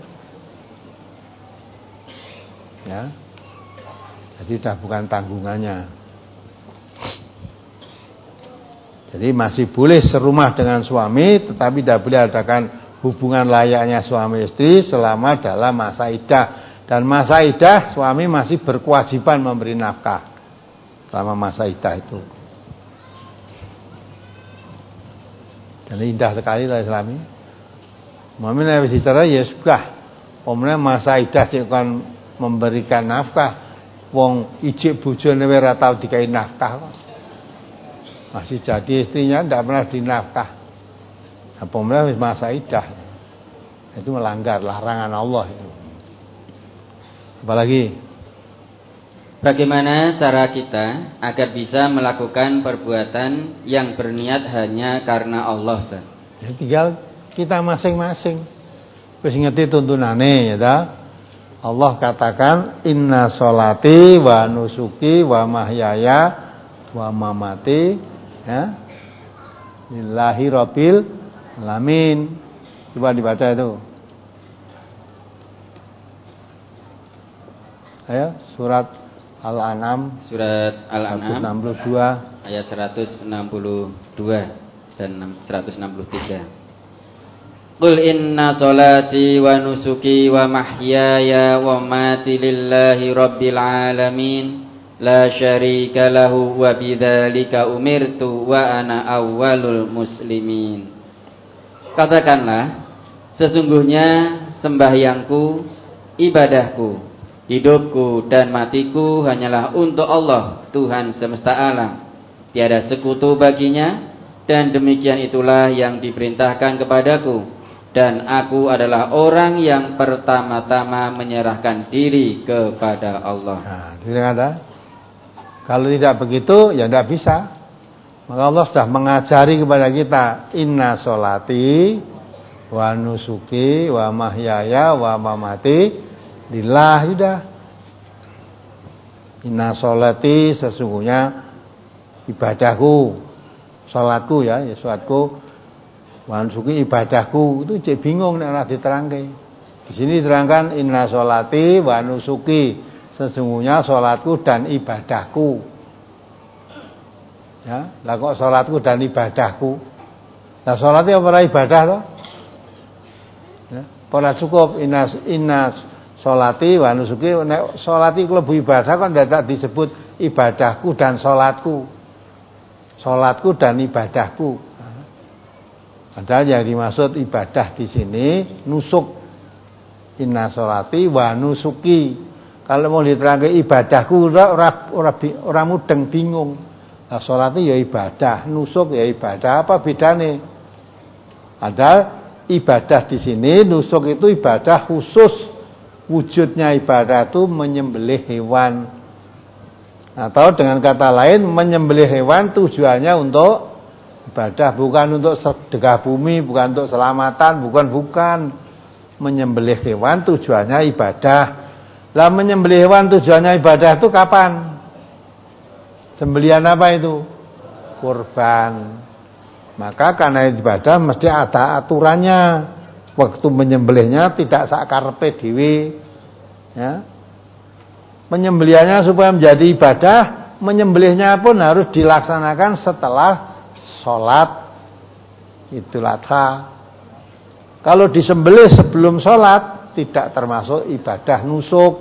Ya. Jadi sudah bukan tanggungannya. Jadi masih boleh serumah dengan suami, tetapi tidak boleh adakan hubungan layaknya suami istri selama dalam masa iddah. Dan masa iddah suami masih berkewajiban memberi nafkah selama masa iddah itu. Dan indah sekali lah Islami. Mami habis dicerai ya sudah. Pemenang masa iddah cek kan memberikan nafkah. Wong ijik bojone ora tau dikai nafkah kok. Masih jadi istrinya tidak pernah dinafkah. Nah, pemenang masa iddah. Itu melanggar larangan Allah itu. Apalagi bagaimana cara kita agar bisa melakukan perbuatan yang berniat hanya karena Allah, Ustaz? Ya tinggal kita masing-masing. Wis ngerti tuntunane ya ta. Allah katakan inna sholati wa nusuki wa mahyaya wa mamati ya lillahi rabbil alamin. Coba dibaca itu. Ayo surat Al-An'am, surat Al-An'am seratus enam puluh dua ayat seratus enam puluh dua dan seratus enam puluh tiga. Qul inna sholati wa nusuki wa mahyaya wa mamati lillahi rabbil alamin la syarika lahu wa bidzalika umirtu wa ana awwalul muslimin. Katakanlah, sesungguhnya sembahyangku, ibadahku, hidupku dan matiku hanyalah untuk Allah, Tuhan semesta alam. Tiada sekutu baginya, dan demikian itulah yang diperintahkan kepadaku. Dan aku adalah orang yang pertama-tama menyerahkan diri kepada Allah. Nah, tidak ada. Kalau tidak begitu, ya tidak bisa. Maka Allah sudah mengajari kepada kita, inna sholati wa nusuki wa mahyaya wa mamati lillah, sudah. Inna sholati, sesungguhnya ibadahku, sholatku ya, ya sholatku, wa nusuki ibadahku. Itu cek bingung nek ora diterangke. Di sini diterangkan inna sholati wa nusuki, sesungguhnya sholatku dan ibadahku. Ya, lah kok sholatku dan ibadahku? Lah sholatnya apa ibadah toh? Ya, ora cukup inna inna sholati wa nusuki, nek sholati klebu ibadah kan tidak disebut ibadahku dan sholatku. Sholatku dan ibadahku. Padahal yang dimaksud ibadah di sini nusuk. Inna sholati wa nusuki. Kalau mau diterangkan ibadahku ora ora ora, ora mudeng bingung. Nah, sholat itu ya ibadah, nusuk ya ibadah, apa bedanya? Padahal ibadah di sini, nusuk itu ibadah khusus. Wujudnya ibadah itu menyembelih hewan. Atau dengan kata lain, menyembelih hewan tujuannya untuk ibadah, bukan untuk sedekah bumi, bukan untuk selamatan, bukan bukan. Menyembelih hewan tujuannya ibadah. Lah menyembelih hewan tujuannya ibadah itu kapan? Sembelihan apa itu? Kurban. Maka karena ibadah mesti ada aturannya. Waktu menyembelihnya tidak sakarepe dhewe. Ya. Menyembelihnya supaya menjadi ibadah, menyembelihnya pun harus dilaksanakan setelah sholat Idul Adha. Kalau disembelih sebelum sholat, tidak termasuk ibadah nusuk.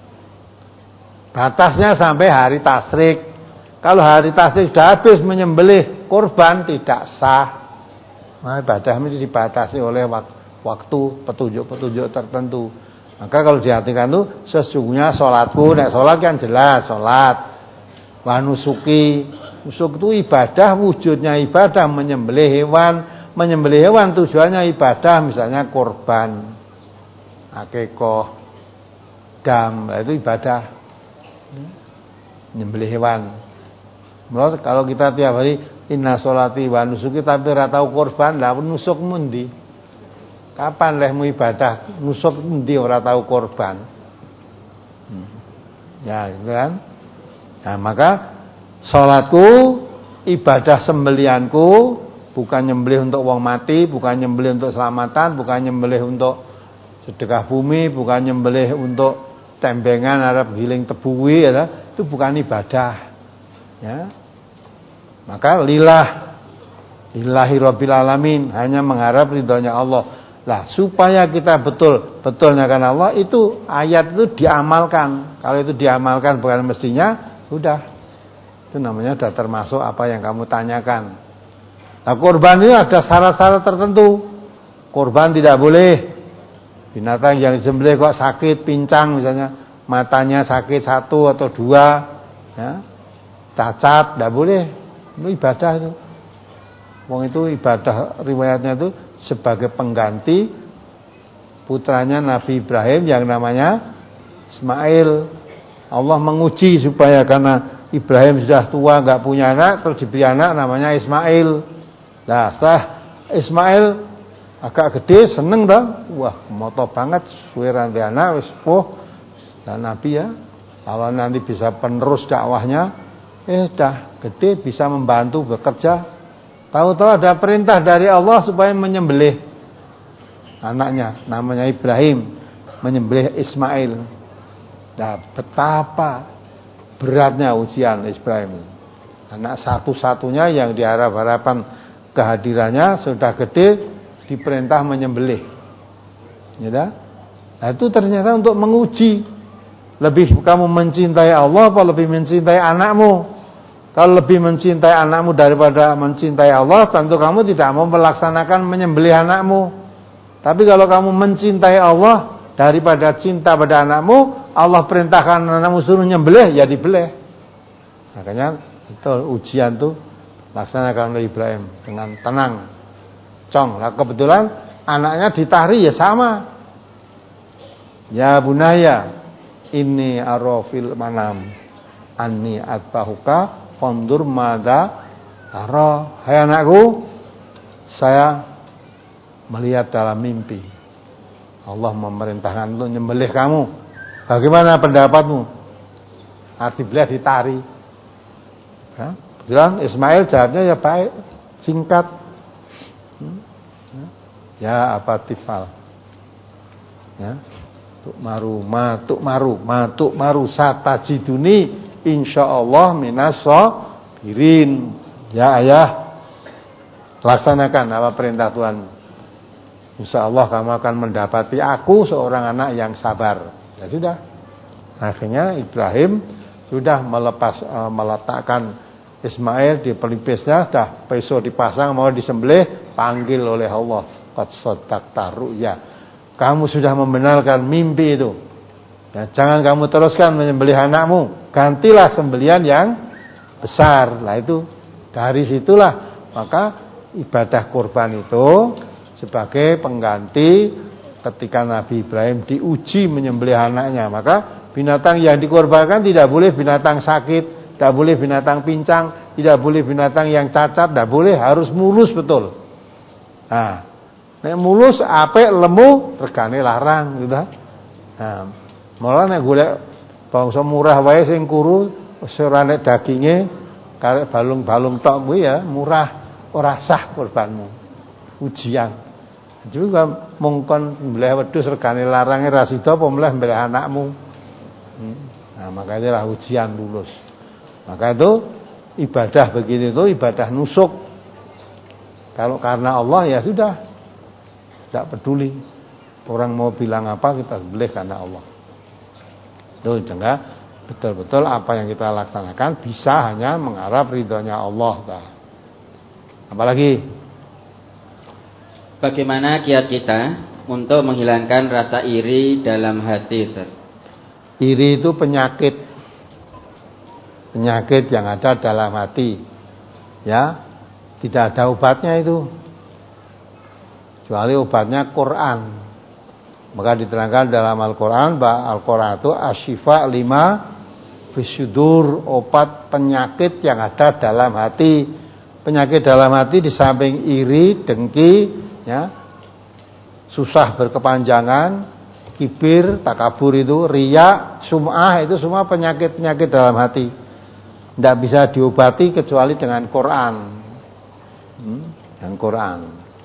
Batasnya sampai hari tasyrik. Kalau hari tasyrik sudah habis menyembelih kurban tidak sah. Nah, ibadah ini dibatasi oleh waktu petunjuk-petunjuk tertentu. Maka kalau diartikan itu sesungguhnya sholatku, nek sholat kan jelas sholat. Wa nusuki, nusuk itu ibadah, wujudnya ibadah menyembelih hewan, menyembelih hewan tujuannya ibadah, misalnya kurban, akikah, dam, itu ibadah. Menyembelih hewan. Menurut kalau kita tiap hari inna sholati wa nusuki tapi ora tau kurban, lah nusuk mundi. Kapan lehmu ibadah nusuk mundi ora tau kurban? Hmm. Ya, gitu kan? Nah, maka salatku, ibadah sembelianku bukan nyembelih untuk wong mati, bukan nyembelih untuk selamatan, bukan nyembelih untuk sedekah bumi, bukan nyembelih untuk tembengan arep giling tebuwi ya, itu bukan ibadah. Ya. Maka lillah lillahi rabbil alamin, hanya mengharap ridhonya Allah. Lah, supaya kita betul betulnya karena Allah, itu ayat itu diamalkan. Kalau itu diamalkan bukan mestinya, udah. Itu namanya sudah termasuk apa yang kamu tanyakan. Nah, kurban itu ada syarat-syarat tertentu. Kurban tidak boleh binatang yang disembelih kok sakit, pincang misalnya, matanya sakit satu atau dua, ya, cacat, tidak boleh. Itu ibadah itu. Wong itu ibadah, riwayatnya itu sebagai pengganti putranya Nabi Ibrahim yang namanya Ismail. Allah menguji supaya karena Ibrahim sudah tua nggak punya anak, terus diberi anak namanya Ismail. Nah, setelah Ismail agak gede, seneng dong. Wah, moto banget, suwe ranti anak wis sepuh. Dan Nabi ya, kalau nanti bisa penerus dakwahnya, eh dah gede bisa membantu bekerja. Tahu-tahu ada perintah dari Allah supaya menyembelih anaknya, namanya Ibrahim, menyembelih Ismail. Nah, betapa beratnya ujian Ibrahim. Anak satu-satunya yang diharap-harapan kehadirannya sudah gede, diperintah menyembelih. Ya, nah, itu ternyata untuk menguji, lebih kamu mencintai Allah apa lebih mencintai anakmu? Kalau lebih mencintai anakmu daripada mencintai Allah, tentu kamu tidak mau melaksanakan menyembelih anakmu. Tapi kalau kamu mencintai Allah daripada cinta pada anakmu, Allah perintahkan anakmu suruh nyembelih, ya dibelih. Makanya itu ujian tuh laksanakan oleh Ibrahim dengan tenang, cong. Nah, kebetulan anaknya ditahri ya sama. Ya bunaya, inni arafil manam anni atbahuka fandur mada tara. Hai anakku, saya melihat dalam mimpi Allah memerintahkan untuk nyembelih kamu. Bagaimana pendapatmu? Arti beliau ditari. Ya, kebetulan Ismail jawabnya ya baik, singkat. Ya apa tifal. Ya, tuk maru, matuk maru, matuk maru satajiduni insyaallah minasabirin. Ya ayah, laksanakan apa perintah Tuhan. Insyaallah kamu akan mendapati aku seorang anak yang sabar. Ya sudah. Akhirnya Ibrahim sudah melepas uh, meletakkan Ismail di pelipisnya, dah peso dipasang mau disembelih, panggil oleh Allah, qad saddaqta ru'ya. Kamu sudah membenarkan mimpi itu. Ya, jangan kamu teruskan menyembelih anakmu, gantilah sembelihan yang besar. Lah itu dari situlah maka ibadah kurban itu sebagai pengganti ketika Nabi Ibrahim diuji menyembelih anaknya. Maka binatang yang dikorbankan tidak boleh binatang sakit, tidak boleh binatang pincang, tidak boleh binatang yang cacat, tidak boleh, harus mulus betul. Nah, nek mulus apik lemu regane larang gitu. Nah, malah nek golek bangsa murah wae sing kuru ora nek daginge karek balung-balung tok kuwi ya murah, ora sah kurbanmu. Ujian. Juga mongkon mbeleh wedhus regane larange ra sida apa mbeleh mbeleh anakmu. Hmm. Nah, makanya lah ujian lulus. Maka itu ibadah begitu itu ibadah nusuk. Kalau karena Allah ya sudah, tidak peduli. Orang mau bilang apa kita sembelih karena Allah. Itu sehingga betul-betul apa yang kita laksanakan bisa hanya mengharap ridhonya Allah. Apalagi bagaimana kiat kita untuk menghilangkan rasa iri dalam hati, Ustaz? Iri itu penyakit. Penyakit yang ada dalam hati. Ya, tidak ada obatnya itu. Kecuali obatnya Quran. Maka diterangkan dalam Al-Quran bahwa Al-Quran itu asyifa lima fisudur, obat penyakit yang ada dalam hati. Penyakit dalam hati di samping iri, dengki, ya, susah berkepanjangan, kibir, takabur itu, riya, sum'ah, itu semua penyakit-penyakit dalam hati. Tidak bisa diobati kecuali dengan Quran. Hmm, dengan Quran.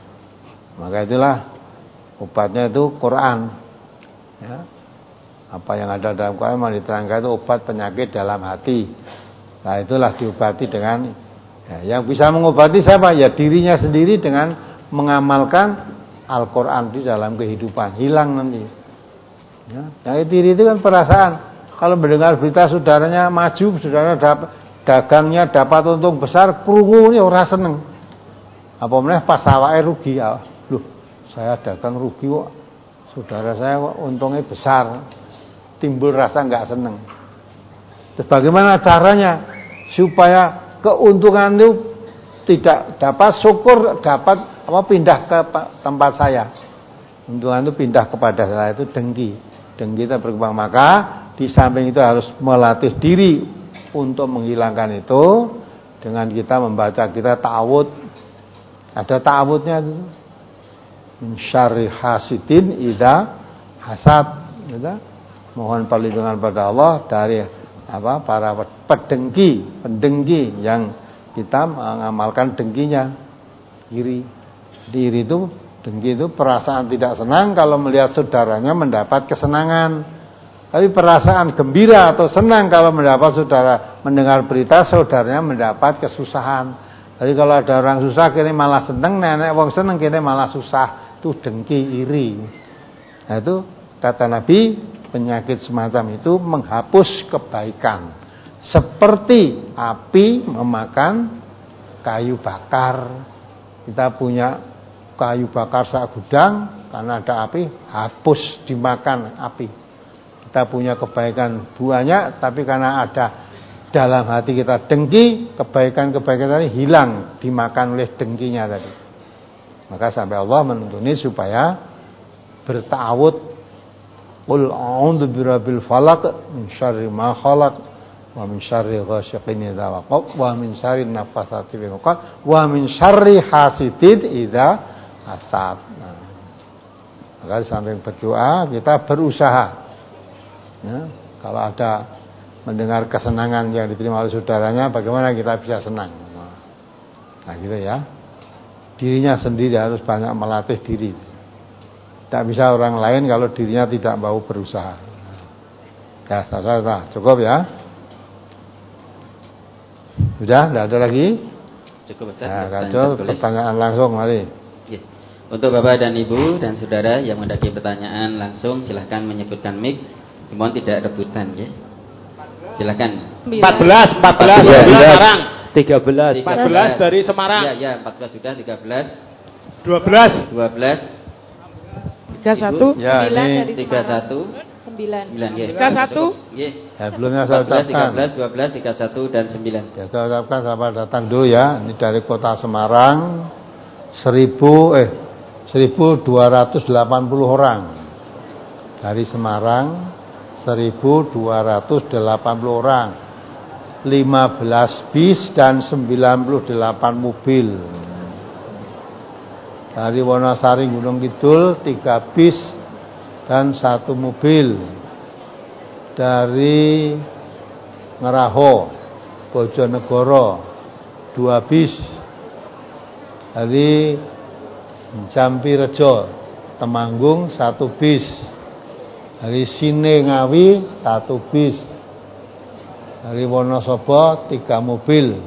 Maka itulah obatnya itu Quran. Ya. Apa yang ada dalam Quran yang diterangkan itu obat penyakit dalam hati. Nah itulah diobati dengan ya, yang bisa mengobati siapa? Ya dirinya sendiri dengan mengamalkan Al-Quran di dalam kehidupan. Hilang nanti. Ya. Yang diri itu kan perasaan. Kalau mendengar berita saudaranya maju, saudaranya dapat, dagangnya dapat untung besar, krungu ini orang seneng. Apa meneh pas awake rugi ya. Loh, saya dagang rugi kok. Saudara saya kok untungnya besar. Timbul rasa enggak seneng. Terus bagaimana caranya supaya keuntungan itu tidak dapat, syukur dapat apa pindah ke tempat saya. Keuntungan itu pindah kepada saya, itu dengki. Dengki kita berkembang, maka di samping itu harus melatih diri untuk menghilangkan itu dengan kita membaca, kita ta'awud. Ada ta'awudnya itu. Min syarri hasidin idza hasad, gitu. Mohon perlindungan pada Allah dari apa para pedengki, pendengki yang kita mengamalkan dengkinya, iri. Iri itu, dengki itu perasaan tidak senang kalau melihat saudaranya mendapat kesenangan. Tapi perasaan gembira atau senang kalau mendapat saudara mendengar berita saudaranya mendapat kesusahan. Tapi kalau ada orang susah kini malah senang, nenek wong senang kini malah susah. Itu dengki, iri. Nah itu kata Nabi, penyakit semacam itu menghapus kebaikan. Seperti api memakan kayu bakar. Kita punya kayu bakar sak gudang, karena ada api, hapus dimakan api. Kita punya kebaikan banyak, tapi karena ada dalam hati kita dengki, kebaikan-kebaikan tadi hilang dimakan oleh dengkinya tadi. Maka sampai Allah menuntuni supaya berta'awud. Qul a'udzu birabbil falaq min syarri ma khalaq wa min syarri ghasiqin idza waqab wa min syarri nafasati fil 'uqad wa min syarri hasidin idza hasad. Nah, maka di samping berdoa kita berusaha. Ya, kalau ada mendengar kesenangan yang diterima oleh saudaranya, bagaimana kita bisa senang? Nah, gitu ya. Dirinya sendiri harus banyak melatih diri. Tidak bisa orang lain kalau dirinya tidak mau berusaha. Ya, saya, saya, cukup ya. Sudah, tidak ada lagi. Cukup Ustaz. Nah, kacau, pertanyaan langsung, mari. Ya. Untuk Bapak dan Ibu dan Saudara yang mendaki pertanyaan langsung, silahkan menyebutkan mic. Mohon tidak rebutan ya. Silakan. empat belas, empat belas dari Semarang. tiga belas. empat belas dari Semarang. Iya, ya, empat belas sudah, tiga belas. dua belas. dua belas. tiga puluh satu. Ya, ini tiga puluh satu. sembilan. sembilan ya. tiga puluh satu. Ya. Ya, sebelumnya saya ucapkan. tiga belas, dua belas, tiga puluh satu dan sembilan. Ya, saya ucapkan selamat datang dulu ya. Ini dari kota Semarang. seribu eh seribu dua ratus delapan puluh orang. Dari Semarang seribu dua ratus delapan puluh orang, lima belas bis dan sembilan puluh delapan mobil. Dari Wonosari Gunung Kidul tiga bis dan satu mobil. Dari Ngeraho Bojonegoro dua bis. Dari Jampirejo Temanggung satu bis. Dari Sine Ngawi satu bis. Dari Wonosobo tiga mobil.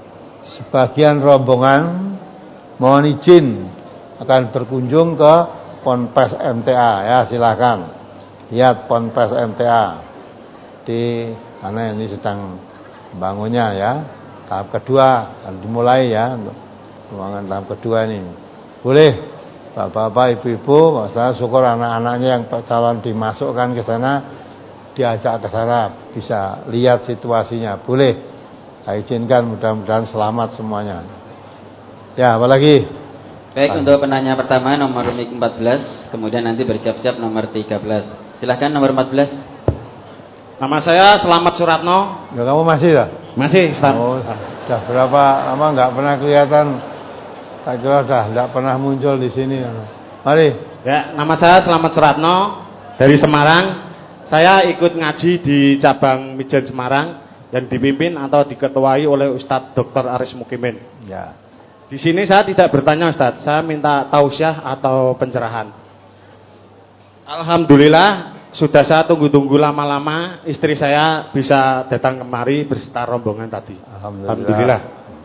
Sebagian rombongan mohon izin akan berkunjung ke Ponpes M T A ya, silakan. Lihat Ponpes M T A di mana ini sedang bangunnya ya. Tahap kedua harus dimulai ya, untuk ruangan tahap kedua ini. Boleh Bapak-bapak, ibu-ibu, saya syukur anak-anaknya yang calon dimasukkan ke sana, diajak ke sana, bisa lihat situasinya. Boleh, saya izinkan, mudah-mudahan selamat semuanya. Ya, apalagi? Baik, untuk penanya pertama nomor mic empat belas, kemudian nanti bersiap-siap nomor tiga belas. Silahkan nomor empat belas. Nama saya Selamat Suratno. Ya, kamu masih tak? Masih, Ustaz. Oh, sudah berapa lama nggak pernah kelihatan? Tak kira sudah tidak pernah muncul di sini. Mari. Ya, nama saya Selamat Suratno dari Semarang. Saya ikut ngaji di cabang Mijen Semarang yang dipimpin atau diketuai oleh Ustadz Doktor Aris Mukimin. Ya. Di sini saya tidak bertanya, Ustadz. Saya minta tausiah atau pencerahan. Alhamdulillah sudah saya tunggu-tunggu lama-lama, istri saya bisa datang kemari berserta rombongan tadi. Alhamdulillah. Alhamdulillah.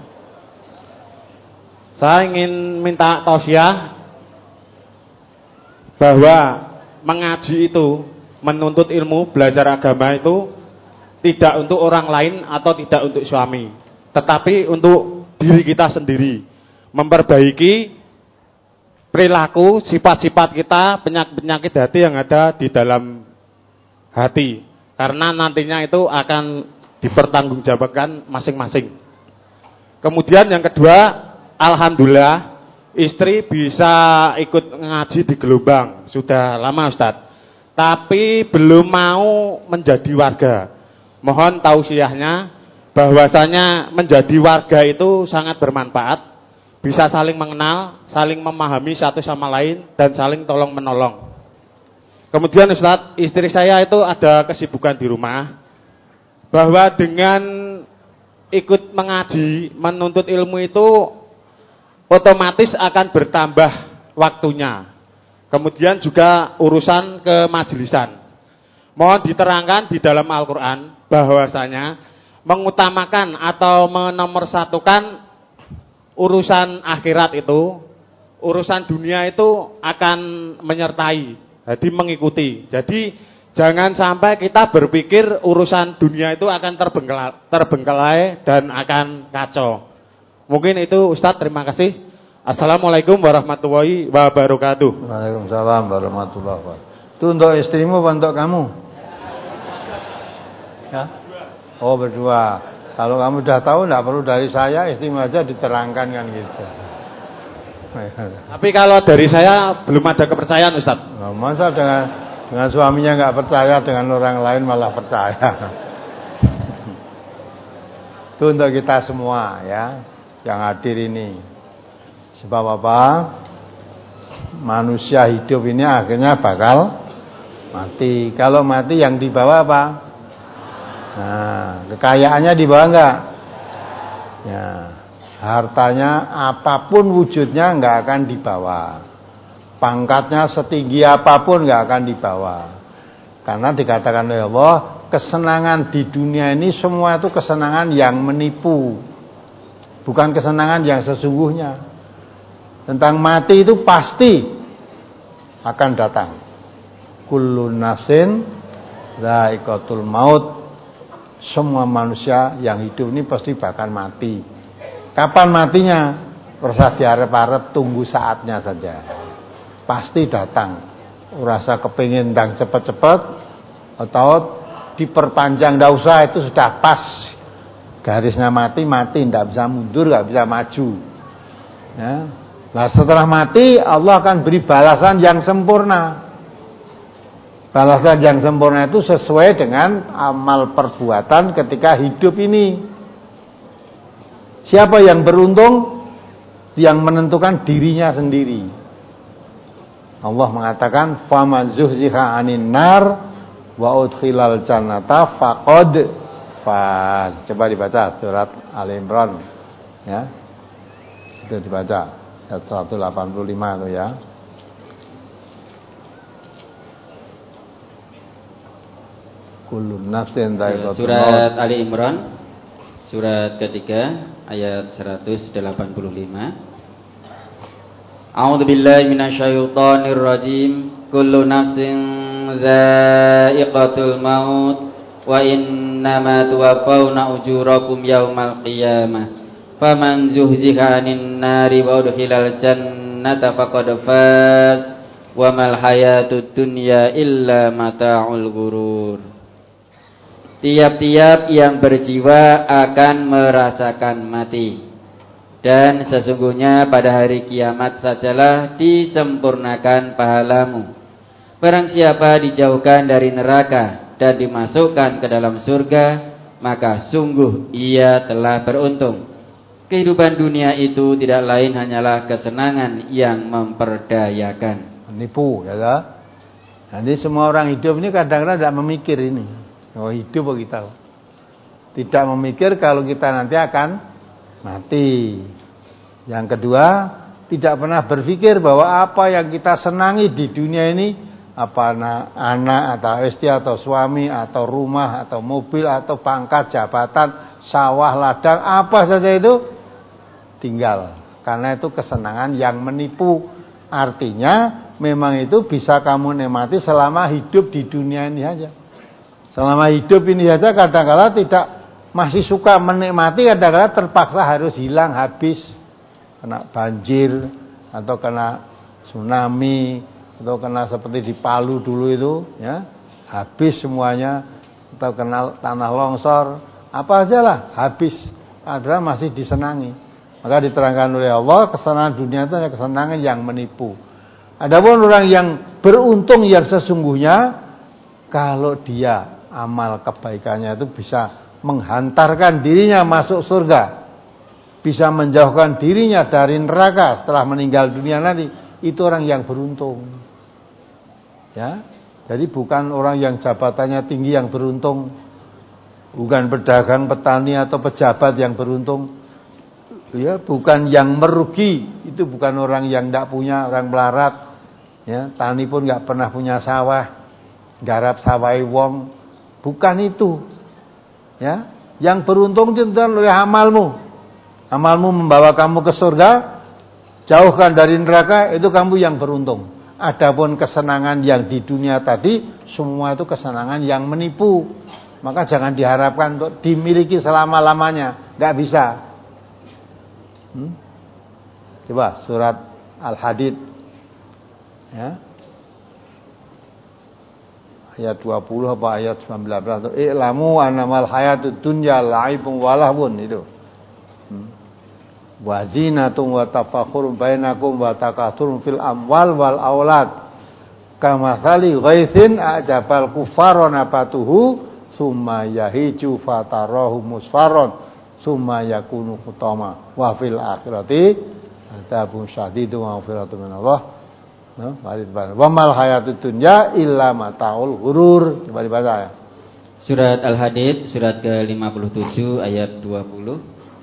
Saya ingin minta tausiah bahwa mengaji itu, menuntut ilmu, belajar agama itu tidak untuk orang lain atau tidak untuk suami, tetapi untuk diri kita sendiri, memperbaiki perilaku, sifat-sifat kita, penyakit-penyakit hati yang ada di dalam hati, karena nantinya itu akan dipertanggungjawabkan masing-masing. Kemudian yang kedua, alhamdulillah istri bisa ikut ngaji di Gelombang sudah lama, Ustadz, tapi belum mau menjadi warga. Mohon tausiahnya, bahwasanya menjadi warga itu sangat bermanfaat, bisa saling mengenal, saling memahami satu sama lain, dan saling tolong menolong. Kemudian Ustadz, istri saya itu ada kesibukan di rumah, bahwa dengan ikut mengaji, menuntut ilmu itu otomatis akan bertambah waktunya. Kemudian juga urusan kemajelisan. Mohon diterangkan di dalam Al-Quran bahwasanya mengutamakan atau menomorsatukan urusan akhirat itu, urusan dunia itu akan menyertai, jadi mengikuti. Jadi jangan sampai kita berpikir urusan dunia itu akan terbengkelai dan akan kacau. Mungkin itu, Ustadz, terima kasih. Assalamualaikum warahmatullahi wabarakatuh. Waalaikumsalam warahmatullahi wabarakatuh. Itu untuk istrimu apa untuk kamu? Ya? Oh, berdua. Kalau kamu sudah tahu, tidak perlu dari saya, istrimu aja diterangkan kan gitu. Tapi kalau dari saya belum ada kepercayaan, Ustadz. Nah, masa dengan dengan suaminya nggak percaya, dengan orang lain malah percaya. Itu untuk kita semua ya, yang hadir ini. Sebab apa? Manusia hidup ini akhirnya bakal mati. Kalau mati yang dibawa apa? Nah, kekayaannya dibawa enggak? Ya, hartanya apapun wujudnya enggak akan dibawa. Pangkatnya setinggi apapun enggak akan dibawa. Karena dikatakan oleh Allah, kesenangan di dunia ini semua itu kesenangan yang menipu. Bukan kesenangan yang sesungguhnya. Tentang mati itu pasti akan datang. Kullu nafsin dha'iqatul maut. Semua manusia yang hidup ini pasti bakal mati. Kapan matinya? Rasa diarep-arep, tunggu saatnya saja. Pasti datang. Rasa kepingin dan cepat-cepat atau diperpanjang, tidak usah, itu sudah pas. Garisnya mati, mati, tidak bisa mundur, tidak bisa maju. Ya. Nah, setelah mati Allah akan beri balasan yang sempurna. Balasan yang sempurna itu sesuai dengan amal perbuatan ketika hidup ini. Siapa yang beruntung? Yang menentukan dirinya sendiri. Allah mengatakan, "Faman zuhziha 'anil nar wa udkhilal jannata faqad faz." Coba dibaca surat Al-Imran ya. Itu dibaca ayat seratus delapan puluh lima itu ya. Kullun nafsin dha'iqatul maut. Surat Ali Imran, surat ketiga ayat seratus delapan puluh lima. A'udzu billahi minasyaitonir rajim. Kullu nafsin dha'iqatul maut wa innama tuwaffawna ujurakum yaumal qiyamah. Faman zuhziha 'anil nari wa udkhilal jannata faqad faz wa mal hayatud dunya illa mata'ul ghurur. Tiap-tiap yang berjiwa akan merasakan mati, dan sesungguhnya pada hari kiamat sajalah disempurnakan pahalamu. Barang siapa dijauhkan dari neraka dan dimasukkan ke dalam surga, maka sungguh ia telah beruntung. Kehidupan dunia itu tidak lain hanyalah kesenangan yang memperdayakan. Menipu, ya tak? Jadi semua orang hidup ini kadang-kadang tidak memikir ini. Oh, hidup kita. Tidak memikir kalau kita nanti akan mati. Yang kedua, tidak pernah berpikir bahwa apa yang kita senangi di dunia ini, apa anak atau istri atau suami atau rumah atau mobil atau pangkat jabatan, sawah ladang, apa saja itu tinggal. Karena itu kesenangan yang menipu. Artinya memang itu bisa kamu nikmati selama hidup di dunia ini saja. Selama hidup ini saja kadang-kala tidak masih suka menikmati, kadang-kala terpaksa harus hilang, habis. Kena banjir atau kena tsunami atau kena seperti di Palu dulu itu, ya, habis semuanya, atau kena tanah longsor, apa aja lah habis, padahal masih disenangi. Maka diterangkan oleh Allah, kesenangan dunia itu hanya kesenangan yang menipu. Adapun orang yang beruntung yang sesungguhnya, kalau dia amal kebaikannya itu bisa menghantarkan dirinya masuk surga, bisa menjauhkan dirinya dari neraka setelah meninggal dunia nanti, itu orang yang beruntung. Ya, jadi bukan orang yang jabatannya tinggi yang beruntung, bukan pedagang, petani atau pejabat yang beruntung. Ya, bukan yang merugi, itu bukan orang yang tidak punya, orang melarat. Ya, tani pun nggak pernah punya sawah, garap sawai wong, bukan itu. Ya, yang beruntung itu oleh amalmu. Amalmu membawa kamu ke surga, jauhkan dari neraka, itu kamu yang beruntung. Adapun kesenangan yang di dunia tadi, semua itu kesenangan yang menipu. Maka jangan diharapkan untuk dimiliki selama-lamanya, nggak bisa. Hmm? Coba surat Al-Hadid, ya, ayat dua puluh apa ayat sembilan belas, i'lamu annamal hayatud dunya la'ibun wa lahwun, itu. Hmm. Wa zinatun wa tafakhurun bainakum wa takatsurun fil amwal wal aulad kamathali ghaithin a'jabal kuffara nabatuhu summa yahiju fatarahu musfarron summa yakunu hutama wa fil akhirati adzabun syadidun wa maghfiratun minallah. No, wa mal hayatud dunya illa mataul ghurur. Coba dibaca ya. Surat Al-Hadid surat ke lima puluh tujuh ayat dua puluh.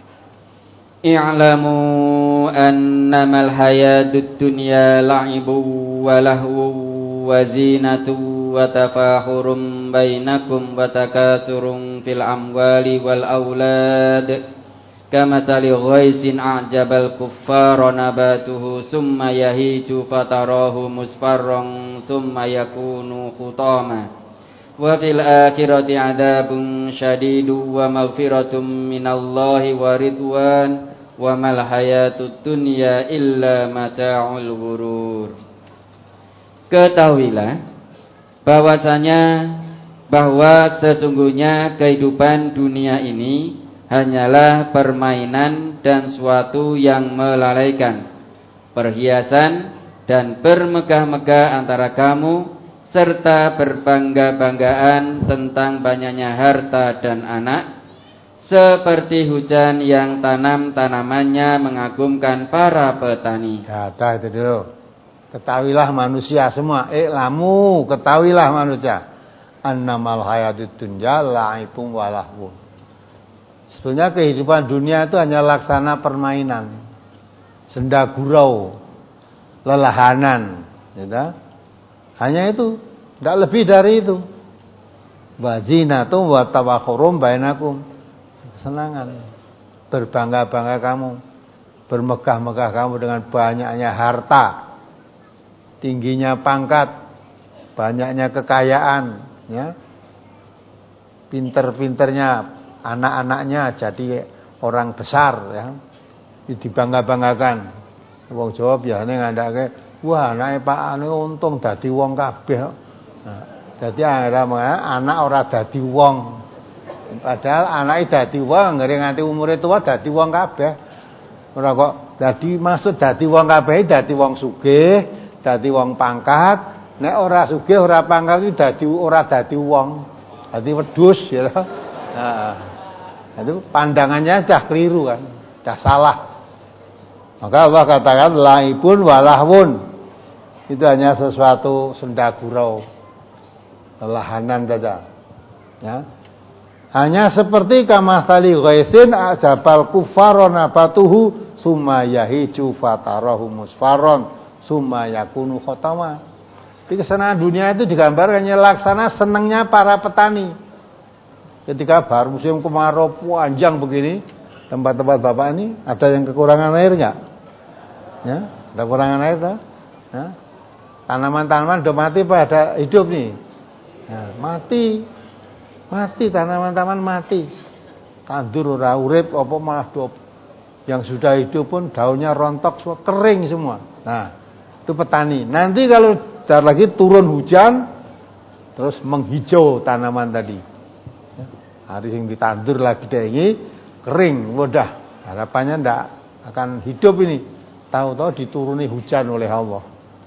I'lamu annamal hayatud dunya la'ibun wa lahwun wa zinatun wa tafahurum bainakum wa takasurun fil amwali wal aulad kamathali ghaisin a'jabal kuffara nabatuhu summa yahiju fatarahu musfarran summa yakunu khutama wa fil akhirati adzabun syadidun wa maghfiratun minallahi wa ridwan wa mal hayatud dunya illa mata'ul ghurur. Ketahuilah bahwasanya bahwa sesungguhnya kehidupan dunia ini hanyalah permainan dan suatu yang melalaikan, perhiasan dan bermegah-megah antara kamu, serta berbangga-banggaan tentang banyaknya harta dan anak, seperti hujan yang tanam-tanamannya mengagumkan para petani. Ya, dah itu dulu. Ketahuilah manusia semua, i'lamu, ketahuilah manusia, annamal hayatud dunya la'ibun wa lahwun. Sebenarnya kehidupan dunia itu hanya laksana permainan, senda gurau, lelahanan, gitu. Hanya itu, tidak lebih dari itu. Wa zinatun wa tawakhurum bainakum, kesenangan, berbangga-bangga kamu, bermegah-megah kamu dengan banyaknya harta, tingginya pangkat, banyaknya kekayaan, ya, pinter-pinternya anak-anaknya jadi orang besar, ya, dibangga-banggakan. Wong Jawa biasane ngandake, wah anake Pak ane untung dadi wong kabeh. Nah, dadi anak ora dadi wong. Padahal anake dadi wong ngeri nganti umure tuwa dadi wong kabeh. Ora kok dadi maksud dadi wong kabeh dadi wong sugih, dadi wong pangkat. Nek ora sugih ora pangkat iki dadi ora dadi wong. Dadi wedhus ya. Nah, itu pandangannya dah keliru kan, dah salah. Maka Allah katakan laibun walahwun. Itu hanya sesuatu senda gurau, lelahanan saja. Ya. Hanya seperti kamathali ghaisin ajabal kufaron abatuhu summa yahiju fatarahu musfaron summa yakunu khotama. Di kesenangan dunia itu digambarkannya laksana senangnya para petani. Ketika baru musim kemarau panjang begini, tempat-tempat Bapak ini ada yang kekurangan air enggak? Ya, ada kekurangan air tak? Ya. Tanaman-tanaman sudah mati apa ada hidup nih? Ya, mati. Mati tanaman-tanaman mati. Tandur ora urip apa malah dop. Yang sudah hidup pun daunnya rontok semua, kering semua. Nah, itu petani. Nanti kalau dar lagi turun hujan terus menghijau tanaman tadi. Ya, hari yang ditandur lagi deh ini kering, mudah. Harapannya ndak akan hidup ini. Tahu-tahu dituruni hujan oleh Allah.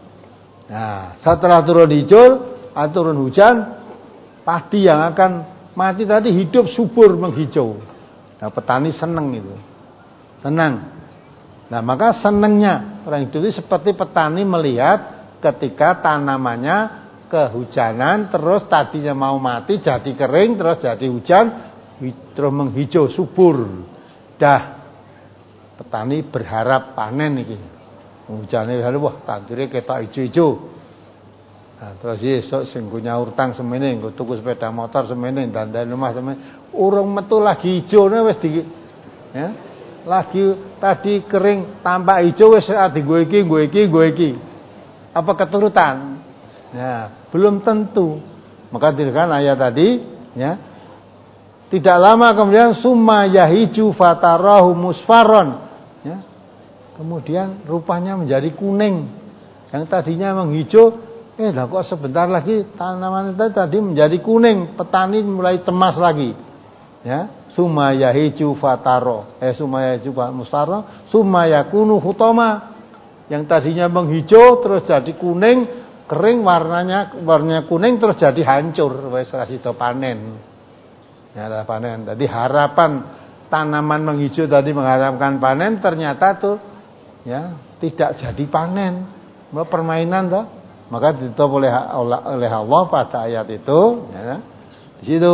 Nah, setelah turun hijau, turun hujan, padi yang akan mati tadi hidup subur menghijau. Nah, petani senang itu. Senang. Nah, maka senangnya orang hidup itu seperti petani melihat ketika tanamannya kehujanan terus tadinya mau mati jadi kering terus jadi hujan terus menghijau subur. Dah petani berharap panen iki. Hujane wah tandure ketok ijo-ijo. Nah, terus esuk sing go nyaur utang semene, nggo tuku sepeda motor semene, dandan rumah semene, urung metu lagi ijone wis di ya. Lagi tadi kering tampak hijau wis dienggo iki, nggo iki, nggo iki. Apa keturutan? Ya, belum tentu. Maka dikatakan ayat tadi, ya. Tidak lama kemudian summa yahiju fatarahu musfaron. Ya. Kemudian rupanya menjadi kuning. Yang tadinya menghijau, eh lah kok sebentar lagi tanaman itu tadi menjadi kuning, petani mulai cemas lagi. Ya, summa yahiju fataro, eh summa yahiju musfaro, summa yakunu hutama. Yang tadinya menghijau terus jadi kuning, kering warnanya warnanya kuning terus jadi hancur, wis ora sida panen. Ya, ada panen. Jadi harapan tanaman menghijau tadi mengharapkan panen ternyata tuh ya tidak jadi panen. Mau permainan toh. Maka ditutup oleh oleh Allah pada ayat itu, ya. Di situ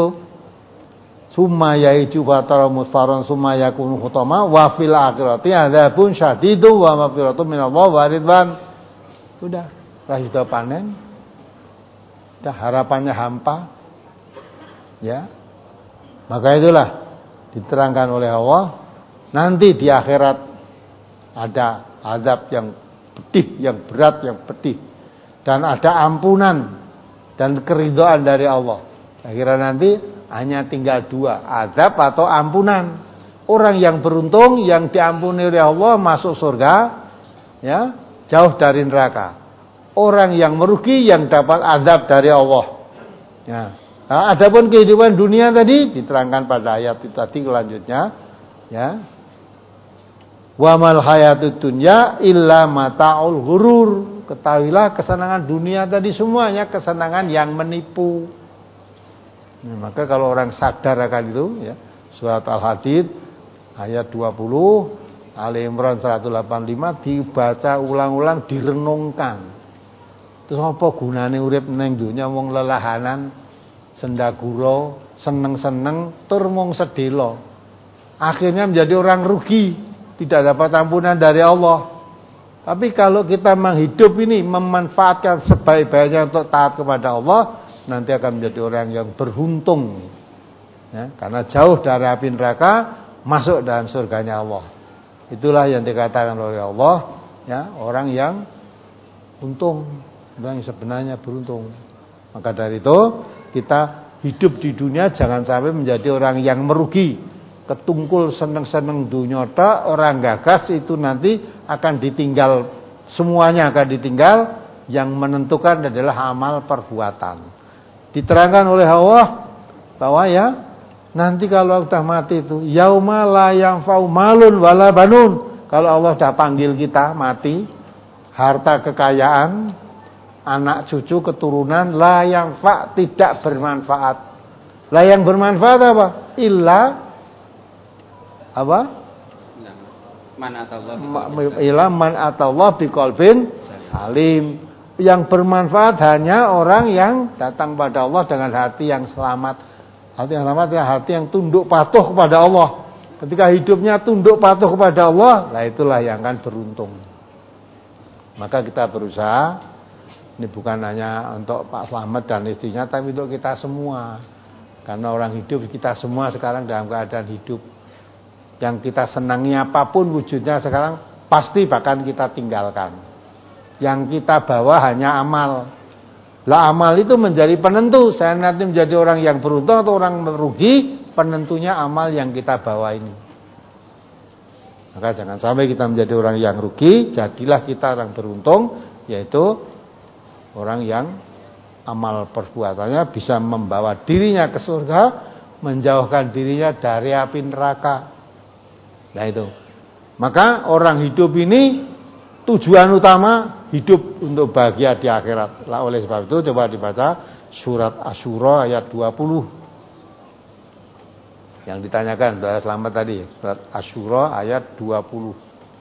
summa yaiju fatara musfaron summa yakunu hutama wa fil akhirati adzabun syadidu wa maghfiratun minallah wa ridwan. Sudah, sudah panen. Sudah harapannya hampa. Ya. Maka itulah diterangkan oleh Allah nanti di akhirat ada azab yang pedih, yang berat, yang pedih dan ada ampunan dan keridhaan dari Allah. Akhirnya nanti hanya tinggal dua, azab atau ampunan. Orang yang beruntung yang diampuni oleh Allah masuk surga, ya, jauh dari neraka. Orang yang merugi yang dapat azab dari Allah. Ya. Nah, adapun kehidupan dunia tadi diterangkan pada ayat itu tadi selanjutnya, ya. Wa mal hayatud dunya illa mataul ghurur. Ketahuilah kesenangan dunia tadi semuanya kesenangan yang menipu. Nah, maka kalau orang sadar akan itu, ya, surat Al-Hadid ayat dua puluh, Ali Imran seratus delapan puluh lima dibaca ulang-ulang, direnungkan. Terus apa gunane urip ning donya wong lelahanan, sendagura, seneng-seneng, tur mung sedelo. Akhirnya menjadi orang rugi, tidak dapat ampunan dari Allah. Tapi kalau kita menghidup ini memanfaatkan sebaik-baiknya untuk taat kepada Allah, nanti akan menjadi orang yang beruntung, ya, karena jauh dari api neraka, masuk dalam surganya Allah. Itulah yang dikatakan oleh Allah, ya, orang yang untung, orang yang sebenarnya beruntung. Maka dari itu kita hidup di dunia jangan sampai menjadi orang yang merugi, ketungkul seneng-seneng dunia tok, orang gagas itu nanti akan ditinggal, semuanya akan ditinggal. Yang menentukan adalah amal perbuatan. Diterangkan oleh Allah bahwa ya nanti kalau kita mati itu yauma la yanfa'u malun wala banun. Kalau Allah sudah panggil kita mati, harta kekayaan, anak cucu keturunan la yanfa' tidak bermanfaat. Lah yang bermanfaat apa? Illa apa? Man atallah illa man atallah biqalbin salim. Yang bermanfaat hanya orang yang datang pada Allah dengan hati yang selamat. Hati yang selamat ya hati yang tunduk patuh kepada Allah. Ketika hidupnya tunduk patuh kepada Allah, lah itulah yang akan beruntung. Maka kita berusaha, ini bukan hanya untuk Pak Slamet dan istrinya, tapi untuk kita semua. Karena orang hidup, kita semua sekarang dalam keadaan hidup. Yang kita senangi apapun wujudnya sekarang, pasti bahkan kita tinggalkan. Yang kita bawa hanya amal. Lah amal itu menjadi penentu. Saya nanti menjadi orang yang beruntung atau orang merugi, penentunya amal yang kita bawa ini. Maka jangan sampai kita menjadi orang yang rugi, jadilah kita orang beruntung, yaitu orang yang amal perbuatannya bisa membawa dirinya ke surga, menjauhkan dirinya dari api neraka. Nah itu. Maka orang hidup ini tujuan utama hidup untuk bahagia di akhirat. Lah oleh sebab itu coba dibaca surat Asy-Syura ayat dua puluh. Yang ditanyakan sudah selamat tadi, surat Asy-Syura ayat dua puluh.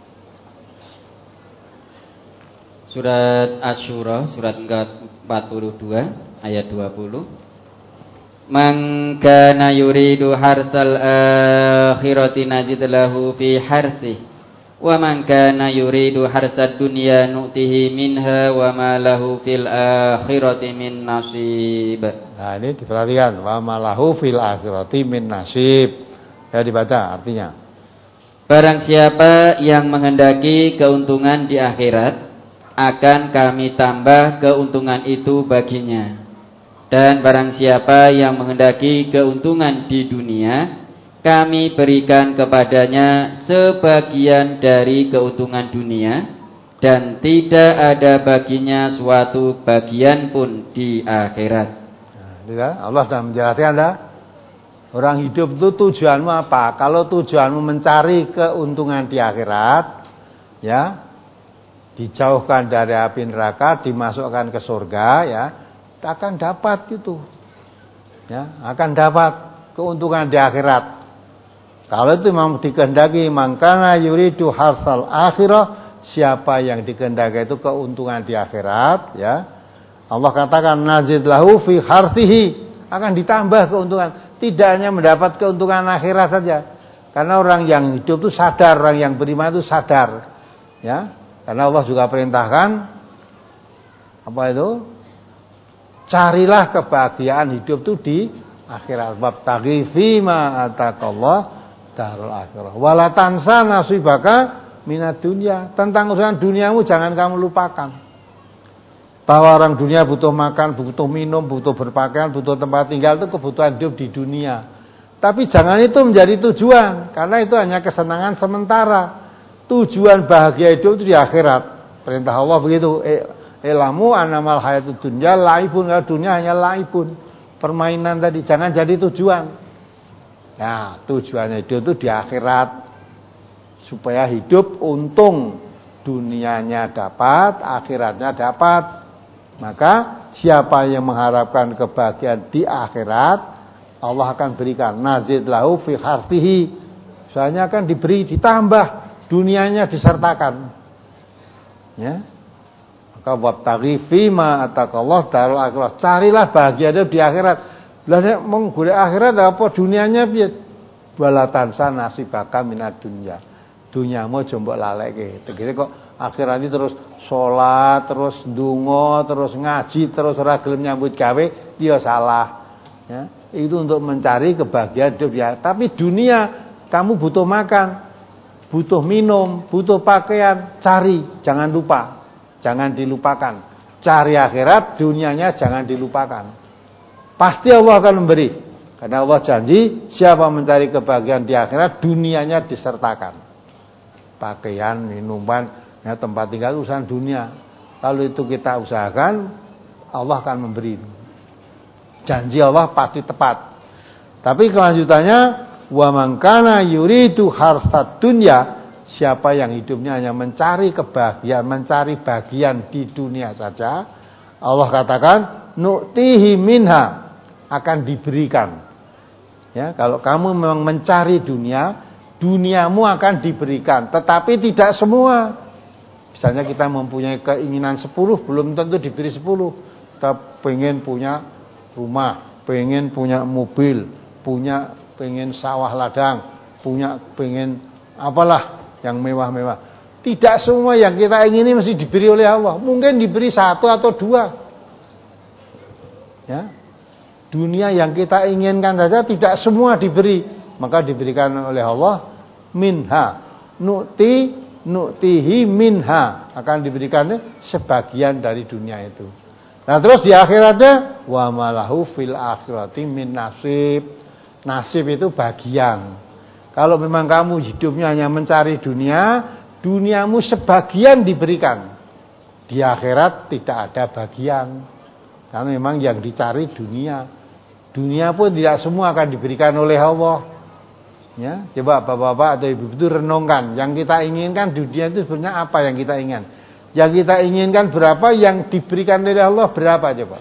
Surat Asy-Syura surat empat puluh dua ayat dua puluh. Man kana yuridu harsal akhirati najid lahu fi harsihi wa man kana yuridu harsad dunya nu'tihi minha wa ma lahu fil akhirati min nasib. Nah, ini diperhatikan, wa ma lahu fil akhirati min nasib. Ya dibaca artinya. Barang siapa yang menghendaki keuntungan di akhirat, akan kami tambah keuntungan itu baginya. Dan barang siapa yang menghendaki keuntungan di dunia, kami berikan kepadanya sebagian dari keuntungan dunia, dan tidak ada baginya suatu bagian pun di akhirat. Nah, Allah sudah menjelaskan dah. Orang hidup itu tujuanmu apa? Kalau tujuanmu mencari keuntungan di akhirat, ya, dijauhkan dari api neraka, dimasukkan ke surga, ya, akan dapat itu, ya, akan dapat keuntungan di akhirat. Kalau itu memang dikehendaki, mangkana yuridu harsal akhirah, siapa yang dikehendaki itu keuntungan di akhirat, ya. Allah katakan nazid lahu fi harsihi, akan ditambah keuntungan. Tidak hanya mendapat keuntungan akhirat saja. Karena orang yang hidup itu sadar, orang yang beriman itu sadar, ya. Karena Allah juga perintahkan apa itu? Carilah kebahagiaan hidup itu di akhirat. Wabtaghi fima ataqallah darul akhirah. Wala tansa nasibaka minad dunya. Tentang urusan duniamu jangan kamu lupakan. Bahwa orang dunia butuh makan, butuh minum, butuh berpakaian, butuh tempat tinggal, itu kebutuhan hidup di dunia. Tapi jangan itu menjadi tujuan, karena itu hanya kesenangan sementara. Tujuan bahagia hidup itu di akhirat. Perintah Allah begitu. Elamu anamal hayatud dunya laibun, dunia hanya laibun. Permainan tadi, jangan jadi tujuan. Nah, tujuannya hidup itu di akhirat, supaya hidup untung, dunianya dapat, akhiratnya dapat. Maka siapa yang mengharapkan kebahagiaan di akhirat, Allah akan berikan nazid lahu fi hartihi. Soalnya akan diberi, ditambah, dunianya disertakan. Ya. Maka wabtaghi fima ataqallah darul akhirah. Carilah bahagia di akhirat. Lah nek mung golek akhirat apa dunianya piye? Walatan sana nasibaka minad dunya. Dunyamu aja mbok laleke. Tegese kok akhirat ini terus salat, terus ndonga, terus ngaji, terus ora gelem nyambut gawe, ya salah. Ya, itu untuk mencari kebahagiaan hidup ya. Tapi dunia kamu butuh makan. butuh minum, butuh pakaian, cari, jangan lupa, jangan dilupakan. Cari akhirat, dunianya jangan dilupakan. Pasti Allah akan memberi. Karena Allah janji, siapa mencari kebahagiaan di akhirat, dunianya disertakan. Pakaian, minuman, ya, tempat tinggal, urusan dunia. Lalu itu kita usahakan, Allah akan memberi. Janji Allah pasti tepat. Tapi kelanjutannya, wa man kana yuridu harsat dunya, siapa yang hidupnya hanya mencari kebahagiaan, mencari bagian di dunia saja, Allah katakan nu'tihi minha, akan diberikan. Ya, kalau kamu memang mencari dunia, duniamu akan diberikan, tetapi tidak semua. Misalnya kita mempunyai keinginan sepuluh, belum tentu diberi sepuluh. Kita pengen punya rumah, pengen punya mobil, punya pengen sawah ladang, punya pengen apalah yang mewah-mewah. Tidak semua yang kita ingini mesti diberi oleh Allah. Mungkin diberi satu atau dua. Ya. Dunia yang kita inginkan saja tidak semua diberi, maka diberikan oleh Allah minha, nu'ti nu'tihi minha, akan diberikan sebagian dari dunia itu. Nah, terus di akhiratnya wa malahu fil akhirati min nasib. Nasib itu bagian. Kalau memang kamu hidupnya hanya mencari dunia, duniamu sebagian diberikan. Di akhirat tidak ada bagian. Karena memang yang dicari dunia. Dunia pun tidak semua akan diberikan oleh Allah. Ya, coba bapak-bapak atau ibu-ibu itu renungkan, yang kita inginkan dunia itu sebenarnya apa yang kita inginkan? Yang kita inginkan berapa, yang diberikan oleh Allah berapa, coba?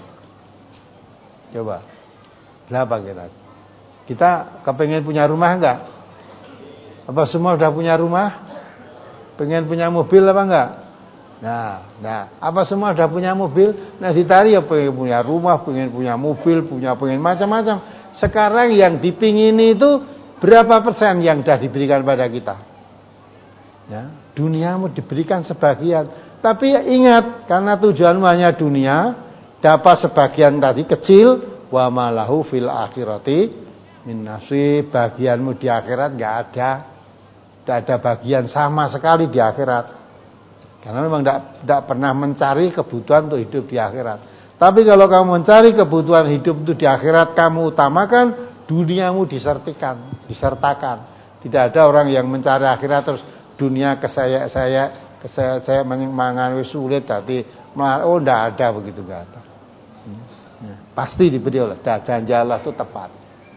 Coba. Berapa kita? Kita kepengen punya rumah enggak? Apa semua sudah punya rumah? Pengen punya mobil apa enggak? Nah, nah, apa semua sudah punya mobil? Nah, ditari ya pengen punya rumah, pengen punya mobil, punya pengen macam-macam. Sekarang yang dipingini itu berapa persen yang sudah diberikan pada kita? Ya, duniamu diberikan sebagian. Tapi ingat, karena tujuanmu hanya dunia, dapat sebagian tadi kecil, wa malahu fil akhirati min nasib, bagianmu di akhirat enggak ada. Tidak ada bagian sama sekali di akhirat. Karena memang tidak pernah mencari kebutuhan untuk hidup di akhirat. Tapi kalau kamu mencari kebutuhan hidup itu di akhirat, kamu utamakan, duniamu disertikan, disertakan. Tidak ada orang yang mencari akhirat terus dunia kesaya-saya, kesaya-saya mangan wis sulit tadi. Oh, tidak ada begitu, enggak ada. Hmm. Ya, pasti diberi oleh janji Allah itu tepat.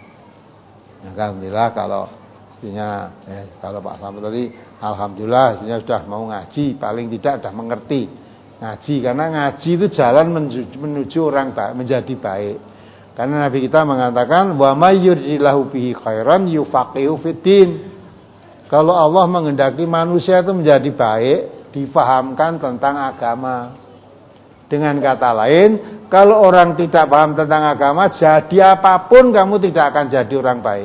Ya, alhamdulillah kalau Artinya, eh, kalau Pak Slamet tadi, alhamdulillah, artinya sudah mau ngaji, paling tidak sudah mengerti ngaji, karena ngaji itu jalan menuju, menuju orang baik, menjadi baik. Karena Nabi kita mengatakan, wa may yuridillahu bihi khairan yufaqihu fiddin. Kalau Allah menghendaki manusia itu menjadi baik, difahamkan tentang agama. Dengan kata lain, kalau orang tidak paham tentang agama, jadi apapun kamu tidak akan jadi orang baik.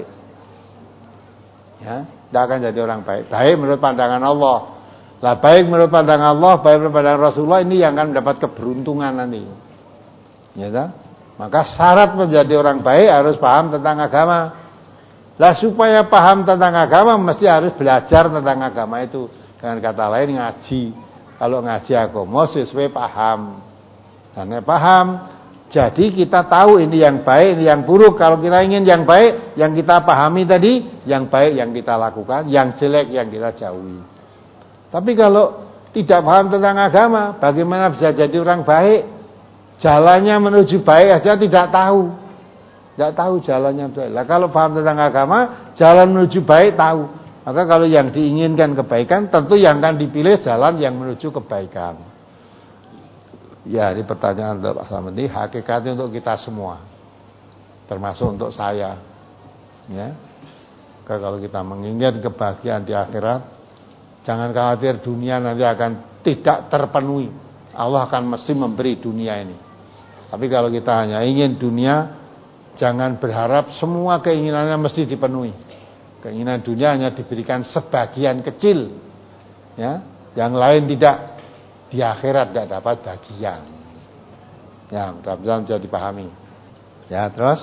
Ya, tidak akan jadi orang baik. Baik menurut pandangan Allah. Lah baik menurut pandangan Allah, baik menurut pandangan Rasulullah, ini yang akan mendapat keberuntungan nanti. Ya tak? Maka syarat menjadi orang baik harus paham tentang agama. Lah supaya paham tentang agama mesti harus belajar tentang agama itu. Dengan kata lain ngaji. Kalau ngaji agama sesuai paham. Karena paham, jadi kita tahu ini yang baik, ini yang buruk. Kalau kita ingin yang baik, yang kita pahami tadi, yang baik yang kita lakukan, yang jelek yang kita jauhi. Tapi kalau tidak paham tentang agama, bagaimana bisa jadi orang baik? Jalannya menuju baik aja tidak tahu. Tidak tahu jalannya baik. Nah, kalau paham tentang agama, jalan menuju baik tahu. Maka kalau yang diinginkan kebaikan, tentu yang akan dipilih jalan yang menuju kebaikan. Ya, ini pertanyaan untuk Pak Slamet, ini hakikatnya untuk kita semua, termasuk untuk saya. Ya, kalau kita menginginkan kebahagiaan di akhirat, jangan khawatir dunia nanti akan tidak terpenuhi. Allah akan mesti memberi dunia ini. Tapi kalau kita hanya ingin dunia, jangan berharap semua keinginannya mesti dipenuhi. Keinginan dunia hanya diberikan sebagian kecil, ya, yang lain tidak. Di akhirat tidak dapat bagian. Ya, mudah-mudahan bisa dipahami. Ya, terus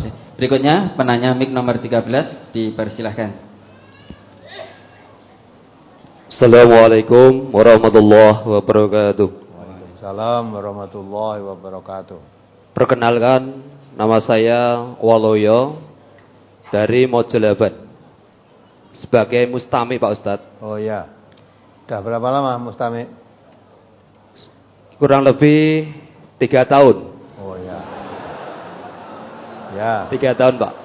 berikutnya penanya mic nomor tiga belas, dipersilahkan. Assalamualaikum warahmatullahi wabarakatuh. Waalaikumsalam warahmatullahi wabarakatuh. Perkenalkan, nama saya Waloyo dari Mojolaban sebagai mustami Pak Ustadz. Oh ya, sudah berapa lama mustami? Kurang lebih tiga tahun. Oh ya, ya. Tiga tahun Pak.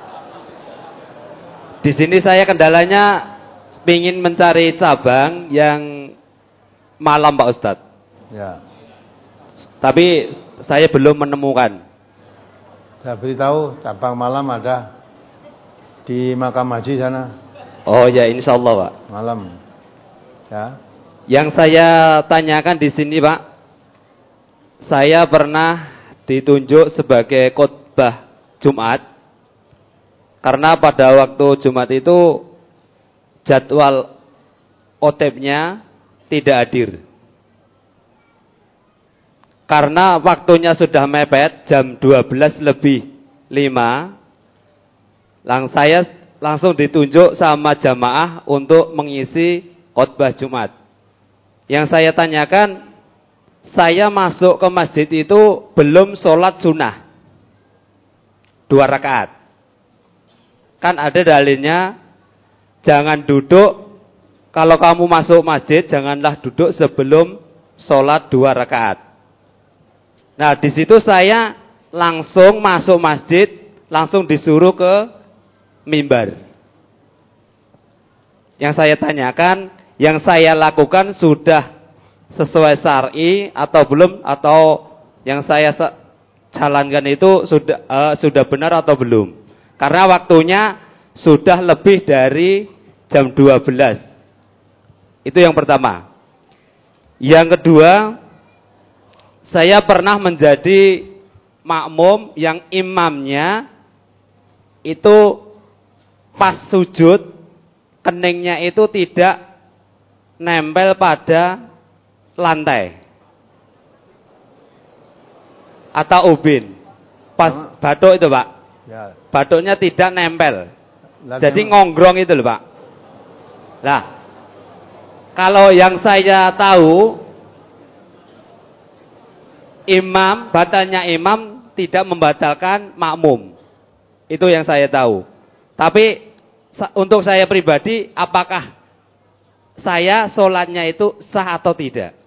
Di sini saya kendalanya ingin mencari cabang yang malam Pak Ustadz. Ya. Tapi saya belum menemukan. Saya beritahu cabang malam ada di Makam Haji sana. Oh ya, insya Allah Pak. Malam. Ya. Yang saya tanyakan di sini Pak, saya pernah ditunjuk sebagai khotbah Jumat. Karena pada waktu Jumat itu jadwal otepnya tidak hadir. Karena waktunya sudah mepet jam dua belas lebih lima, lang saya langsung ditunjuk sama jamaah untuk mengisi khotbah Jumat. Yang saya tanyakan, saya masuk ke masjid itu belum sholat sunnah dua rakaat. Kan ada dalilnya, jangan duduk, kalau kamu masuk masjid janganlah duduk sebelum sholat dua rakaat. Nah, di situ saya langsung masuk masjid, langsung disuruh ke mimbar. Yang saya tanyakan, yang saya lakukan sudah sesuai syar'i atau belum, atau yang saya jalankan itu sudah uh, sudah benar atau belum? Karena waktunya sudah lebih dari jam dua belas. Itu yang pertama. Yang kedua, saya pernah menjadi makmum yang imamnya itu pas sujud, keningnya itu tidak nempel pada lantai atau ubin. Pas batuk itu Pak, Ya. batuknya tidak nempel. Lalu Jadi memang- ngonggrong itu loh Pak. Nah, kalau yang saya tahu, imam, batalnya imam tidak membatalkan makmum. Itu yang saya tahu. Tapi sa- untuk saya pribadi, apakah saya sholatnya itu sah atau tidak?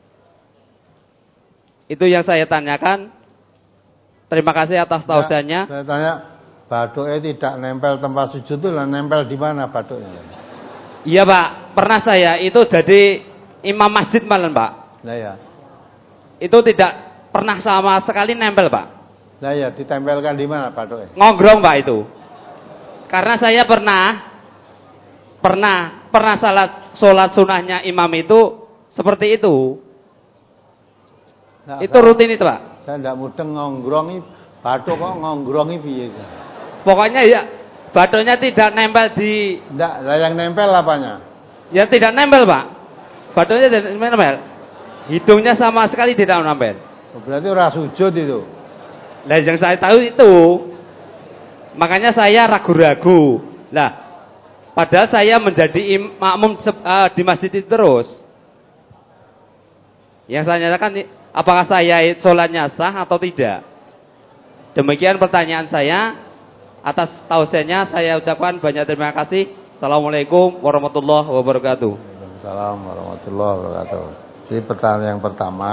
Itu yang saya tanyakan. Terima kasih atas tausiahnya. Saya tanya, batuknya tidak nempel tempat sujud itu lah, nempel di mana batuknya? Iya Pak, pernah saya itu jadi imam masjid malam Pak. Nah ya, Itu tidak pernah sama sekali nempel Pak. nah ya, ditempelkan di mana batuknya? Ngonggrong Pak itu. Karena saya pernah pernah pernah salat sholat sunnahnya imam itu seperti itu. Nah, Itu rutin itu Pak. Saya tidak mudeng ngongrongi batuk kok ngongrongi piye? Pokoknya ya batuknya tidak nempel di, Tidak, lah yang nempel apanya? ya tidak nempel Pak. Batuknya tidak nempel. Hidungnya sama sekali tidak nempel. Oh, berarti ora sujud itu. Nah yang saya tahu itu, makanya saya ragu-ragu. Lah, padahal saya menjadi im, makmum uh, di masjid itu terus. Yang saya nyatakan, apakah saya sholatnya sah atau tidak? Demikian pertanyaan saya. Atas tausiahnya saya ucapkan banyak terima kasih. Assalamualaikum warahmatullahi wabarakatuh. Waalaikumsalam warahmatullahi wabarakatuh. Jadi pertanyaan yang pertama,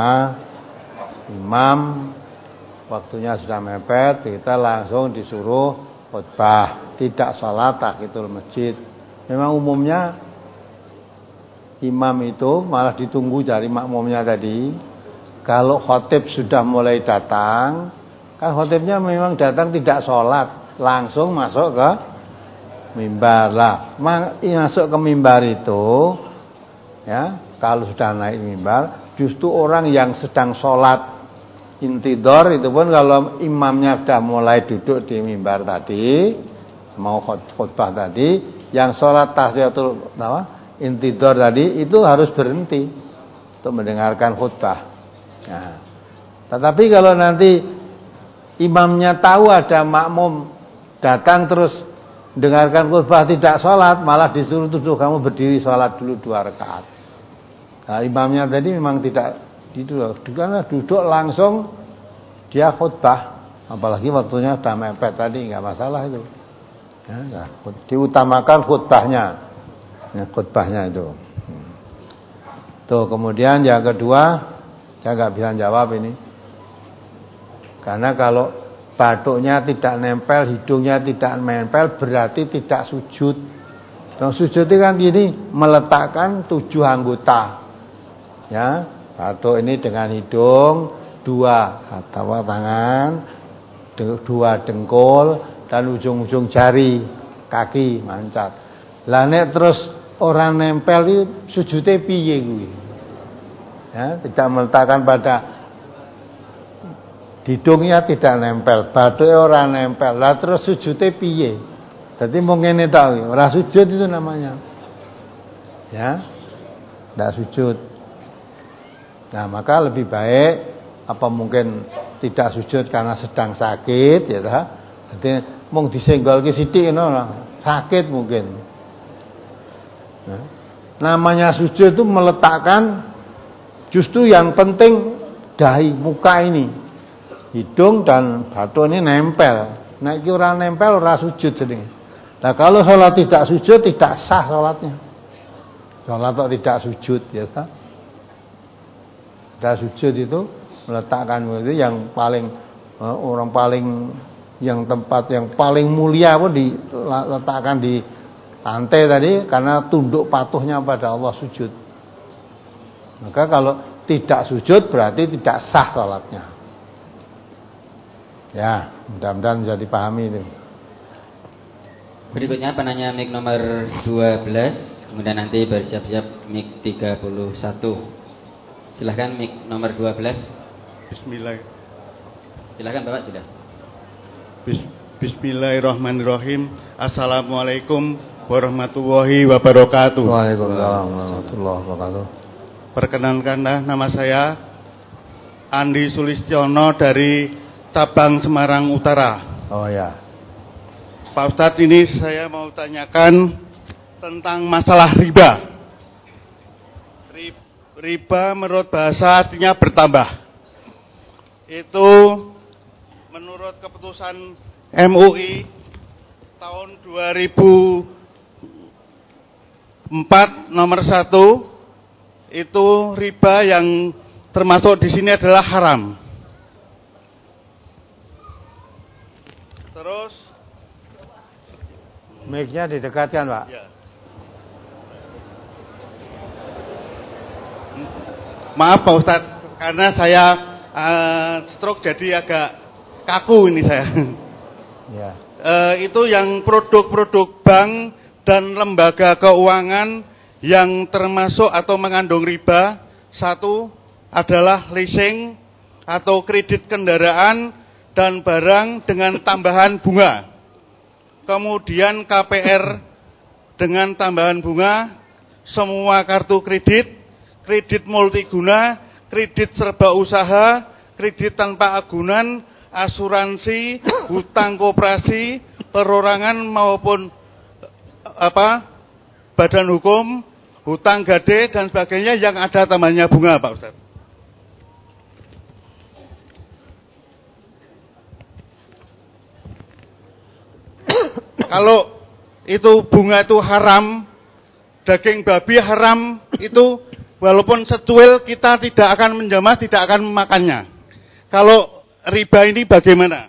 imam waktunya sudah mepet, kita langsung disuruh khutbah, tidak salat tahiyatul masjid. Memang umumnya imam itu malah ditunggu dari makmumnya tadi. Kalau khotib sudah mulai datang, kan khotibnya memang datang tidak sholat, langsung masuk ke mimbar lah. Masuk ke mimbar itu, ya, kalau sudah naik mimbar, justru orang yang sedang sholat intidor itu pun kalau imamnya sudah mulai duduk di mimbar tadi, mau khutbah tadi, yang sholat tahiyatul intidor tadi itu harus berhenti untuk mendengarkan khutbah. Nah, tetapi kalau nanti imamnya tahu ada makmum datang terus dengarkan khutbah tidak sholat, malah disuruh tuduh kamu berdiri sholat dulu dua rakaat. Nah, imamnya tadi memang tidak itu, karena duduk langsung dia khutbah, apalagi waktunya sudah mepet tadi, nggak masalah itu. Ya, nah, diutamakan khutbahnya, ya, khutbahnya itu. Tuh, kemudian yang kedua, saya nggak bisa jawab ini, karena kalau batuknya tidak nempel, hidungnya tidak nempel, berarti tidak sujud. Nah, sujud itu kan gini, meletakkan tujuh anggota, ya, batuk ini dengan hidung, dua atau tangan, dua dengkul, dan ujung-ujung jari kaki mancat. Lah nek terus orang nempel itu sujudnya piye kuwi? Ya, tidak meletakkan pada hidungnya tidak nempel, batuknya orang nempel. Lah terus sujudnya piye? Jadi mau ngene tok, ora sujud itu namanya. Ya. Tidak sujud. Nah, maka lebih baik apa mungkin tidak sujud karena sedang sakit, ya ta? Jadi mung disenggolke sithik ngono, sakit mungkin. Nah, namanya sujud itu meletakkan justru yang penting dahi, muka ini. Hidung dan batuk ini nempel. Nek iki ora nempel ora sujud jenenge. Nah, kalau sholat tidak sujud tidak sah sholatnya. Sholat kok tidak sujud, ya ta? Tidak sujud itu meletakkan itu yang paling orang paling yang tempat yang paling mulia pun diletakkan di lantai tadi karena tunduk patuhnya pada Allah sujud. Maka kalau tidak sujud berarti tidak sah sholatnya. Ya, mudah-mudahan bisa dipahami itu. Berikutnya penanya mic nomor dua belas, kemudian nanti bersiap-siap mic tiga puluh satu. Silahkan mic nomor dua belas. Bismillah. Silahkan Bapak sudah. Bismillahirrahmanirrahim. Assalamualaikum warahmatullahi wabarakatuh. Waalaikumsalam warahmatullahi wabarakatuh. Perkenalkanlah, nama saya Andi Sulistiono dari cabang Semarang Utara. Oh ya. Pak Ustadz, ini saya mau tanyakan tentang masalah riba. Riba menurut bahasa artinya bertambah. Itu menurut keputusan M U I tahun dua ribu empat nomor satu, itu riba yang termasuk di sini adalah haram. Terus mic-nya didekatkan, Pak. ya. Maaf Pak Ustadz, karena saya uh, stroke jadi agak kaku ini saya. Ya. Uh, itu yang produk-produk bank dan lembaga keuangan yang termasuk atau mengandung riba. Satu adalah leasing atau kredit kendaraan dan barang dengan tambahan bunga. Kemudian K P R dengan tambahan bunga, semua kartu kredit, kredit multiguna, kredit serba usaha, kredit tanpa agunan, asuransi, hutang koperasi, perorangan maupun apa badan hukum, hutang gade dan sebagainya yang ada tambahannya bunga, Pak Ustadz. Kalau itu bunga itu haram, daging babi haram, itu walaupun secuil kita tidak akan menjamah, tidak akan memakannya. Kalau riba ini bagaimana?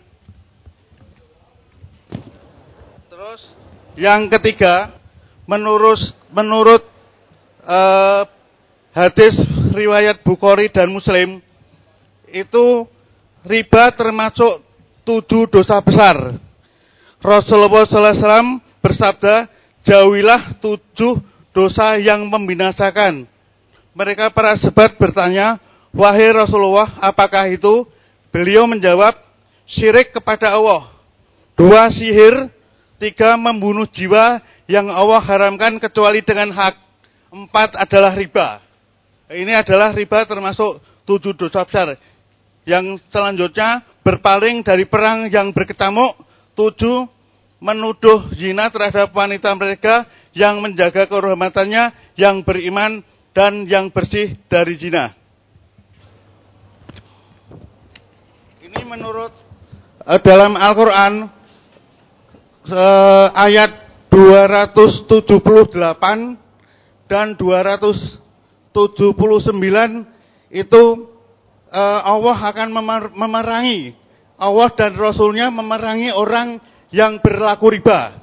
Terus yang ketiga, menurut menurut uh, hadis riwayat Bukhari dan Muslim, itu riba termasuk tujuh dosa besar. Rasulullah shallallahu alaihi wasallam bersabda, jauhilah tujuh dosa yang membinasakan. Mereka para sahabat bertanya, wahai Rasulullah, apakah itu? Beliau menjawab, syirik kepada Allah, dua sihir, tiga membunuh jiwa yang Allah haramkan kecuali dengan hak, empat adalah riba. Ini adalah riba termasuk tujuh dosa besar. Yang selanjutnya, berpaling dari perang yang berkecamuk. Tujuh, menuduh zina terhadap wanita mereka yang menjaga kehormatannya, yang beriman dan yang bersih dari zina. Ini menurut uh, dalam Al-Quran uh, ayat dua ratus tujuh puluh delapan dan dua ratus tujuh puluh sembilan itu uh, Allah akan memer- memerangi, Allah dan Rasulnya memerangi orang yang berlaku riba.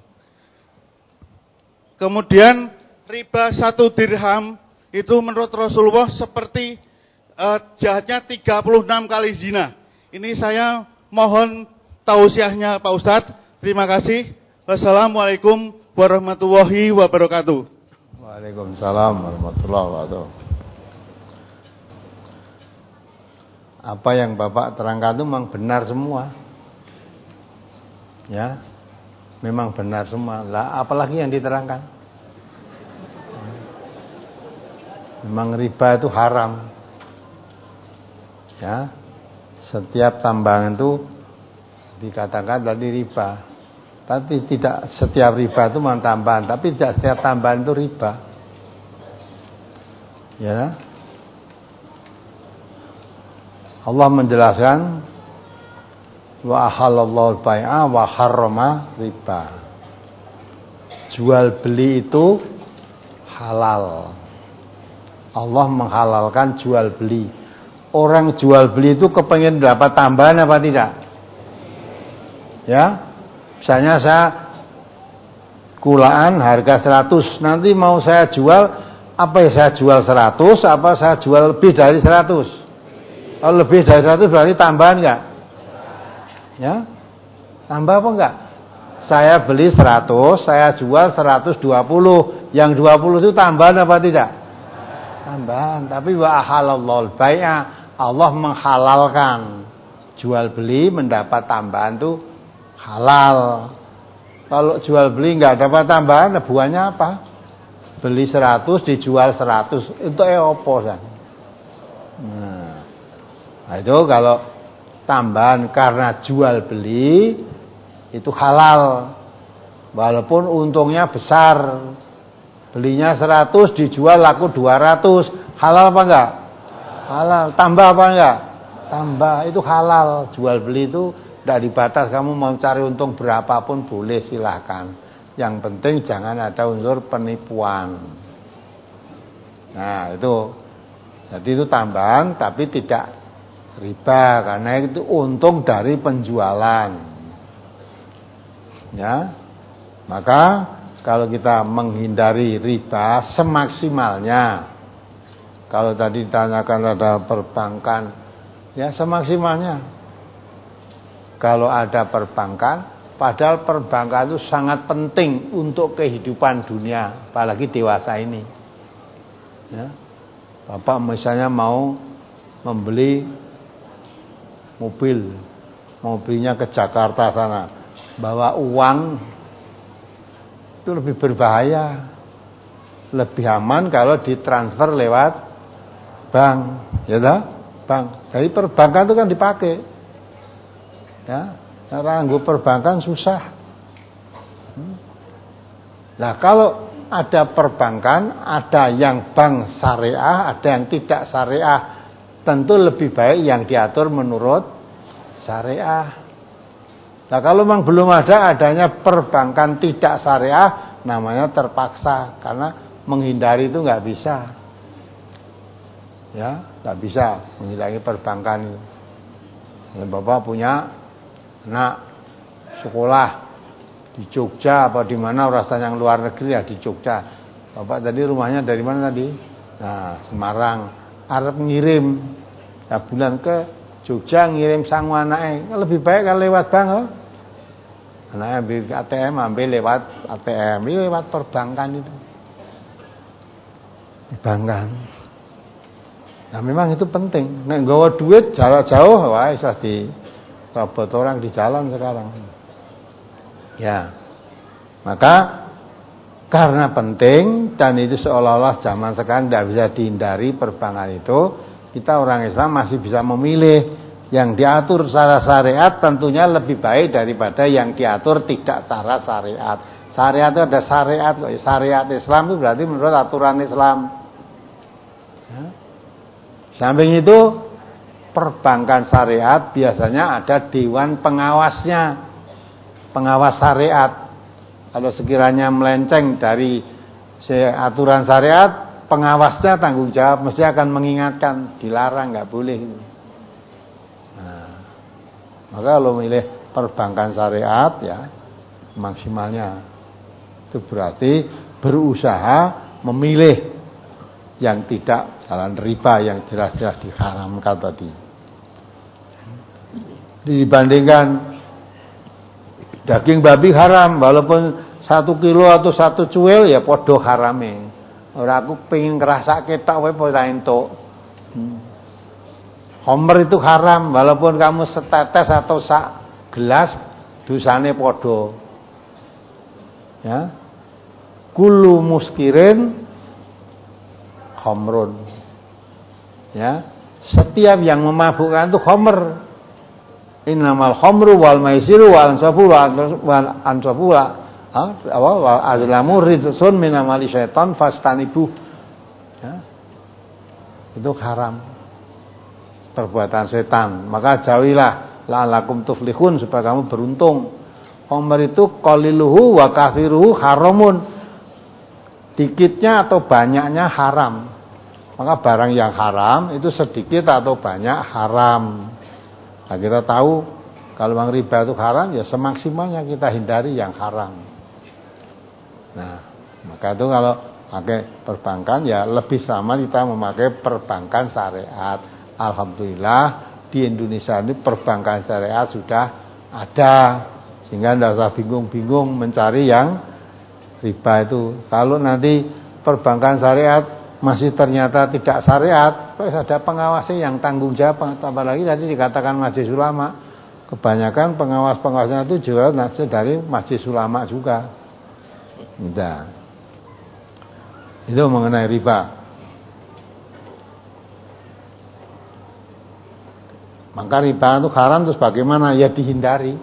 Kemudian riba satu dirham itu menurut Rasulullah seperti uh, jahatnya tiga puluh enam kali zina. Ini saya mohon tausiahnya Pak Ustadz. Terima kasih. Wassalamualaikum warahmatullahi wabarakatuh. Waalaikumsalam warahmatullahi wabarakatuh. Apa yang Bapak terangkan itu memang benar semua. Ya, memang benar semua. Lah, apalagi yang diterangkan? Memang riba itu haram. Ya, setiap tambahan itu dikatakan tadi riba. Tapi tidak setiap riba itu memang tambahan, tapi tidak setiap tambahan itu riba. Ya. Allah menjelaskan wa ahallallahu al-bai'a wa harrama riba. Jual beli itu halal. Allah menghalalkan jual beli. Orang jual beli itu kepengen dapat tambahan apa tidak? Ya. Misalnya saya kulaan harga seratus, nanti mau saya jual, apa ya saya jual seratus, apa saya jual lebih dari seratus? Kalau lebih dari seratus berarti tambahan enggak? Ya? Tambah apa enggak? Saya beli seratus, saya jual seratus dua puluh, yang dua puluh itu tambahan apa tidak? Tambahan, tapi wa ahalallahul bai'a, Allah menghalalkan jual beli mendapat tambahan itu halal. Kalau jual beli nggak dapat tambahan, buahnya apa? Beli seratus dijual seratus, itu opo kan? Nah, nah, itu kalau tambahan karena jual beli itu halal, walaupun untungnya besar. Belinya seratus dijual laku dua ratus, halal apa enggak? Halal. Tambah apa enggak? Tambah, itu halal. Jual beli itu tidak dibatas, kamu mau cari untung berapapun boleh, silahkan. Yang penting jangan ada unsur penipuan. Nah itu, jadi itu tambahan tapi tidak riba, karena itu untung dari penjualan. Ya, maka kalau kita menghindari riba semaksimalnya, kalau tadi ditanyakan ada perbankan, ya semaksimalnya. Kalau ada perbankan, padahal perbankan itu sangat penting untuk kehidupan dunia, apalagi dewasa ini. Ya, Bapak misalnya mau membeli mobil, mobilnya ke Jakarta sana, bawa uang itu lebih berbahaya, lebih aman kalau ditransfer lewat bank, ya dah, bank. Dari perbankan itu kan dipakai. Ya, cara nggo perbankan susah. Nah, kalau ada perbankan, ada yang bank syariah, ada yang tidak syariah, tentu lebih baik yang diatur menurut syariah. Nah, kalau memang belum ada adanya perbankan tidak syariah, namanya terpaksa, karena menghindari itu nggak bisa. Ya, nggak bisa menghindari perbankan itu. Ya, Bapak punya anak sekolah di Jogja apa di mana, rasanya yang luar negeri ya di Jogja. Bapak tadi rumahnya dari mana tadi? Nah, Semarang. Arab ngirim, ya bulan ke Jogja ngirim sang anake, lebih baik kan lewat bank. Oh? Anaknya ambil A T M, ambil lewat A T M, lewat perbankan itu. Perbankan. Nah, memang itu penting. Nek nggawa duit jarak jauh, wah iso di robot orang di jalan sekarang. Ya. Maka karena penting dan itu seolah-olah zaman sekarang tidak bisa dihindari perbankan itu, kita orang Islam masih bisa memilih yang diatur secara syariat, tentunya lebih baik daripada yang diatur tidak secara syariat. Syariat itu ada syariat, syariat Islam itu berarti menurut aturan Islam. Ya. Samping itu perbankan syariat biasanya ada dewan pengawasnya, pengawas syariat. Kalau sekiranya melenceng dari aturan syariat, pengawasnya tanggung jawab, mesti akan mengingatkan, dilarang, nggak boleh. Nah, maka kalau milih perbankan syariat ya maksimalnya itu berarti berusaha memilih yang tidak jalan riba yang jelas-jelas diharamkan tadi. Dibandingkan daging babi haram, walaupun satu kilo atau satu cuil ya podo harame. Ora aku pengen ngerasa ketok wae ora entuk. Homer itu haram, walaupun kamu setetes atau sak gelas dosane podo. Ya. Kullu muskirin khamrun. Ya. Setiap yang memabukkan itu khamr. Innamal khamru wal maisiru wal ansabu wal ansabu wal azlamu ridsun min amali syaitan fastanibu. Ya. Itu haram. Perbuatan setan. Maka jauhilah la'alakum tuflihun supaya kamu beruntung. Khamr itu qaliluhu wa kathiruhu haramun. Dikitnya atau banyaknya haram. Maka barang yang haram itu sedikit atau banyak haram. Nah, kita tahu kalau uang riba itu haram, ya semaksimalnya kita hindari yang haram. Nah, maka itu kalau pakai perbankan ya lebih sama kita memakai perbankan syariat. Alhamdulillah di Indonesia ini perbankan syariat sudah ada, sehingga tidak usah bingung-bingung mencari yang riba itu. Kalau nanti perbankan syariat masih ternyata tidak syariat, ada pengawasnya yang tanggung jawab. Tambah lagi tadi dikatakan majelis ulama, kebanyakan pengawas-pengawasnya itu juga dari majelis ulama juga. Nah, itu mengenai riba. Maka riba itu haram, terus bagaimana? Ya dihindari.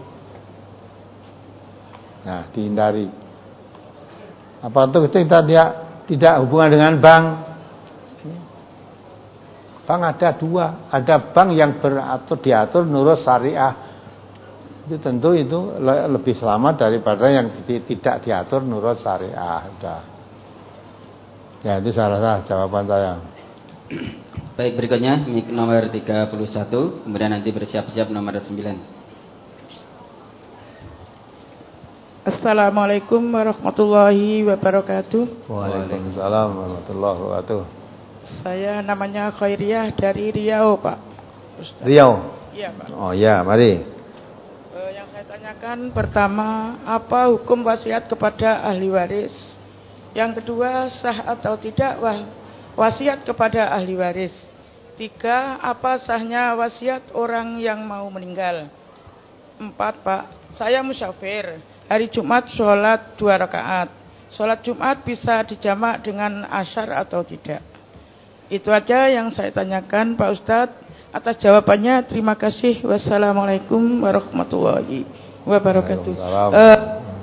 Nah, dihindari. Apa itu kita tidak tidak hubungan dengan bank. Bank ada dua, ada bank yang beratur diatur menurut syariah. Itu tentu itu lebih selamat daripada yang tidak diatur menurut syariah. Sudah. Ya, itu saya rasa jawaban saya. Baik, berikutnya mik nomor tiga puluh satu, kemudian nanti bersiap-siap nomor sembilan. Assalamualaikum warahmatullahi wabarakatuh. Waalaikumsalam warahmatullahi wabarakatuh. Saya namanya Khairiyah dari Riau, Pak Ustaz. Riau? Iya, Pak. Oh ya, mari. Eh, yang saya tanyakan pertama, apa hukum wasiat kepada ahli waris? Yang kedua, sah atau tidak wah, wasiat kepada ahli waris? Tiga, apa sahnya wasiat orang yang mau meninggal? Empat, Pak, saya musyafir. Hari Jumat sholat dua rakaat. Sholat Jumat bisa dijamak dengan asyar atau tidak? Itu aja yang saya tanyakan, Pak Ustadz. Atas jawabannya terima kasih. Wassalamualaikum warahmatullahi wabarakatuh. Uh,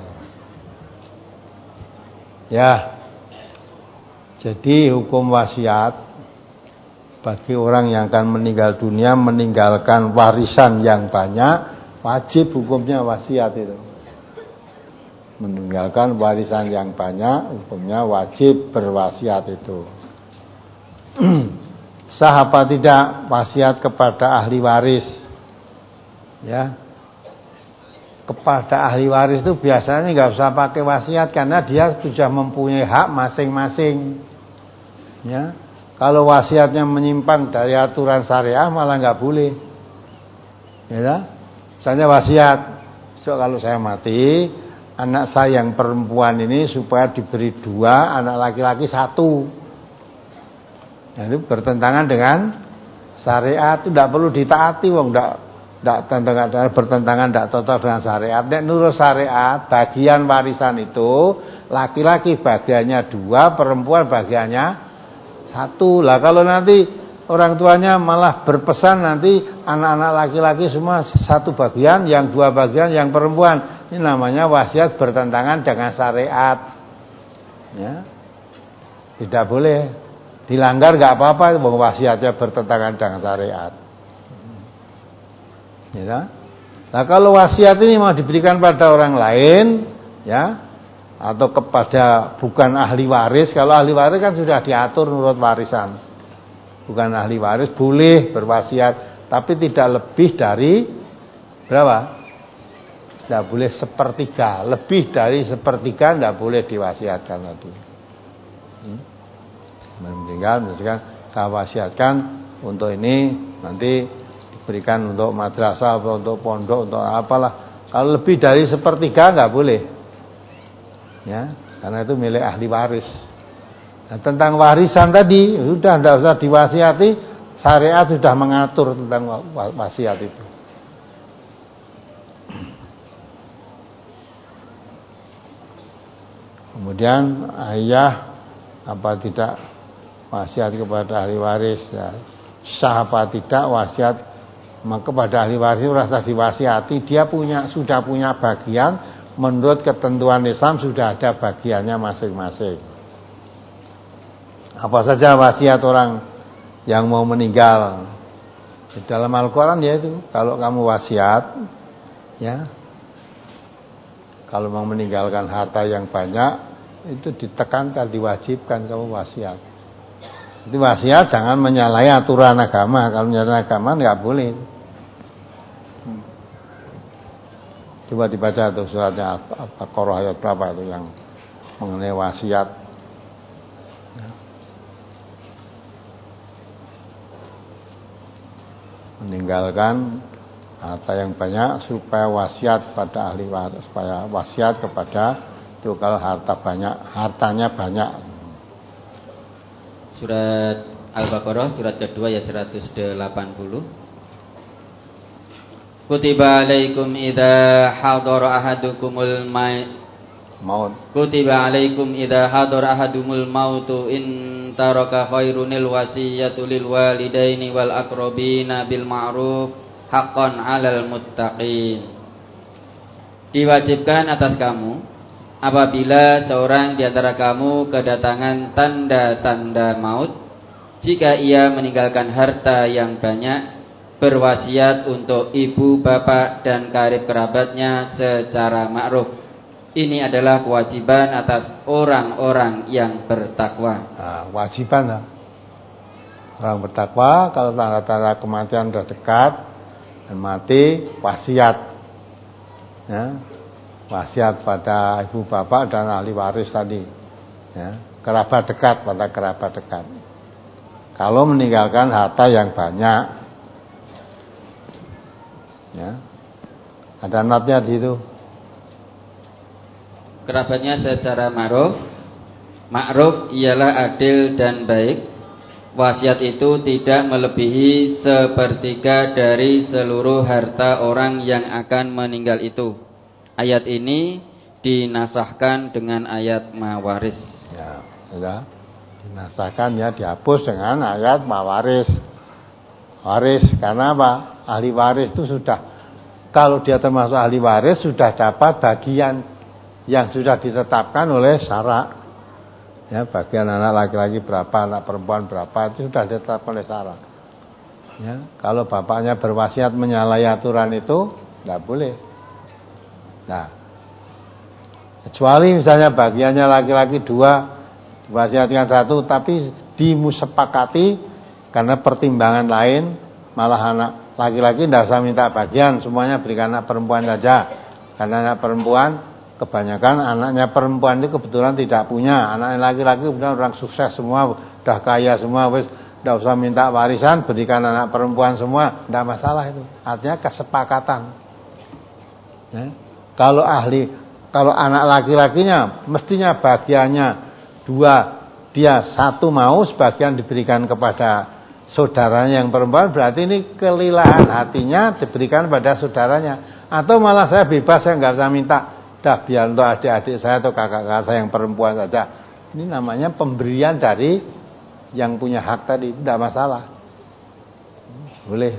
ya, jadi hukum wasiat bagi orang yang akan meninggal dunia meninggalkan warisan yang banyak, wajib hukumnya wasiat itu. Meninggalkan warisan yang banyak, hukumnya wajib berwasiat itu. Sah apa tidak wasiat kepada ahli waris? Ya, kepada ahli waris itu biasanya nggak usah pakai wasiat karena dia sudah mempunyai hak masing-masing. Ya, kalau wasiatnya menyimpang dari aturan syariah malah nggak boleh. Ya, misalnya wasiat, so kalau saya mati, anak saya yang perempuan ini supaya diberi dua, anak laki-laki satu. Nah, itu bertentangan dengan syariat, itu tidak perlu ditaati, wong tidak tidak bertentangan, tidak cocok dengan syariat. Nek nurut syariat, bagian warisan itu laki-laki bagiannya dua, perempuan bagiannya satu. Lah kalau nanti orang tuanya malah berpesan nanti anak-anak laki-laki semua satu bagian, yang dua bagian yang perempuan, ini namanya wasiat bertentangan dengan syariat. Ya, tidak boleh. Dilanggar nggak apa-apa, wasiatnya bertentangan dengan syariat. Ya. Nah kalau wasiat ini mau diberikan pada orang lain, ya, atau kepada bukan ahli waris, kalau ahli waris kan sudah diatur menurut warisan. Bukan ahli waris boleh berwasiat, tapi tidak lebih dari berapa? Tidak boleh sepertiga, lebih dari sepertiga tidak boleh diwasiatkan lagi. Hmm? Meninggal, misalkan saya wasiatkan untuk ini nanti diberikan untuk madrasah atau untuk pondok untuk apalah. Kalau lebih dari sepertiga nggak boleh, ya, karena itu milik ahli waris. Nah, tentang warisan tadi sudah tidak usah diwasiati, syariat sudah mengatur tentang wasiat itu. Kemudian ayah apa tidak wasiat kepada ahli waris, ya. Sah apa tidak wasiat kepada ahli waris itu rasa diwasiati, dia punya sudah punya bagian menurut ketentuan Islam, sudah ada bagiannya masing-masing. Apa saja wasiat orang yang mau meninggal di dalam Al-Quran, yaitu kalau kamu wasiat, ya, kalau mau meninggalkan harta yang banyak itu ditekankan, diwajibkan kamu wasiat. Itu wasiat jangan menyalahi aturan agama. Kalau menyalahi agama nggak boleh. Hmm. Coba dibaca tuh suratnya Al-Baqarah ayat berapa itu yang mengenai wasiat. Ya. Meninggalkan harta yang banyak supaya wasiat pada ahli waris, supaya wasiat kepada itu kalau harta banyak, hartanya banyak. Surat Al-Baqarah surat kedua ayat seratus delapan puluh. Kutiba alaikum idza hadara ahadukumul maut. Kutiba alaikum idza hadara ahadumul mautu in taraka khairunil wasiyatu lil walidaini wal aqrabina bil ma'ruf haqqan 'alal muttaqin. Diwajibkan atas kamu apabila seorang di antara kamu kedatangan tanda-tanda maut, jika ia meninggalkan harta yang banyak, berwasiat untuk ibu, bapak, dan karib kerabatnya secara ma'ruf. Ini adalah kewajiban atas orang-orang yang bertakwa. Nah, wajiban lah. Orang bertakwa kalau tanda-tanda kematian sudah dekat dan mati, wasiat, ya. Wasiat pada ibu bapak dan ahli waris tadi, ya, kerabat dekat, pada kerabat dekat. Kalau meninggalkan harta yang banyak, ya, ada notnya di situ. Kerabatnya secara ma'ruf. Ma'ruf ialah adil dan baik. Wasiat itu tidak melebihi sepertiga dari seluruh harta orang yang akan meninggal itu. Ayat ini dinasahkan dengan ayat mawaris. Ya, sudah dinasahkan, ya, dihapus dengan ayat mawaris. Waris karena apa? Ahli waris itu sudah, kalau dia termasuk ahli waris sudah dapat bagian yang sudah ditetapkan oleh syara. Ya, bagian anak laki-laki berapa, anak perempuan berapa, itu sudah ditetapkan oleh syara. Ya, kalau bapaknya berwasiat menyalahi aturan itu tidak boleh. Nah, kecuali misalnya bagiannya laki-laki dua, diwasiatkan satu, tapi dimusepakati karena pertimbangan lain, malah anak laki-laki tidak usah minta bagian, semuanya berikan anak perempuan saja. Karena anak perempuan, kebanyakan anaknya perempuan itu kebetulan tidak punya, anaknya laki-laki kebetulan orang sukses semua, udah kaya semua, wis tidak usah minta warisan, berikan anak perempuan semua, tidak masalah itu. Artinya kesepakatan. Ya. Kalau ahli, kalau anak laki-lakinya mestinya bagiannya dua, dia satu mau, sebagian diberikan kepada saudaranya yang perempuan, berarti ini kelilahan hatinya diberikan pada saudaranya. Atau malah saya bebas, saya nggak usah minta, dah biar untuk adik-adik saya atau kakak-kakak saya yang perempuan saja. Ini namanya pemberian dari yang punya hak tadi, tidak masalah, boleh.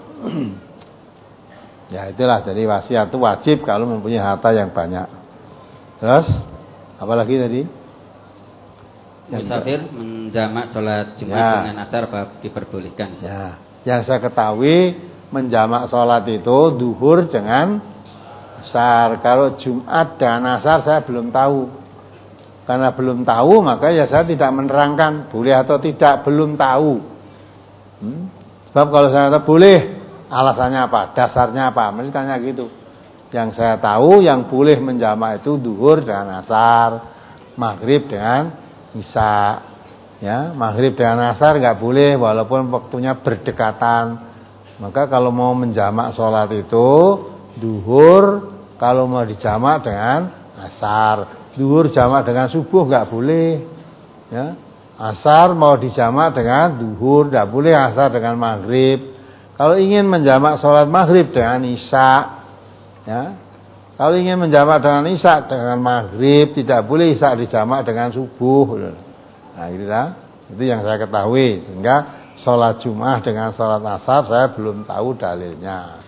Ya itulah, jadi wasiat itu wajib kalau mempunyai harta yang banyak. Terus apalagi tadi? Musafir men menjamak sholat Jumat Ya. dengan asar apa diperbolehkan? Ya, yang saya ketahui menjamak sholat itu duhur dengan asar. Kalau Jumat dan asar saya belum tahu. Karena belum tahu maka ya saya tidak menerangkan boleh atau tidak, belum tahu. Hmm? Sebab kalau saya tahu boleh, alasannya apa, dasarnya apa, mesti tanya gitu. Yang saya tahu yang boleh menjamak itu duhur dengan asar, maghrib dengan isya. Ya, maghrib dengan asar nggak boleh walaupun waktunya berdekatan. Maka kalau mau menjamak sholat itu duhur, kalau mau dijamak dengan asar. Duhur jamak dengan subuh nggak boleh. Ya, asar mau dijamak dengan duhur, nggak boleh asar dengan maghrib. Kalau ingin menjamak sholat maghrib dengan isya, ya, kalau ingin menjamak dengan isya dengan maghrib, tidak boleh isya dijamak dengan subuh. Nah, itu lah. Itu yang saya ketahui. Sehingga sholat Jumat dengan sholat asar saya belum tahu dalilnya.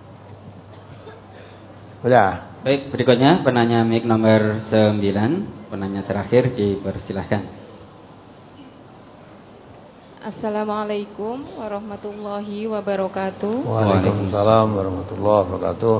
Udah. Baik, berikutnya penanya mic nomor sembilan, penanya terakhir, dipersilahkan. Assalamualaikum warahmatullahi wabarakatuh. Waalaikumsalam warahmatullahi wabarakatuh.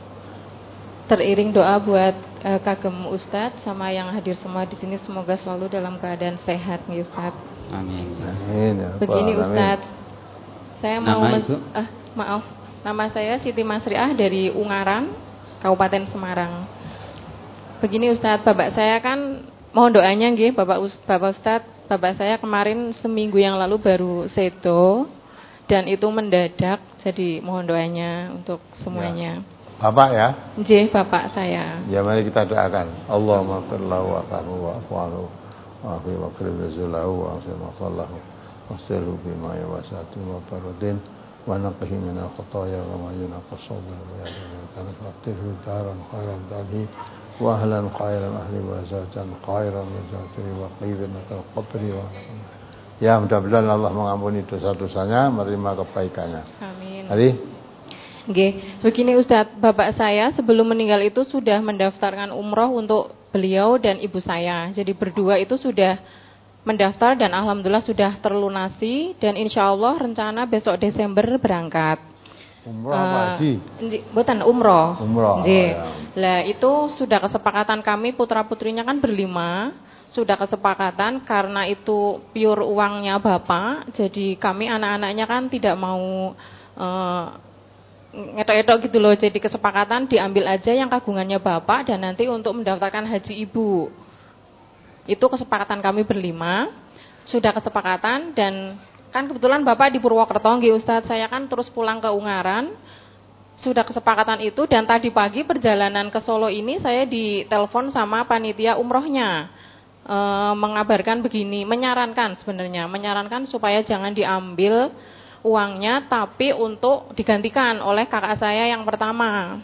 Teriring doa buat uh, kagem Ustadz sama yang hadir semua di sini, semoga selalu dalam keadaan sehat nih Ustadz. Amin. Amin. Ya Begini Ustadz, saya mau Nama men- Ibu? ah maaf, nama saya Siti Masriah dari Ungaran, Kabupaten Semarang. Begini Ustadz, bapak saya kan mohon doanya nggih, Bapak Us- Bapak Ustadz, bapak saya kemarin seminggu yang lalu baru sedo dan itu mendadak, jadi mohon doanya untuk semuanya. Ya. Bapak ya? Nggih, bapak saya. Ya, mari kita doakan. Allahumma firlahu wa rahmu wa afu'ahu wa afi wa qrib rizulahu wa asim wa sallahu wa sirhu bima yawasati wa barodin wa naqihi minal khutaya wa mayuna qasobul wa yadun wa faktirhu daran khairan dalhi wa ahlan khairan ahli wa zatan khairan wa zatihi wa qidin atal qadri wa ya, mudah-mudahan Allah mengampuni dosa-dosanya, menerima kebaikannya. Amin. Hari Oke, begini Ustadz, bapak saya sebelum meninggal itu sudah mendaftarkan umroh untuk beliau dan ibu saya. Jadi berdua itu sudah mendaftar dan alhamdulillah sudah terlunasi dan insya Allah rencana besok Desember berangkat. umroh apa haji? Uh, bukan umroh. Umroh. Oh, ya. Lah itu sudah kesepakatan kami putra putrinya kan berlima. Sudah kesepakatan karena itu pure uangnya bapak. Jadi kami anak-anaknya kan tidak mau uh, ngetok-etok gitu loh, jadi kesepakatan diambil aja yang kagungannya bapak dan nanti untuk mendaftarkan haji ibu. Itu kesepakatan kami berlima, sudah kesepakatan dan kan kebetulan bapak di Purwokerto nggih Ustadz, saya kan terus pulang ke Ungaran. Sudah kesepakatan itu dan tadi pagi perjalanan ke Solo ini saya ditelepon sama panitia umrohnya. E, mengabarkan begini, menyarankan sebenarnya, menyarankan supaya jangan diambil uangnya tapi untuk digantikan oleh kakak saya yang pertama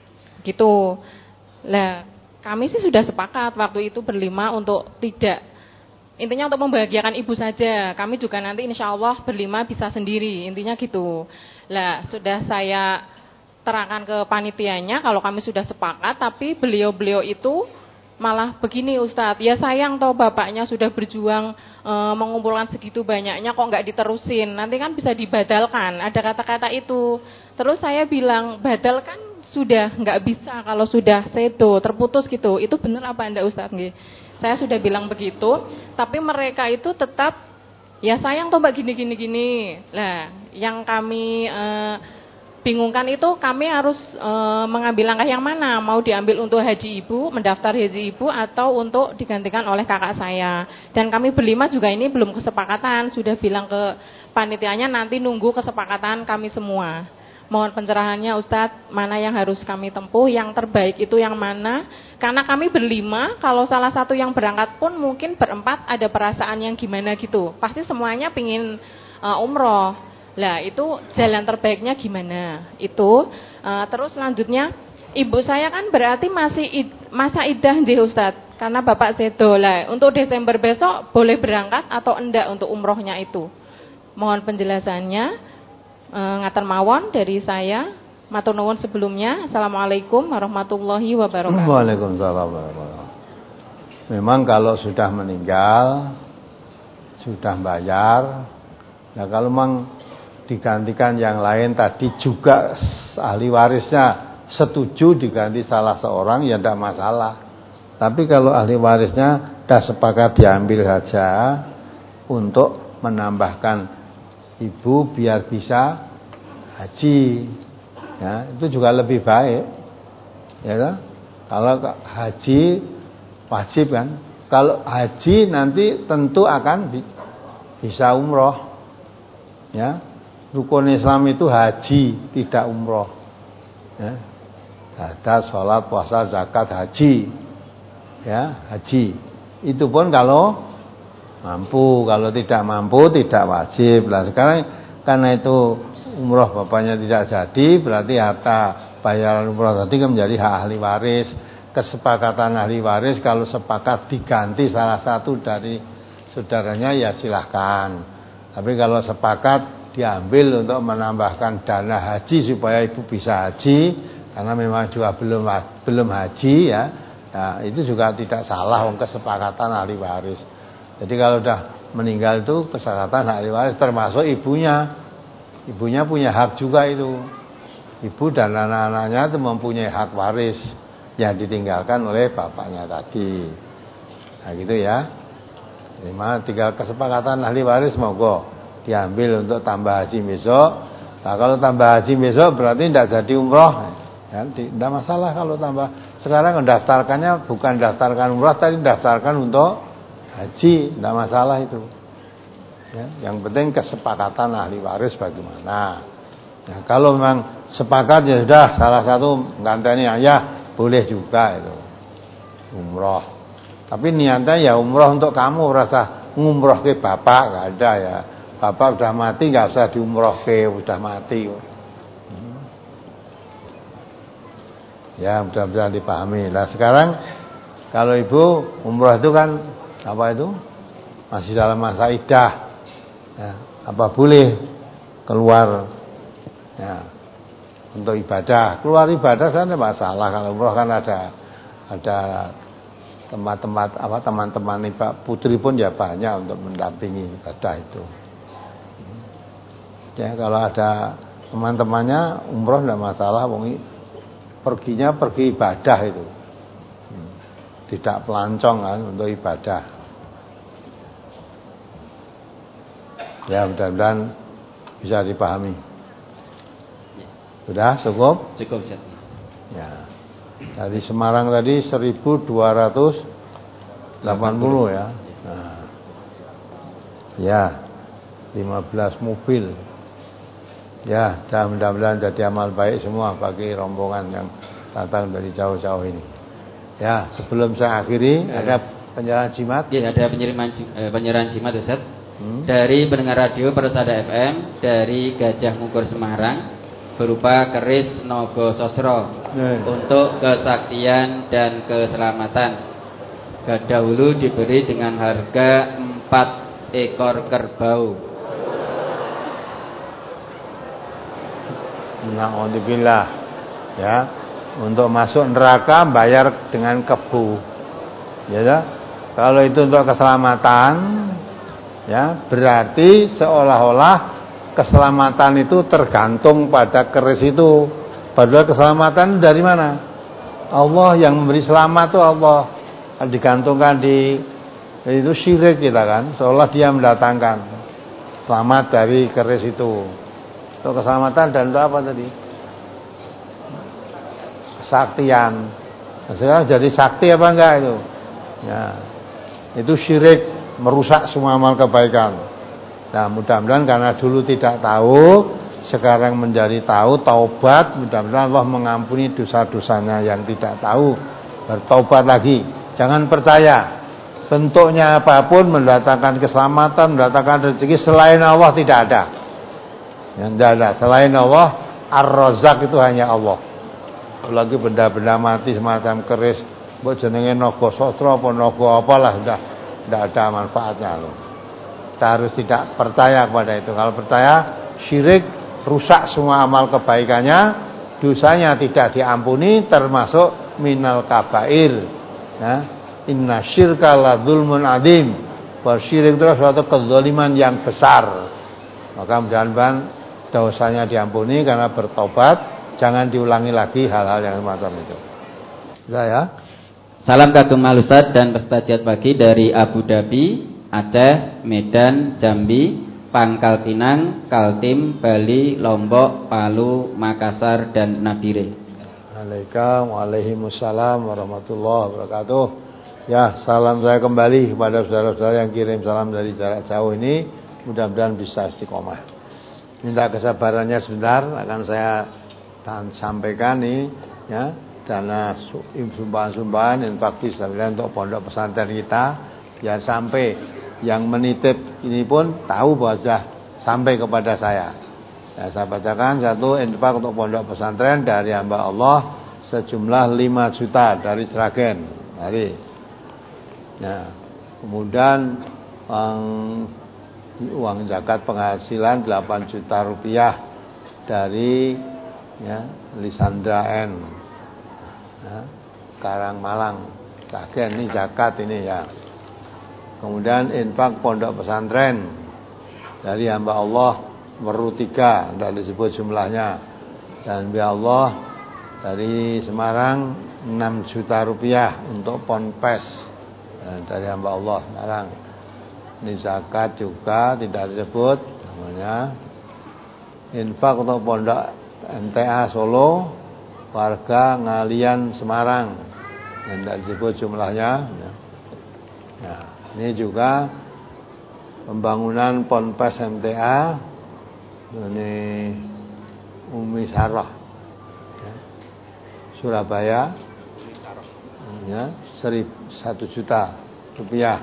gitu. Lah kami sih sudah sepakat waktu itu berlima untuk tidak, intinya untuk membahagiakan ibu saja. Kami juga nanti insya Allah berlima bisa sendiri, intinya gitu. Lah sudah saya terangkan ke panitianya kalau kami sudah sepakat, tapi beliau-beliau itu malah begini Ustadz, ya sayang toh bapaknya sudah berjuang e, mengumpulkan segitu banyaknya kok nggak diterusin, nanti kan bisa dibadalkan, ada kata-kata itu. Terus saya bilang badalkan sudah nggak bisa kalau sudah sedo terputus gitu, itu benar apa anda Ustadz? Nggih, saya sudah bilang begitu, tapi mereka itu tetap ya sayang toh mbak gini gini gini. Lah yang kami e, bingungkan itu kami harus e, mengambil langkah yang mana, mau diambil untuk haji ibu, mendaftar haji ibu atau untuk digantikan oleh kakak saya. Dan kami berlima juga ini belum kesepakatan, sudah bilang ke panitianya nanti nunggu kesepakatan kami semua. Mohon pencerahannya Ustadz, mana yang harus kami tempuh, yang terbaik itu yang mana? Karena kami berlima, kalau salah satu yang berangkat pun mungkin berempat ada perasaan yang gimana gitu. Pasti semuanya pingin uh, umroh. Lah itu jalan terbaiknya gimana? Itu uh, terus selanjutnya ibu saya kan berarti masih id, masa idah nggih Ustadz, karena bapak sedo. Lah untuk Desember besok boleh berangkat atau enggak untuk umrohnya itu? Mohon penjelasannya. Uh, ngaten mawon dari saya. Matur nuwun sebelumnya. Assalamualaikum warahmatullahi wabarakatuh. Waalaikumsalam warahmatullahi wabarakatuh. Memang kalau sudah meninggal sudah bayar. Nah kalau memang digantikan yang lain tadi juga ahli warisnya setuju diganti salah seorang, ya tidak masalah. Tapi kalau ahli warisnya sudah sepakat diambil saja untuk menambahkan ibu biar bisa haji, ya itu juga lebih baik, ya kan? Kalau haji wajib kan, kalau haji nanti tentu akan bi bisa umroh, ya. Rukun Islam itu haji, tidak umroh, ya. Ada sholat, puasa, zakat, haji, ya haji. Itu pun kalau mampu, kalau tidak mampu tidak wajib. Lah sekarang karena itu umroh bapaknya tidak jadi, berarti harta bayaran umroh tadi kan menjadi hak ahli waris. Kesepakatan ahli waris kalau sepakat diganti salah satu dari saudaranya ya silahkan. Tapi kalau sepakat diambil untuk menambahkan dana haji supaya ibu bisa haji, karena memang juga belum belum haji ya. Nah, itu juga tidak salah wong kesepakatan ahli waris. Jadi kalau sudah meninggal itu kesepakatan ahli waris termasuk ibunya. Ibunya punya hak juga itu. Ibu dan anak-anaknya itu mempunyai hak waris yang ditinggalkan oleh bapaknya tadi. Nah gitu ya. Memang tinggal kesepakatan ahli waris monggo diambil untuk tambah haji besok. Nah kalau tambah haji besok berarti tidak jadi umroh. Ya, tidak masalah kalau tambah. Sekarang mendaftarkannya bukan daftarkan umroh, tadi daftarkan untuk haji, tidak masalah itu. Ya, yang penting kesepakatan ahli waris bagaimana. Ya, kalau memang sepakat ya sudah salah satu nganteni ayah boleh juga itu umroh. Tapi niatnya ya umroh untuk kamu, rasa ngumroh ke bapak nggak ada ya. Bapak udah mati nggak usah diumroh ke, udah mati. Hmm. Ya mudah-mudahan dipahami. Nah sekarang kalau ibu umroh itu kan apa itu masih dalam masa iddah. Ya, apa boleh keluar ya untuk ibadah, keluar ibadah kan ada masalah. Kalau umroh kan ada ada tempat-tempat apa teman-teman Pak putri pun ya banyak untuk mendampingi ibadah itu. Ya kalau ada teman-temannya umroh tidak masalah, wong perginya pergi ibadah itu, tidak pelancong kan untuk ibadah. Ya mudah-mudahan bisa dipahami. Sudah cukup? Cukup Ustaz. Ya. Dari Semarang tadi seribu dua ratus delapan puluh ya. Nah. Ya. lima belas mobil. Ya, dan mudah-mudahan jadi amal baik semua bagi rombongan yang datang dari jauh-jauh ini. Ya, sebelum saya akhiri ya. Ada penyerahan jimat? Ya, ada penyerahan eh, penyerahan jimat Ustaz. Hmm. Dari pendengar radio Persada F M dari Gajah Mungkur Semarang berupa keris Nogo Sosro hmm. untuk kesaktian dan keselamatan. Dahulu diberi dengan harga empat ekor kerbau. Na'udzubillah ya, untuk masuk neraka bayar dengan kebu. Ya, kalau itu untuk keselamatan ya, berarti seolah-olah keselamatan itu tergantung pada keris itu. Padahal keselamatan dari mana? Allah yang memberi selamat itu Allah. Digantungkan di itu syirik kita kan, seolah dia mendatangkan selamat dari keris itu. Untuk keselamatan dan untuk apa tadi? Kesaktian. Nah, sekarang jadi sakti apa enggak itu? Ya, itu syirik, merusak semua amal kebaikan. Nah mudah-mudahan karena dulu tidak tahu, sekarang menjadi tahu, taubat, mudah-mudahan Allah mengampuni dosa-dosanya yang tidak tahu, bertaubat lagi. Jangan percaya bentuknya apapun mendatangkan keselamatan, mendatangkan rezeki selain Allah tidak ada. Yang tidak ada selain Allah. Ar-Razzaq itu hanya Allah. Apalagi benda-benda mati semacam keris, buat jenenge Nogo Sosro apa Nogo apalah, sudah tidak ada manfaatnya loh. Kita harus tidak percaya kepada itu. Kalau percaya syirik, rusak semua amal kebaikannya, dosanya tidak diampuni, termasuk minal kabair. Ya. Inna syirka la dzulmun adzim. Bahwa syirik itu adalah suatu kezaliman yang besar. Maka mudah-mudahan dosanya diampuni karena bertobat, jangan diulangi lagi hal-hal yang semacam itu. Sudah ya? Salam kagum Al Ustaz dan Ustaziat pagi dari Abu Dhabi, Aceh, Medan, Jambi, Pangkal Pinang, Kaltim, Bali, Lombok, Palu, Makassar, dan Nabire. Waalaikumsalam warahmatullahi wabarakatuh. Ya, salam saya kembali kepada saudara-saudara yang kirim salam dari jarak jauh ini. Mudah-mudahan bisa istiqomah. Minta kesabarannya sebentar, akan saya sampaikan nih, ya, dana sumbangan-sumbangan infak fisabilillah untuk pondok pesantren kita. Ya, sampai yang menitip ini pun tahu bahwa sudah sampai kepada saya. Ya, saya bacakan satu infak untuk pondok pesantren dari hamba Allah sejumlah lima juta dari Sragen. Dari, ya, kemudian uang, uang zakat penghasilan delapan juta rupiah dari, ya, Lisandra N, ya, Karang Malang, Sragen. Ini zakat ini ya. Kemudian infak pondok pesantren dari hamba Allah Meru tiga, tidak disebut jumlahnya. Dan ya Allah dari Semarang enam juta rupiah untuk ponpes, dan dari hamba Allah Semarang. Ini zakat juga tidak disebut namanya. Infak untuk pondok M T A Solo warga Ngalian Semarang, dan tidak disebut jumlahnya. Ya. Ini juga pembangunan ponpes M T A ini Umi Sarah, ya, Surabaya, ya, satu juta rupiah.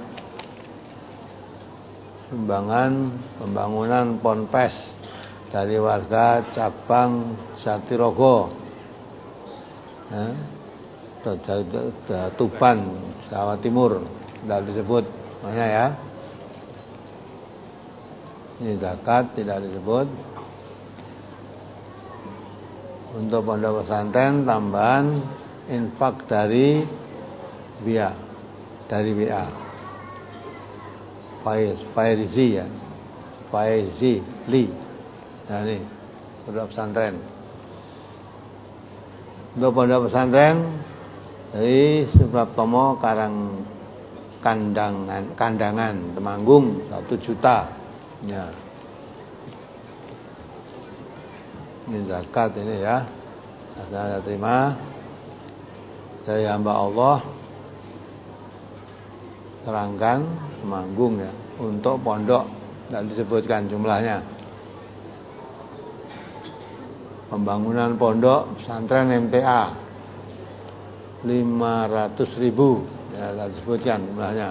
Sumbangan pembangunan ponpes dari warga cabang Jatirogo, ya, Tuban, Jawa Timur, tidak disebut namanya ya. Ini zakat tidak disebut. Untuk pondok pesantren tambahan infak dari W A, dari W A. Faiz, Faizi ya, Faizi Li. Nah ini pondok pesantren. Untuk pondok pesantren dari Supraptomo Karang Kandangan, Kandangan, Temanggung satu juta. Ya. Ini zakat ini ya. Saya terima dari hamba Allah terangkan Temanggung ya, untuk pondok tidak disebutkan jumlahnya. Pembangunan pondok pesantren M T A lima ratus ribu ya, tidak disebutkan jumlahnya.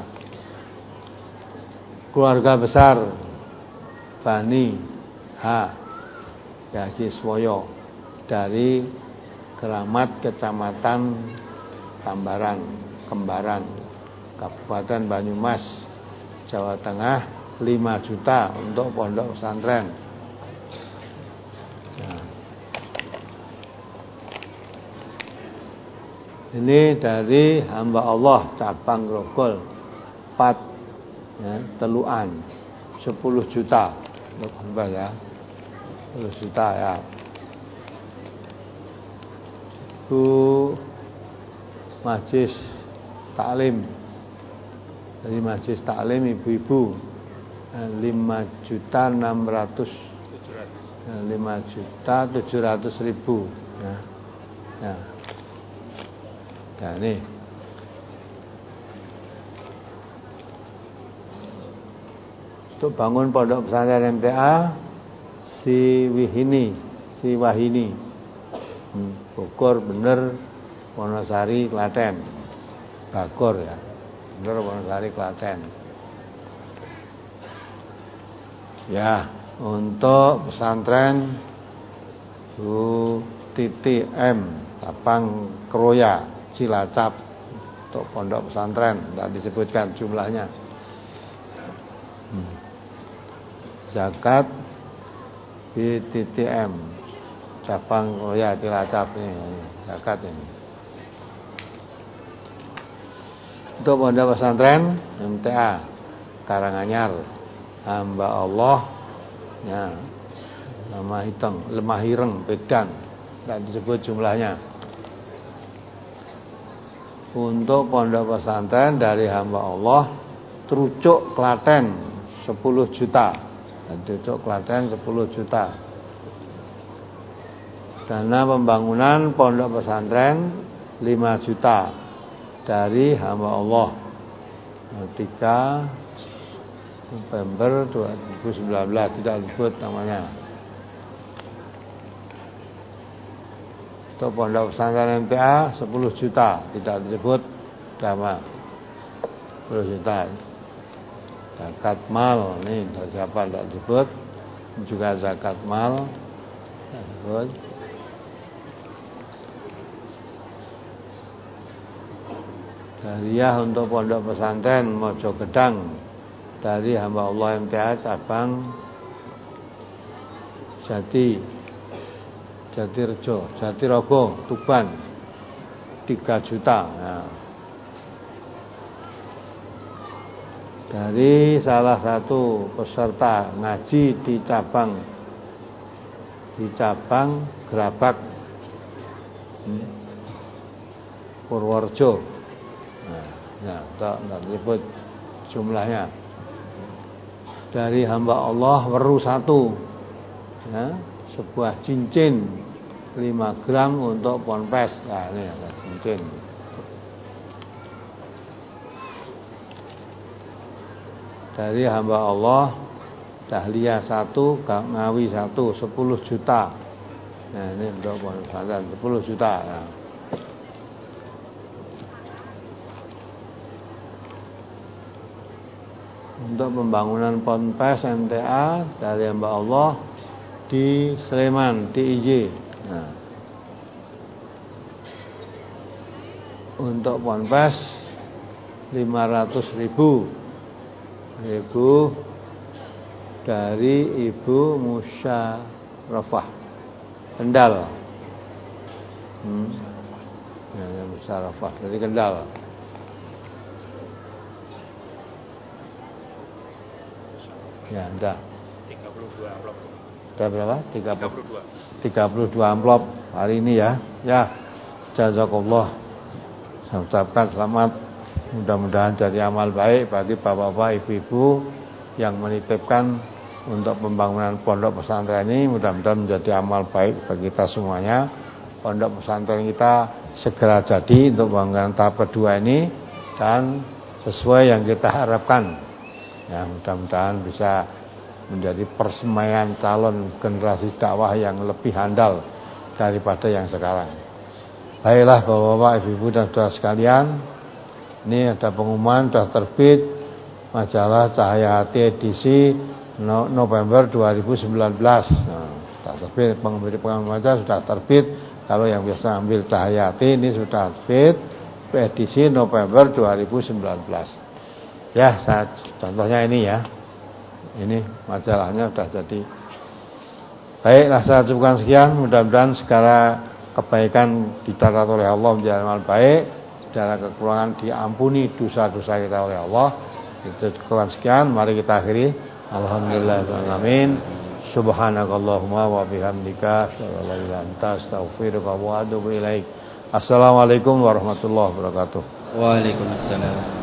Keluarga besar Bani H Yaji Swoyo dari Keramat Kecamatan Tambaran Kembaran Kabupaten Banyumas Jawa Tengah lima juta untuk pondok pesantren. Nah, ini dari hamba Allah cabang Grogol empat, ya, Teluan sepuluh juta untuk hamba ya, sepuluh juta ya. Itu Majlis Taklim, dari Majlis Taklim ibu-ibu lima juta enam ratus, lima juta tujuh ratus ribu ya. Ya. Ya ini. Untuk bangun pondok pesantren M T A si Wihini, si Wahini, hmm, Bogor bener, Wonosari Klaten, Bogor ya, bener Wonosari Klaten. Ya, untuk pesantren Bu Titi M, Tapang Kroya, Cilacap, untuk pondok pesantren tidak disebutkan jumlahnya. Hmm. Zakat B T T M cabang Kroya Cilacap ini, ini zakat ini. Untuk pondok pesantren M T A Karanganyar, hamba Allah, ya, nama Hiteng, Lemah Ireng, Bedan, tidak disebut jumlahnya. Untuk pondok pesantren dari hamba Allah, Trucuk Klaten sepuluh juta, Trucuk Klaten sepuluh juta. Dana pembangunan pondok pesantren lima juta dari hamba Allah, tiga November dua ribu sembilan belas, tidak disebut namanya. Untuk pondok pesantren M T A sepuluh juta, tidak disebut nama, sepuluh juta. Zakat mal, ini siapa tidak disebut, juga zakat mal tidak disebut. Hadiah untuk pondok pesantren Mojo Gedang dari hamba Allah M T A cabang Jati Jatirejo, Jatirogo, Tuban tiga juta. Nah, dari salah satu peserta ngaji di cabang di cabang Gerabak, hmm, Purworejo. Nah, tak, tak disebut jumlahnya. Dari hamba Allah Weru satu, ya, sebuah cincin lima gram untuk ponpes. Nah, ini ada cincin. Dari hamba Allah Dahlia satu, Ngawi satu, sepuluh juta. Nah, ini untuk ponpes sepuluh juta. Nah. Untuk pembangunan ponpes M T A dari hamba Allah di Sleman, D I Y. Nah, untuk ponpes lima ratus ribu ribu dari Ibu Musyarafah Kendal. Hmm. Ya, Musyarafah dari Kendal. Ya, dah. tiga puluh dua amplop. Sudah berapa? tiga puluh dua amplop hari ini ya. Ya. Jazakallah. Saya ucapkan selamat. Mudah-mudahan jadi amal baik bagi bapak-bapak, ibu-ibu yang menitipkan untuk pembangunan pondok pesantren ini. Mudah-mudahan menjadi amal baik bagi kita semuanya. Pondok pesantren kita segera jadi untuk pembangunan tahap kedua ini dan sesuai yang kita harapkan. Ya, mudah-mudahan bisa menjadi persemaian calon generasi dakwah yang lebih handal daripada yang sekarang. Baiklah bapak-bapak, ibu-ibu dan saudara sekalian, ini ada pengumuman sudah terbit majalah Cahaya Hati edisi November dua ribu sembilan belas. Nah, sudah terbit, pengumuman majalah sudah terbit. Kalau yang biasa ambil Cahaya Hati ini sudah terbit edisi November dua ribu sembilan belas. Ya, saya, contohnya ini ya. Ini majalahnya sudah jadi. Baiklah, saya cukupkan sekian. Mudah-mudahan segala kebaikan dicatat oleh Allah menjadi amal baik, segala kekurangan diampuni dosa-dosa kita oleh Allah. Itu cukupkan sekian. Mari kita akhiri. Alhamdulillahirrahmanirrahim. Subhanakallahumma wa bihamdika asyhadu an la ilaha illa anta astaghfiruka wa atubu ilaik. Assalamualaikum warahmatullahi wabarakatuh. Waalaikumsalam.